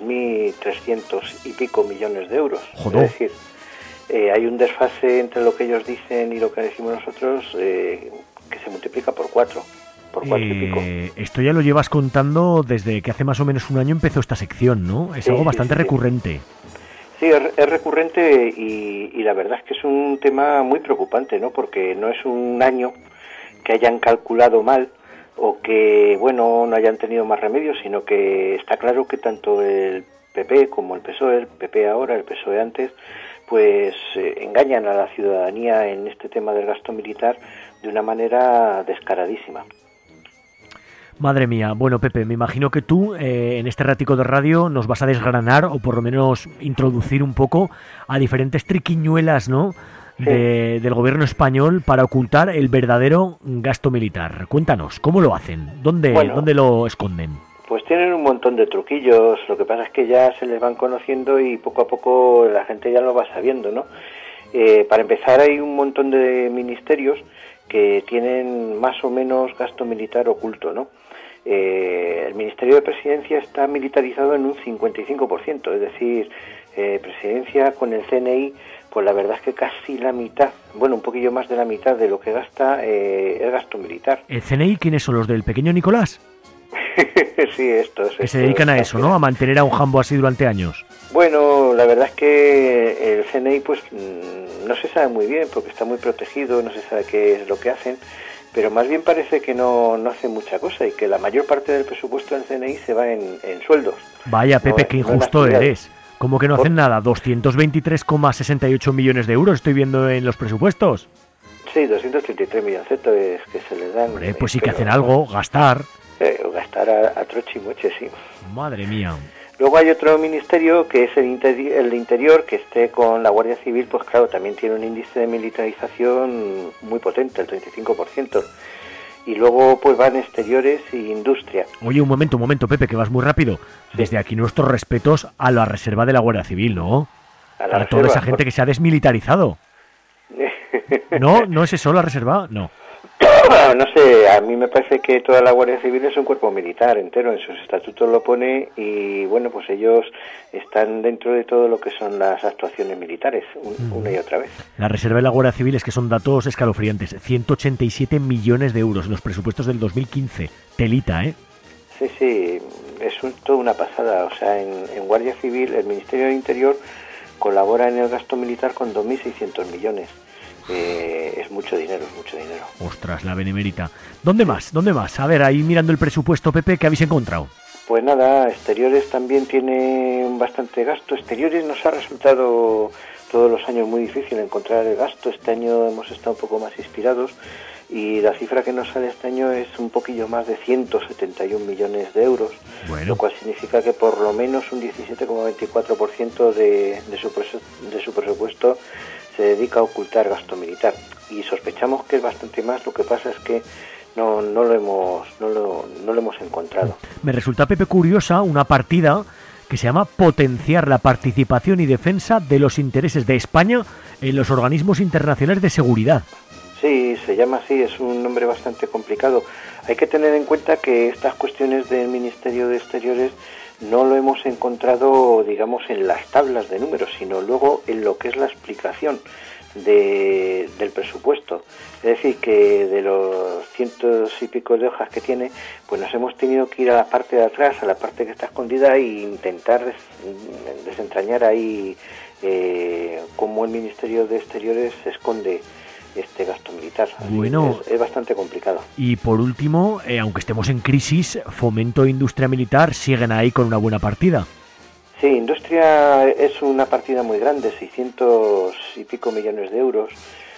23.300 y pico millones de euros. Joder. Es decir, hay un desfase entre lo que ellos dicen y lo que decimos nosotros que se multiplica por 4. Por 4 y pico. Esto ya lo llevas contando desde que hace más o menos un año empezó esta sección, ¿no? Es algo bastante recurrente. Sí, es recurrente y la verdad es que es un tema muy preocupante, ¿no? Porque no es un año que hayan calculado mal o que, bueno, no hayan tenido más remedio, sino que está claro que tanto el PP como el PSOE, el PP ahora, el PSOE antes, pues engañan a la ciudadanía en este tema del gasto militar de una manera descaradísima. Madre mía. Bueno, Pepe, me imagino que tú en este ratico de radio nos vas a desgranar o por lo menos introducir un poco a diferentes triquiñuelas, ¿no? Del gobierno español para ocultar el verdadero gasto militar. Cuéntanos, ¿cómo lo hacen? ¿Dónde lo esconden? Pues tienen un montón de truquillos, lo que pasa es que ya se les van conociendo y poco a poco la gente ya lo va sabiendo, ¿no? Para empezar, hay un montón de ministerios que tienen más o menos gasto militar oculto, ¿no? El Ministerio de Presidencia está militarizado en un 55%, es decir, Presidencia con el CNI, pues la verdad es que casi la mitad, bueno, un poquillo más de la mitad de lo que gasta es gasto militar. ¿El CNI quiénes son, los del pequeño Nicolás? Sí, estos. Que se dedican a eso, ¿no? A mantener a un jambo así durante años. Bueno, la verdad es que el CNI pues no se sabe muy bien porque está muy protegido, no se sabe qué es lo que hacen, pero más bien parece que no hace mucha cosa y que la mayor parte del presupuesto del CNI se va en sueldos. Vaya, Pepe, qué injusto eres. ¿Cómo que no hacen nada? 223,68 millones de euros estoy viendo en los presupuestos. Sí, 233 milloncitos que se les dan. Hombre, pues sí que hacen algo, gastar. Gastar a troche y moche, sí. Madre mía. Luego hay otro ministerio que es el de Interior, que esté con la Guardia Civil, pues claro, también tiene un índice de militarización muy potente, el 35%. Y luego pues van Exteriores y Industria. Oye, un momento, Pepe, que vas muy rápido. Desde aquí nuestros respetos a la reserva de la Guardia Civil, ¿no? A toda esa gente que se ha desmilitarizado. ¿No es eso la reserva? No. No sé, a mí me parece que toda la Guardia Civil es un cuerpo militar entero, en sus estatutos lo pone y bueno, pues ellos están dentro de todo lo que son las actuaciones militares, una y otra vez. La reserva de la Guardia Civil es que son datos escalofriantes, 187 millones de euros en los presupuestos del 2015, telita, ¿eh? Sí, es toda una pasada, o sea, en Guardia Civil, el Ministerio del Interior colabora en el gasto militar con 2.600 millones. Es mucho dinero, es mucho dinero. Ostras, la benemérita. ¿Dónde más? ¿Dónde más? A ver, ahí mirando el presupuesto, Pepe, ¿qué habéis encontrado? Pues nada, Exteriores también tiene bastante gasto. Exteriores nos ha resultado todos los años muy difícil encontrar el gasto. Este año hemos estado un poco más inspirados y la cifra que nos sale este año es un poquillo más de 171 millones de euros, lo cual significa que por lo menos un 17,24% de su presupuesto se dedica a ocultar gasto militar. Y sospechamos que es bastante más, lo que pasa es que no lo hemos encontrado. Me resulta, Pepe, curiosa una partida que se llama Potenciar la participación y defensa de los intereses de España en los organismos internacionales de seguridad. Sí, se llama así, es un nombre bastante complicado. Hay que tener en cuenta que estas cuestiones del Ministerio de Exteriores no lo hemos encontrado, digamos, en las tablas de números, sino luego en lo que es la explicación del presupuesto. Es decir, que de los cientos y pico de hojas que tiene, pues nos hemos tenido que ir a la parte de atrás, a la parte que está escondida, e intentar desentrañar ahí cómo el Ministerio de Exteriores se esconde este gasto militar. Bueno, es bastante complicado. Y por último, aunque estemos en crisis, Fomento e Industria Militar siguen ahí con una buena partida. Sí, Industria es una partida muy grande, 600 y pico millones de euros,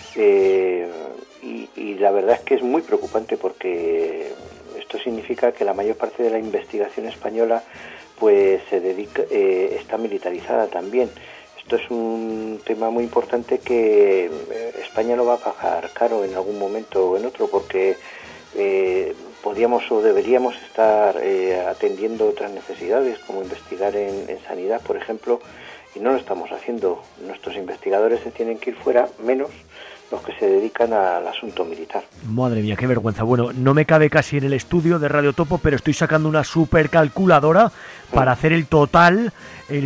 y la verdad es que es muy preocupante porque esto significa que la mayor parte de la investigación española pues está militarizada también. Esto es un tema muy importante que España lo va a pagar caro en algún momento o en otro, porque podríamos o deberíamos estar atendiendo otras necesidades, como investigar en sanidad, por ejemplo, y no lo estamos haciendo. Nuestros investigadores se tienen que ir fuera, menos los que se dedican al asunto militar. Madre mía, qué vergüenza. Bueno, no me cabe casi en el estudio de Radio Topo, pero estoy sacando una supercalculadora para hacer el total de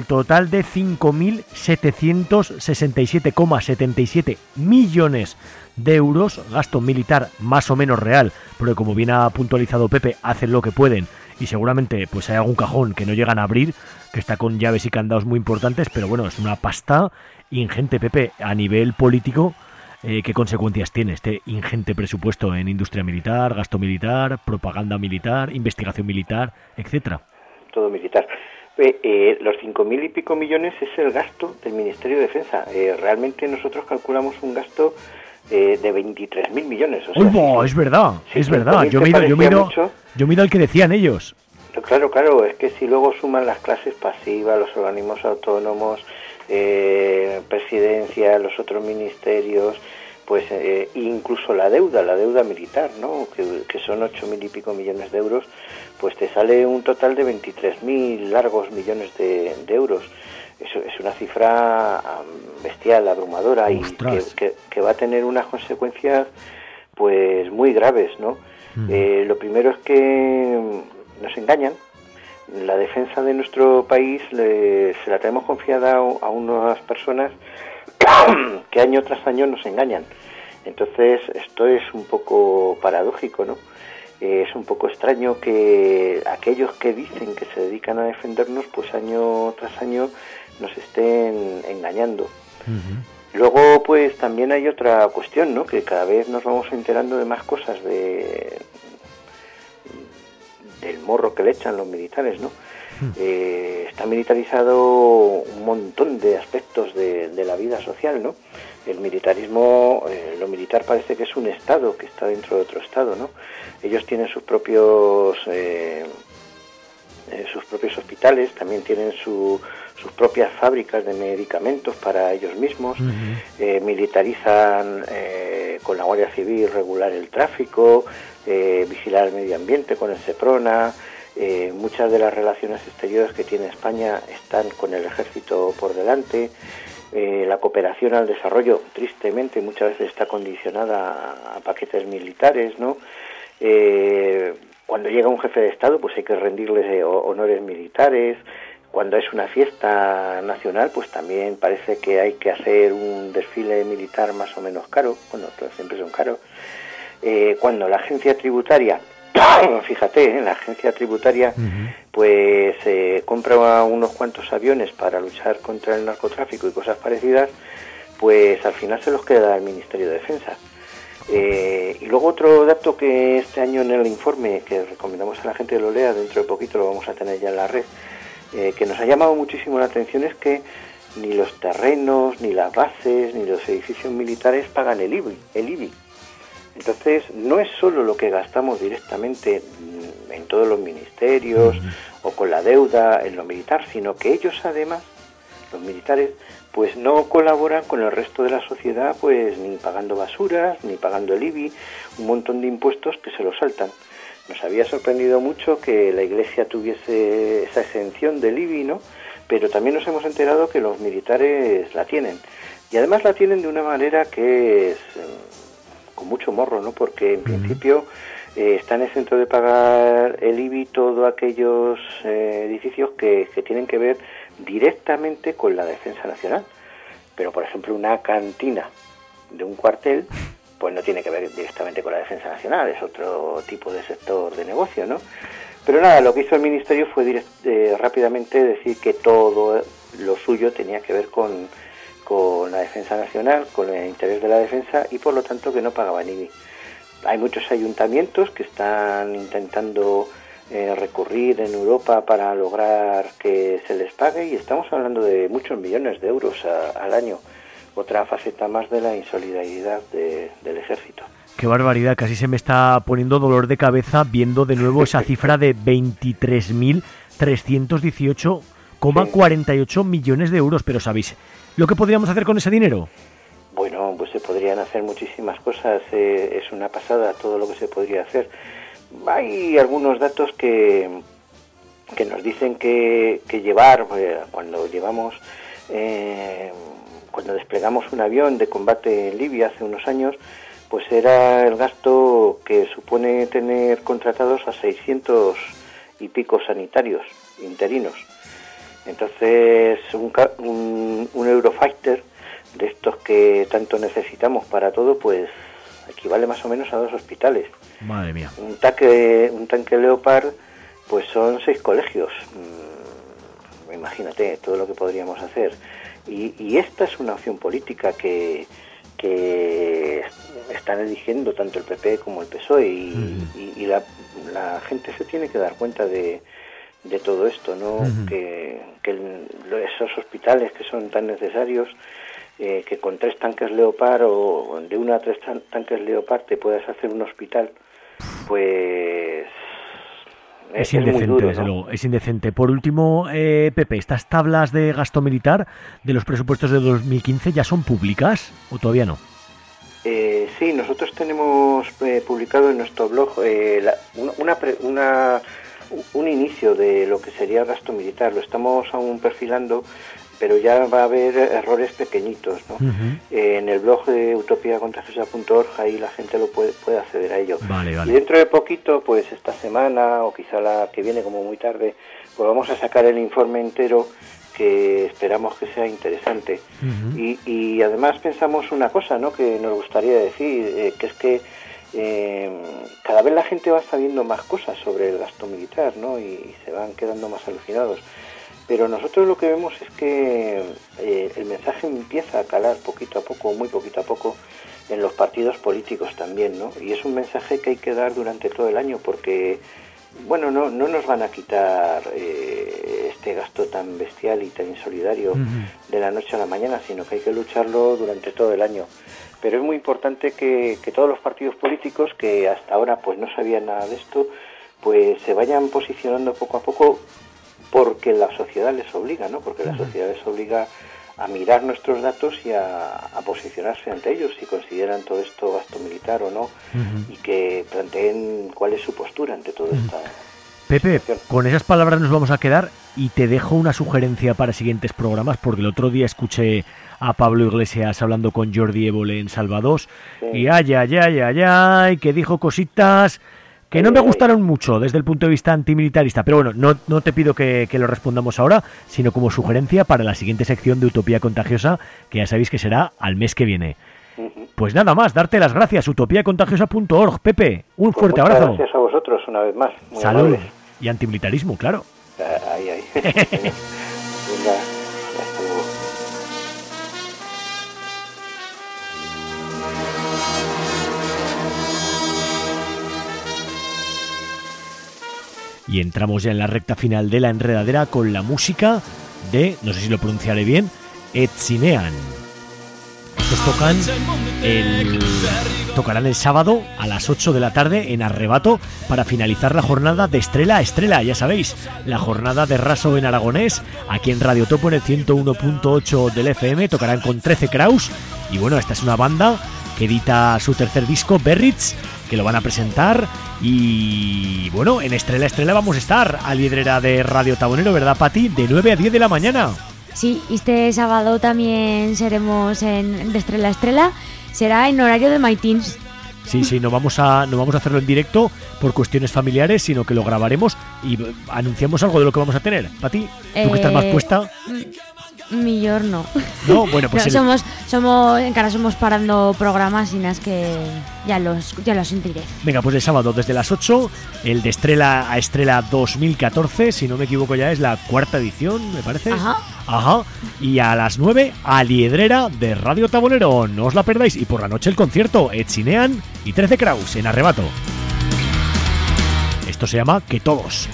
5.767,77 millones de euros, gasto militar más o menos real, porque como bien ha puntualizado Pepe, hacen lo que pueden y seguramente pues hay algún cajón que no llegan a abrir, que está con llaves y candados muy importantes, pero bueno, es una pasta ingente, Pepe. A nivel político, ¿qué consecuencias tiene este ingente presupuesto en industria militar, gasto militar, propaganda militar, investigación militar, etcétera? Todo militar. Los 5.000 y pico millones es el gasto del Ministerio de Defensa. Realmente nosotros calculamos un gasto de 23.000 millones. O sea, ¡oh, es verdad! Sí, es verdad. Yo miro al que decían ellos. Claro, es que si luego suman las clases pasivas, los organismos autónomos, presidencia, los otros ministerios, pues incluso la deuda militar, ¿no? Que son 8.000 y pico millones de euros, pues te sale un total de 23.000 largos millones de euros. Eso es una cifra bestial, abrumadora, y que va a tener unas consecuencias pues muy graves, ¿no? Lo primero es que nos engañan. La defensa de nuestro país se la tenemos confiada a unas personas que año tras año nos engañan. Entonces esto es un poco paradójico, ¿no? Es un poco extraño que aquellos que dicen que se dedican a defendernos, pues año tras año nos estén engañando. Luego, pues también hay otra cuestión, ¿no? Que cada vez nos vamos enterando de más cosas del morro que le echan los militares, ¿no? Está militarizado un montón de aspectos de la vida social, ¿no? El militarismo, lo militar parece que es un estado que está dentro de otro estado, ¿no? Ellos tienen sus propios hospitales, también tienen sus propias fábricas de medicamentos para ellos mismos, militarizan con la Guardia Civil regular el tráfico, vigilar el medio ambiente con el Seprona. Muchas de las relaciones exteriores que tiene España están con el ejército por delante. La cooperación al desarrollo, tristemente, muchas veces está condicionada a paquetes militares, ¿no? Cuando llega un jefe de Estado, pues hay que rendirles honores militares. Cuando es una fiesta nacional, pues también parece que hay que hacer un desfile militar más o menos caro. Bueno, siempre son caros. Cuando la agencia tributaria fíjate, la agencia tributaria pues compra unos cuantos aviones para luchar contra el narcotráfico y cosas parecidas, pues al final se los queda al Ministerio de Defensa. Y luego otro dato que este año en el informe, que recomendamos a la gente que lo lea, dentro de poquito lo vamos a tener ya en la red, que nos ha llamado muchísimo la atención, es que ni los terrenos, ni las bases, ni los edificios militares pagan el IBI. Entonces, no es solo lo que gastamos directamente en todos los ministerios o con la deuda en lo militar, sino que ellos además, los militares, pues no colaboran con el resto de la sociedad, pues ni pagando basuras, ni pagando el IBI, un montón de impuestos que se lo saltan. Nos había sorprendido mucho que la Iglesia tuviese esa exención del IBI, ¿no? Pero también nos hemos enterado que los militares la tienen. Y además la tienen de una manera que es con mucho morro, ¿no? Porque en principio están exentos de pagar el IBI todos aquellos edificios que tienen que ver directamente con la defensa nacional. Pero, por ejemplo, una cantina de un cuartel, pues no tiene que ver directamente con la defensa nacional, es otro tipo de sector de negocio, ¿no? Pero nada, lo que hizo el Ministerio fue rápidamente decir que todo lo suyo tenía que ver con la defensa nacional, con el interés de la defensa, y por lo tanto que no pagaban IBI. Hay muchos ayuntamientos que están intentando recurrir en Europa para lograr que se les pague, y estamos hablando de muchos millones de euros al año. Otra faceta más de la insolidaridad del ejército. Qué barbaridad, casi se me está poniendo dolor de cabeza viendo de nuevo esa cifra de 23.318,48 millones de euros. Pero ¿sabéis lo que podríamos hacer con ese dinero? Bueno, pues se podrían hacer muchísimas cosas, es una pasada todo lo que se podría hacer. Hay algunos datos que nos dicen que llevar, cuando desplegamos un avión de combate en Libia hace unos años, pues era el gasto que supone tener contratados a 600 y pico sanitarios interinos. Entonces, un Eurofighter de estos que tanto necesitamos para todo, pues equivale más o menos a 2 hospitales. Madre mía. Un tanque Leopard, pues son 6 colegios. Imagínate todo lo que podríamos hacer. Y esta es una opción política que están eligiendo tanto el PP como el PSOE, y la gente se tiene que dar cuenta de todo esto, ¿no? Que esos hospitales que son tan necesarios, que con 3 tanques Leopard o de 1 a 3 tanques Leopard te puedas hacer un hospital, pues es indecente, muy duro, desde ¿no? luego, es indecente. Por último, Pepe, ¿estas tablas de gasto militar de los presupuestos de 2015 ya son públicas o todavía no? Sí, nosotros tenemos publicado en nuestro blog un inicio de lo que sería el gasto militar. Lo estamos aún perfilando, pero ya va a haber errores pequeñitos, ¿no? En el blog de utopiacontagiosa.org, ahí la gente lo puede acceder a ello. Vale. Y dentro de poquito, pues esta semana o quizá la que viene como muy tarde, pues vamos a sacar el informe entero, que esperamos que sea interesante. Y además pensamos una cosa, ¿no?, que nos gustaría decir, que es que cada vez la gente va sabiendo más cosas sobre el gasto militar, ¿no?, y se van quedando más alucinados. Pero nosotros lo que vemos es que el mensaje empieza a calar poquito a poco, muy poquito a poco, en los partidos políticos también, ¿no? Y es un mensaje que hay que dar durante todo el año, porque, bueno, no nos van a quitar este gasto tan bestial y tan insolidario de la noche a la mañana, sino que hay que lucharlo durante todo el año. Pero es muy importante que todos los partidos políticos, que hasta ahora pues no sabían nada de esto, pues se vayan posicionando poco a poco, porque la sociedad les obliga, ¿no? Porque la sociedad les obliga a mirar nuestros datos y a posicionarse ante ellos, si consideran todo esto gasto militar o no, y que planteen cuál es su postura ante todo esto. Pepe, con esas palabras nos vamos a quedar, y te dejo una sugerencia para siguientes programas, porque el otro día escuché a Pablo Iglesias hablando con Jordi Évole en Salvador, y ay, que dijo cositas que no me gustaron mucho desde el punto de vista antimilitarista, pero bueno, no te pido que lo respondamos ahora, sino como sugerencia para la siguiente sección de Utopía Contagiosa, que ya sabéis que será al mes que viene. Pues nada más, darte las gracias, utopiacontagiosa.org. Pepe, un fuerte abrazo. Gracias a vosotros. una vez más. Muy Salud. amables. Y antimilitarismo, claro. Ahí. Venga, hasta luego. Y entramos ya en la recta final de la enredadera con la música de, no sé si lo pronunciaré bien, Etzinean. Estos tocarán el sábado a las 8 de la tarde en Arrebato para finalizar la jornada de Estrella a Estrella, ya sabéis, la jornada de raso en aragonés, aquí en Radio Topo en el 101.8 del FM, tocarán con 13 Kraus, y bueno, esta es una banda que edita su tercer disco, Berritz, que lo van a presentar, y bueno, en Estrella a Estrella vamos a estar a Liedrera de Radio Tabonero, ¿verdad, Pati? De 9 a 10 de la mañana. Sí, este sábado también seremos de Estrella a Estrella, será en horario de My Teens. Sí, no vamos a hacerlo en directo por cuestiones familiares, sino que lo grabaremos y anunciamos algo de lo que vamos a tener. Pati, tú que estás más puesta. Millor no. No, bueno, pues no, somos parando programas y nada, es que ya los sentiré. Venga, pues el sábado desde las 8, el de Estrella a Estrella 2014, si no me equivoco ya es la 4ª edición, me parece. Ajá. Y a las 9, a Liedrera de Radio Tabonero, no os la perdáis. Y por la noche el concierto, Etzinean y 13 Kraus en Arrebato. Esto se llama Que Todos.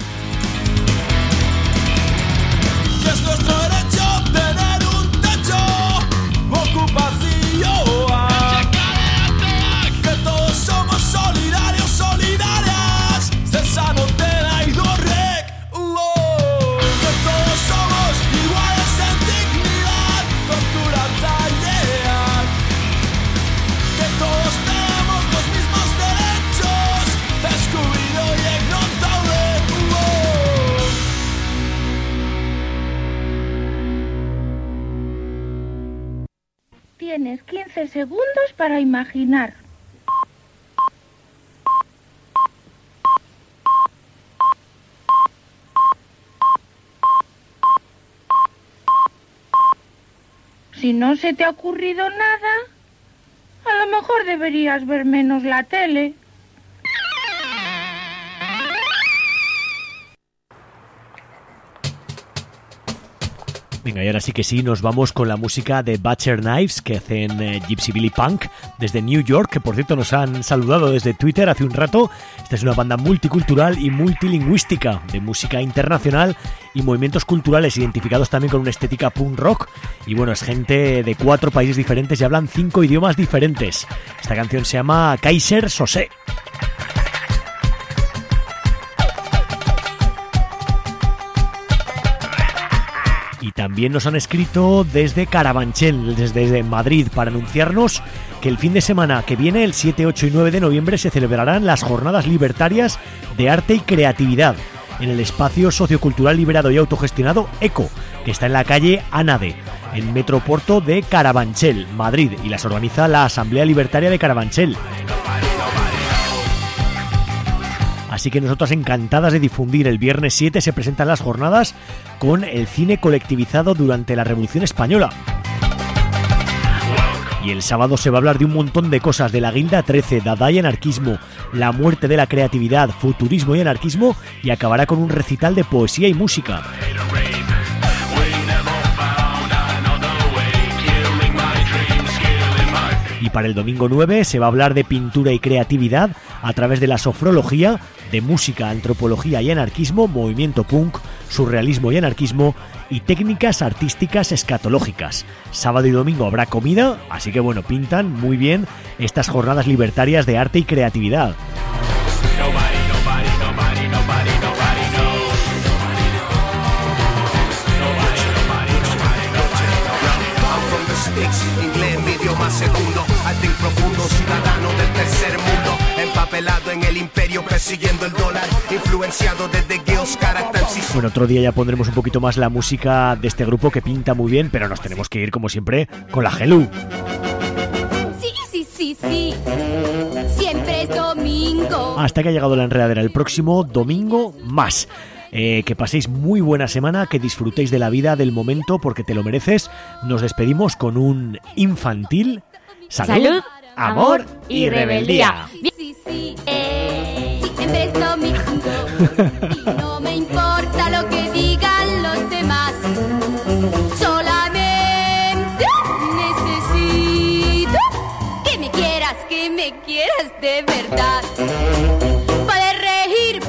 Tienes 15 segundos para imaginar. Si no se te ha ocurrido nada, a lo mejor deberías ver menos la tele. Venga, y ahora sí que sí, nos vamos con la música de Butcher Knives, que hacen Gypsy Billy Punk desde New York, que por cierto nos han saludado desde Twitter hace un rato. Esta es una banda multicultural y multilingüística, de música internacional y movimientos culturales identificados también con una estética punk rock. Y bueno, es gente de 4 países diferentes y hablan 5 idiomas diferentes. Esta canción se llama Kaiser Sosé. Y también nos han escrito desde Carabanchel, desde Madrid, para anunciarnos que el fin de semana que viene, el 7, 8 y 9 de noviembre, se celebrarán las Jornadas Libertarias de Arte y Creatividad en el espacio sociocultural liberado y autogestionado ECO, que está en la calle Anade, en Metroporto de Carabanchel, Madrid, y las organiza la Asamblea Libertaria de Carabanchel. Así que nosotras encantadas de difundir. El viernes 7 se presentan las jornadas con el cine colectivizado durante la Revolución Española. Y el sábado se va a hablar de un montón de cosas, de la Guilda 13, Dada y anarquismo, la muerte de la creatividad, futurismo y anarquismo, y acabará con un recital de poesía y música. Y para el domingo 9 se va a hablar de pintura y creatividad a través de la sofrología, de música, antropología y anarquismo, movimiento punk, surrealismo y anarquismo y técnicas artísticas escatológicas. Sábado y domingo habrá comida, así que bueno, pintan muy bien estas jornadas libertarias de arte y creatividad. Inglés, mi idioma segundo, arte profundo, ciudadano del tercer mundo, empapelado en el imperio, persiguiendo el dólar, influenciado desde Geos Caractans. Bueno, otro día ya pondremos un poquito más la música de este grupo que pinta muy bien, pero nos tenemos que ir como siempre con la Gelu. Sí, siempre es domingo. Hasta que ha llegado la enredadera, el próximo domingo más. Que paséis muy buena semana, que disfrutéis de la vida, del momento, porque te lo mereces. Nos despedimos con un infantil. Salud, amor y rebeldía. Sí, siempre es domingo. Y no me importa lo que digan los demás. Solamente necesito que me quieras de verdad.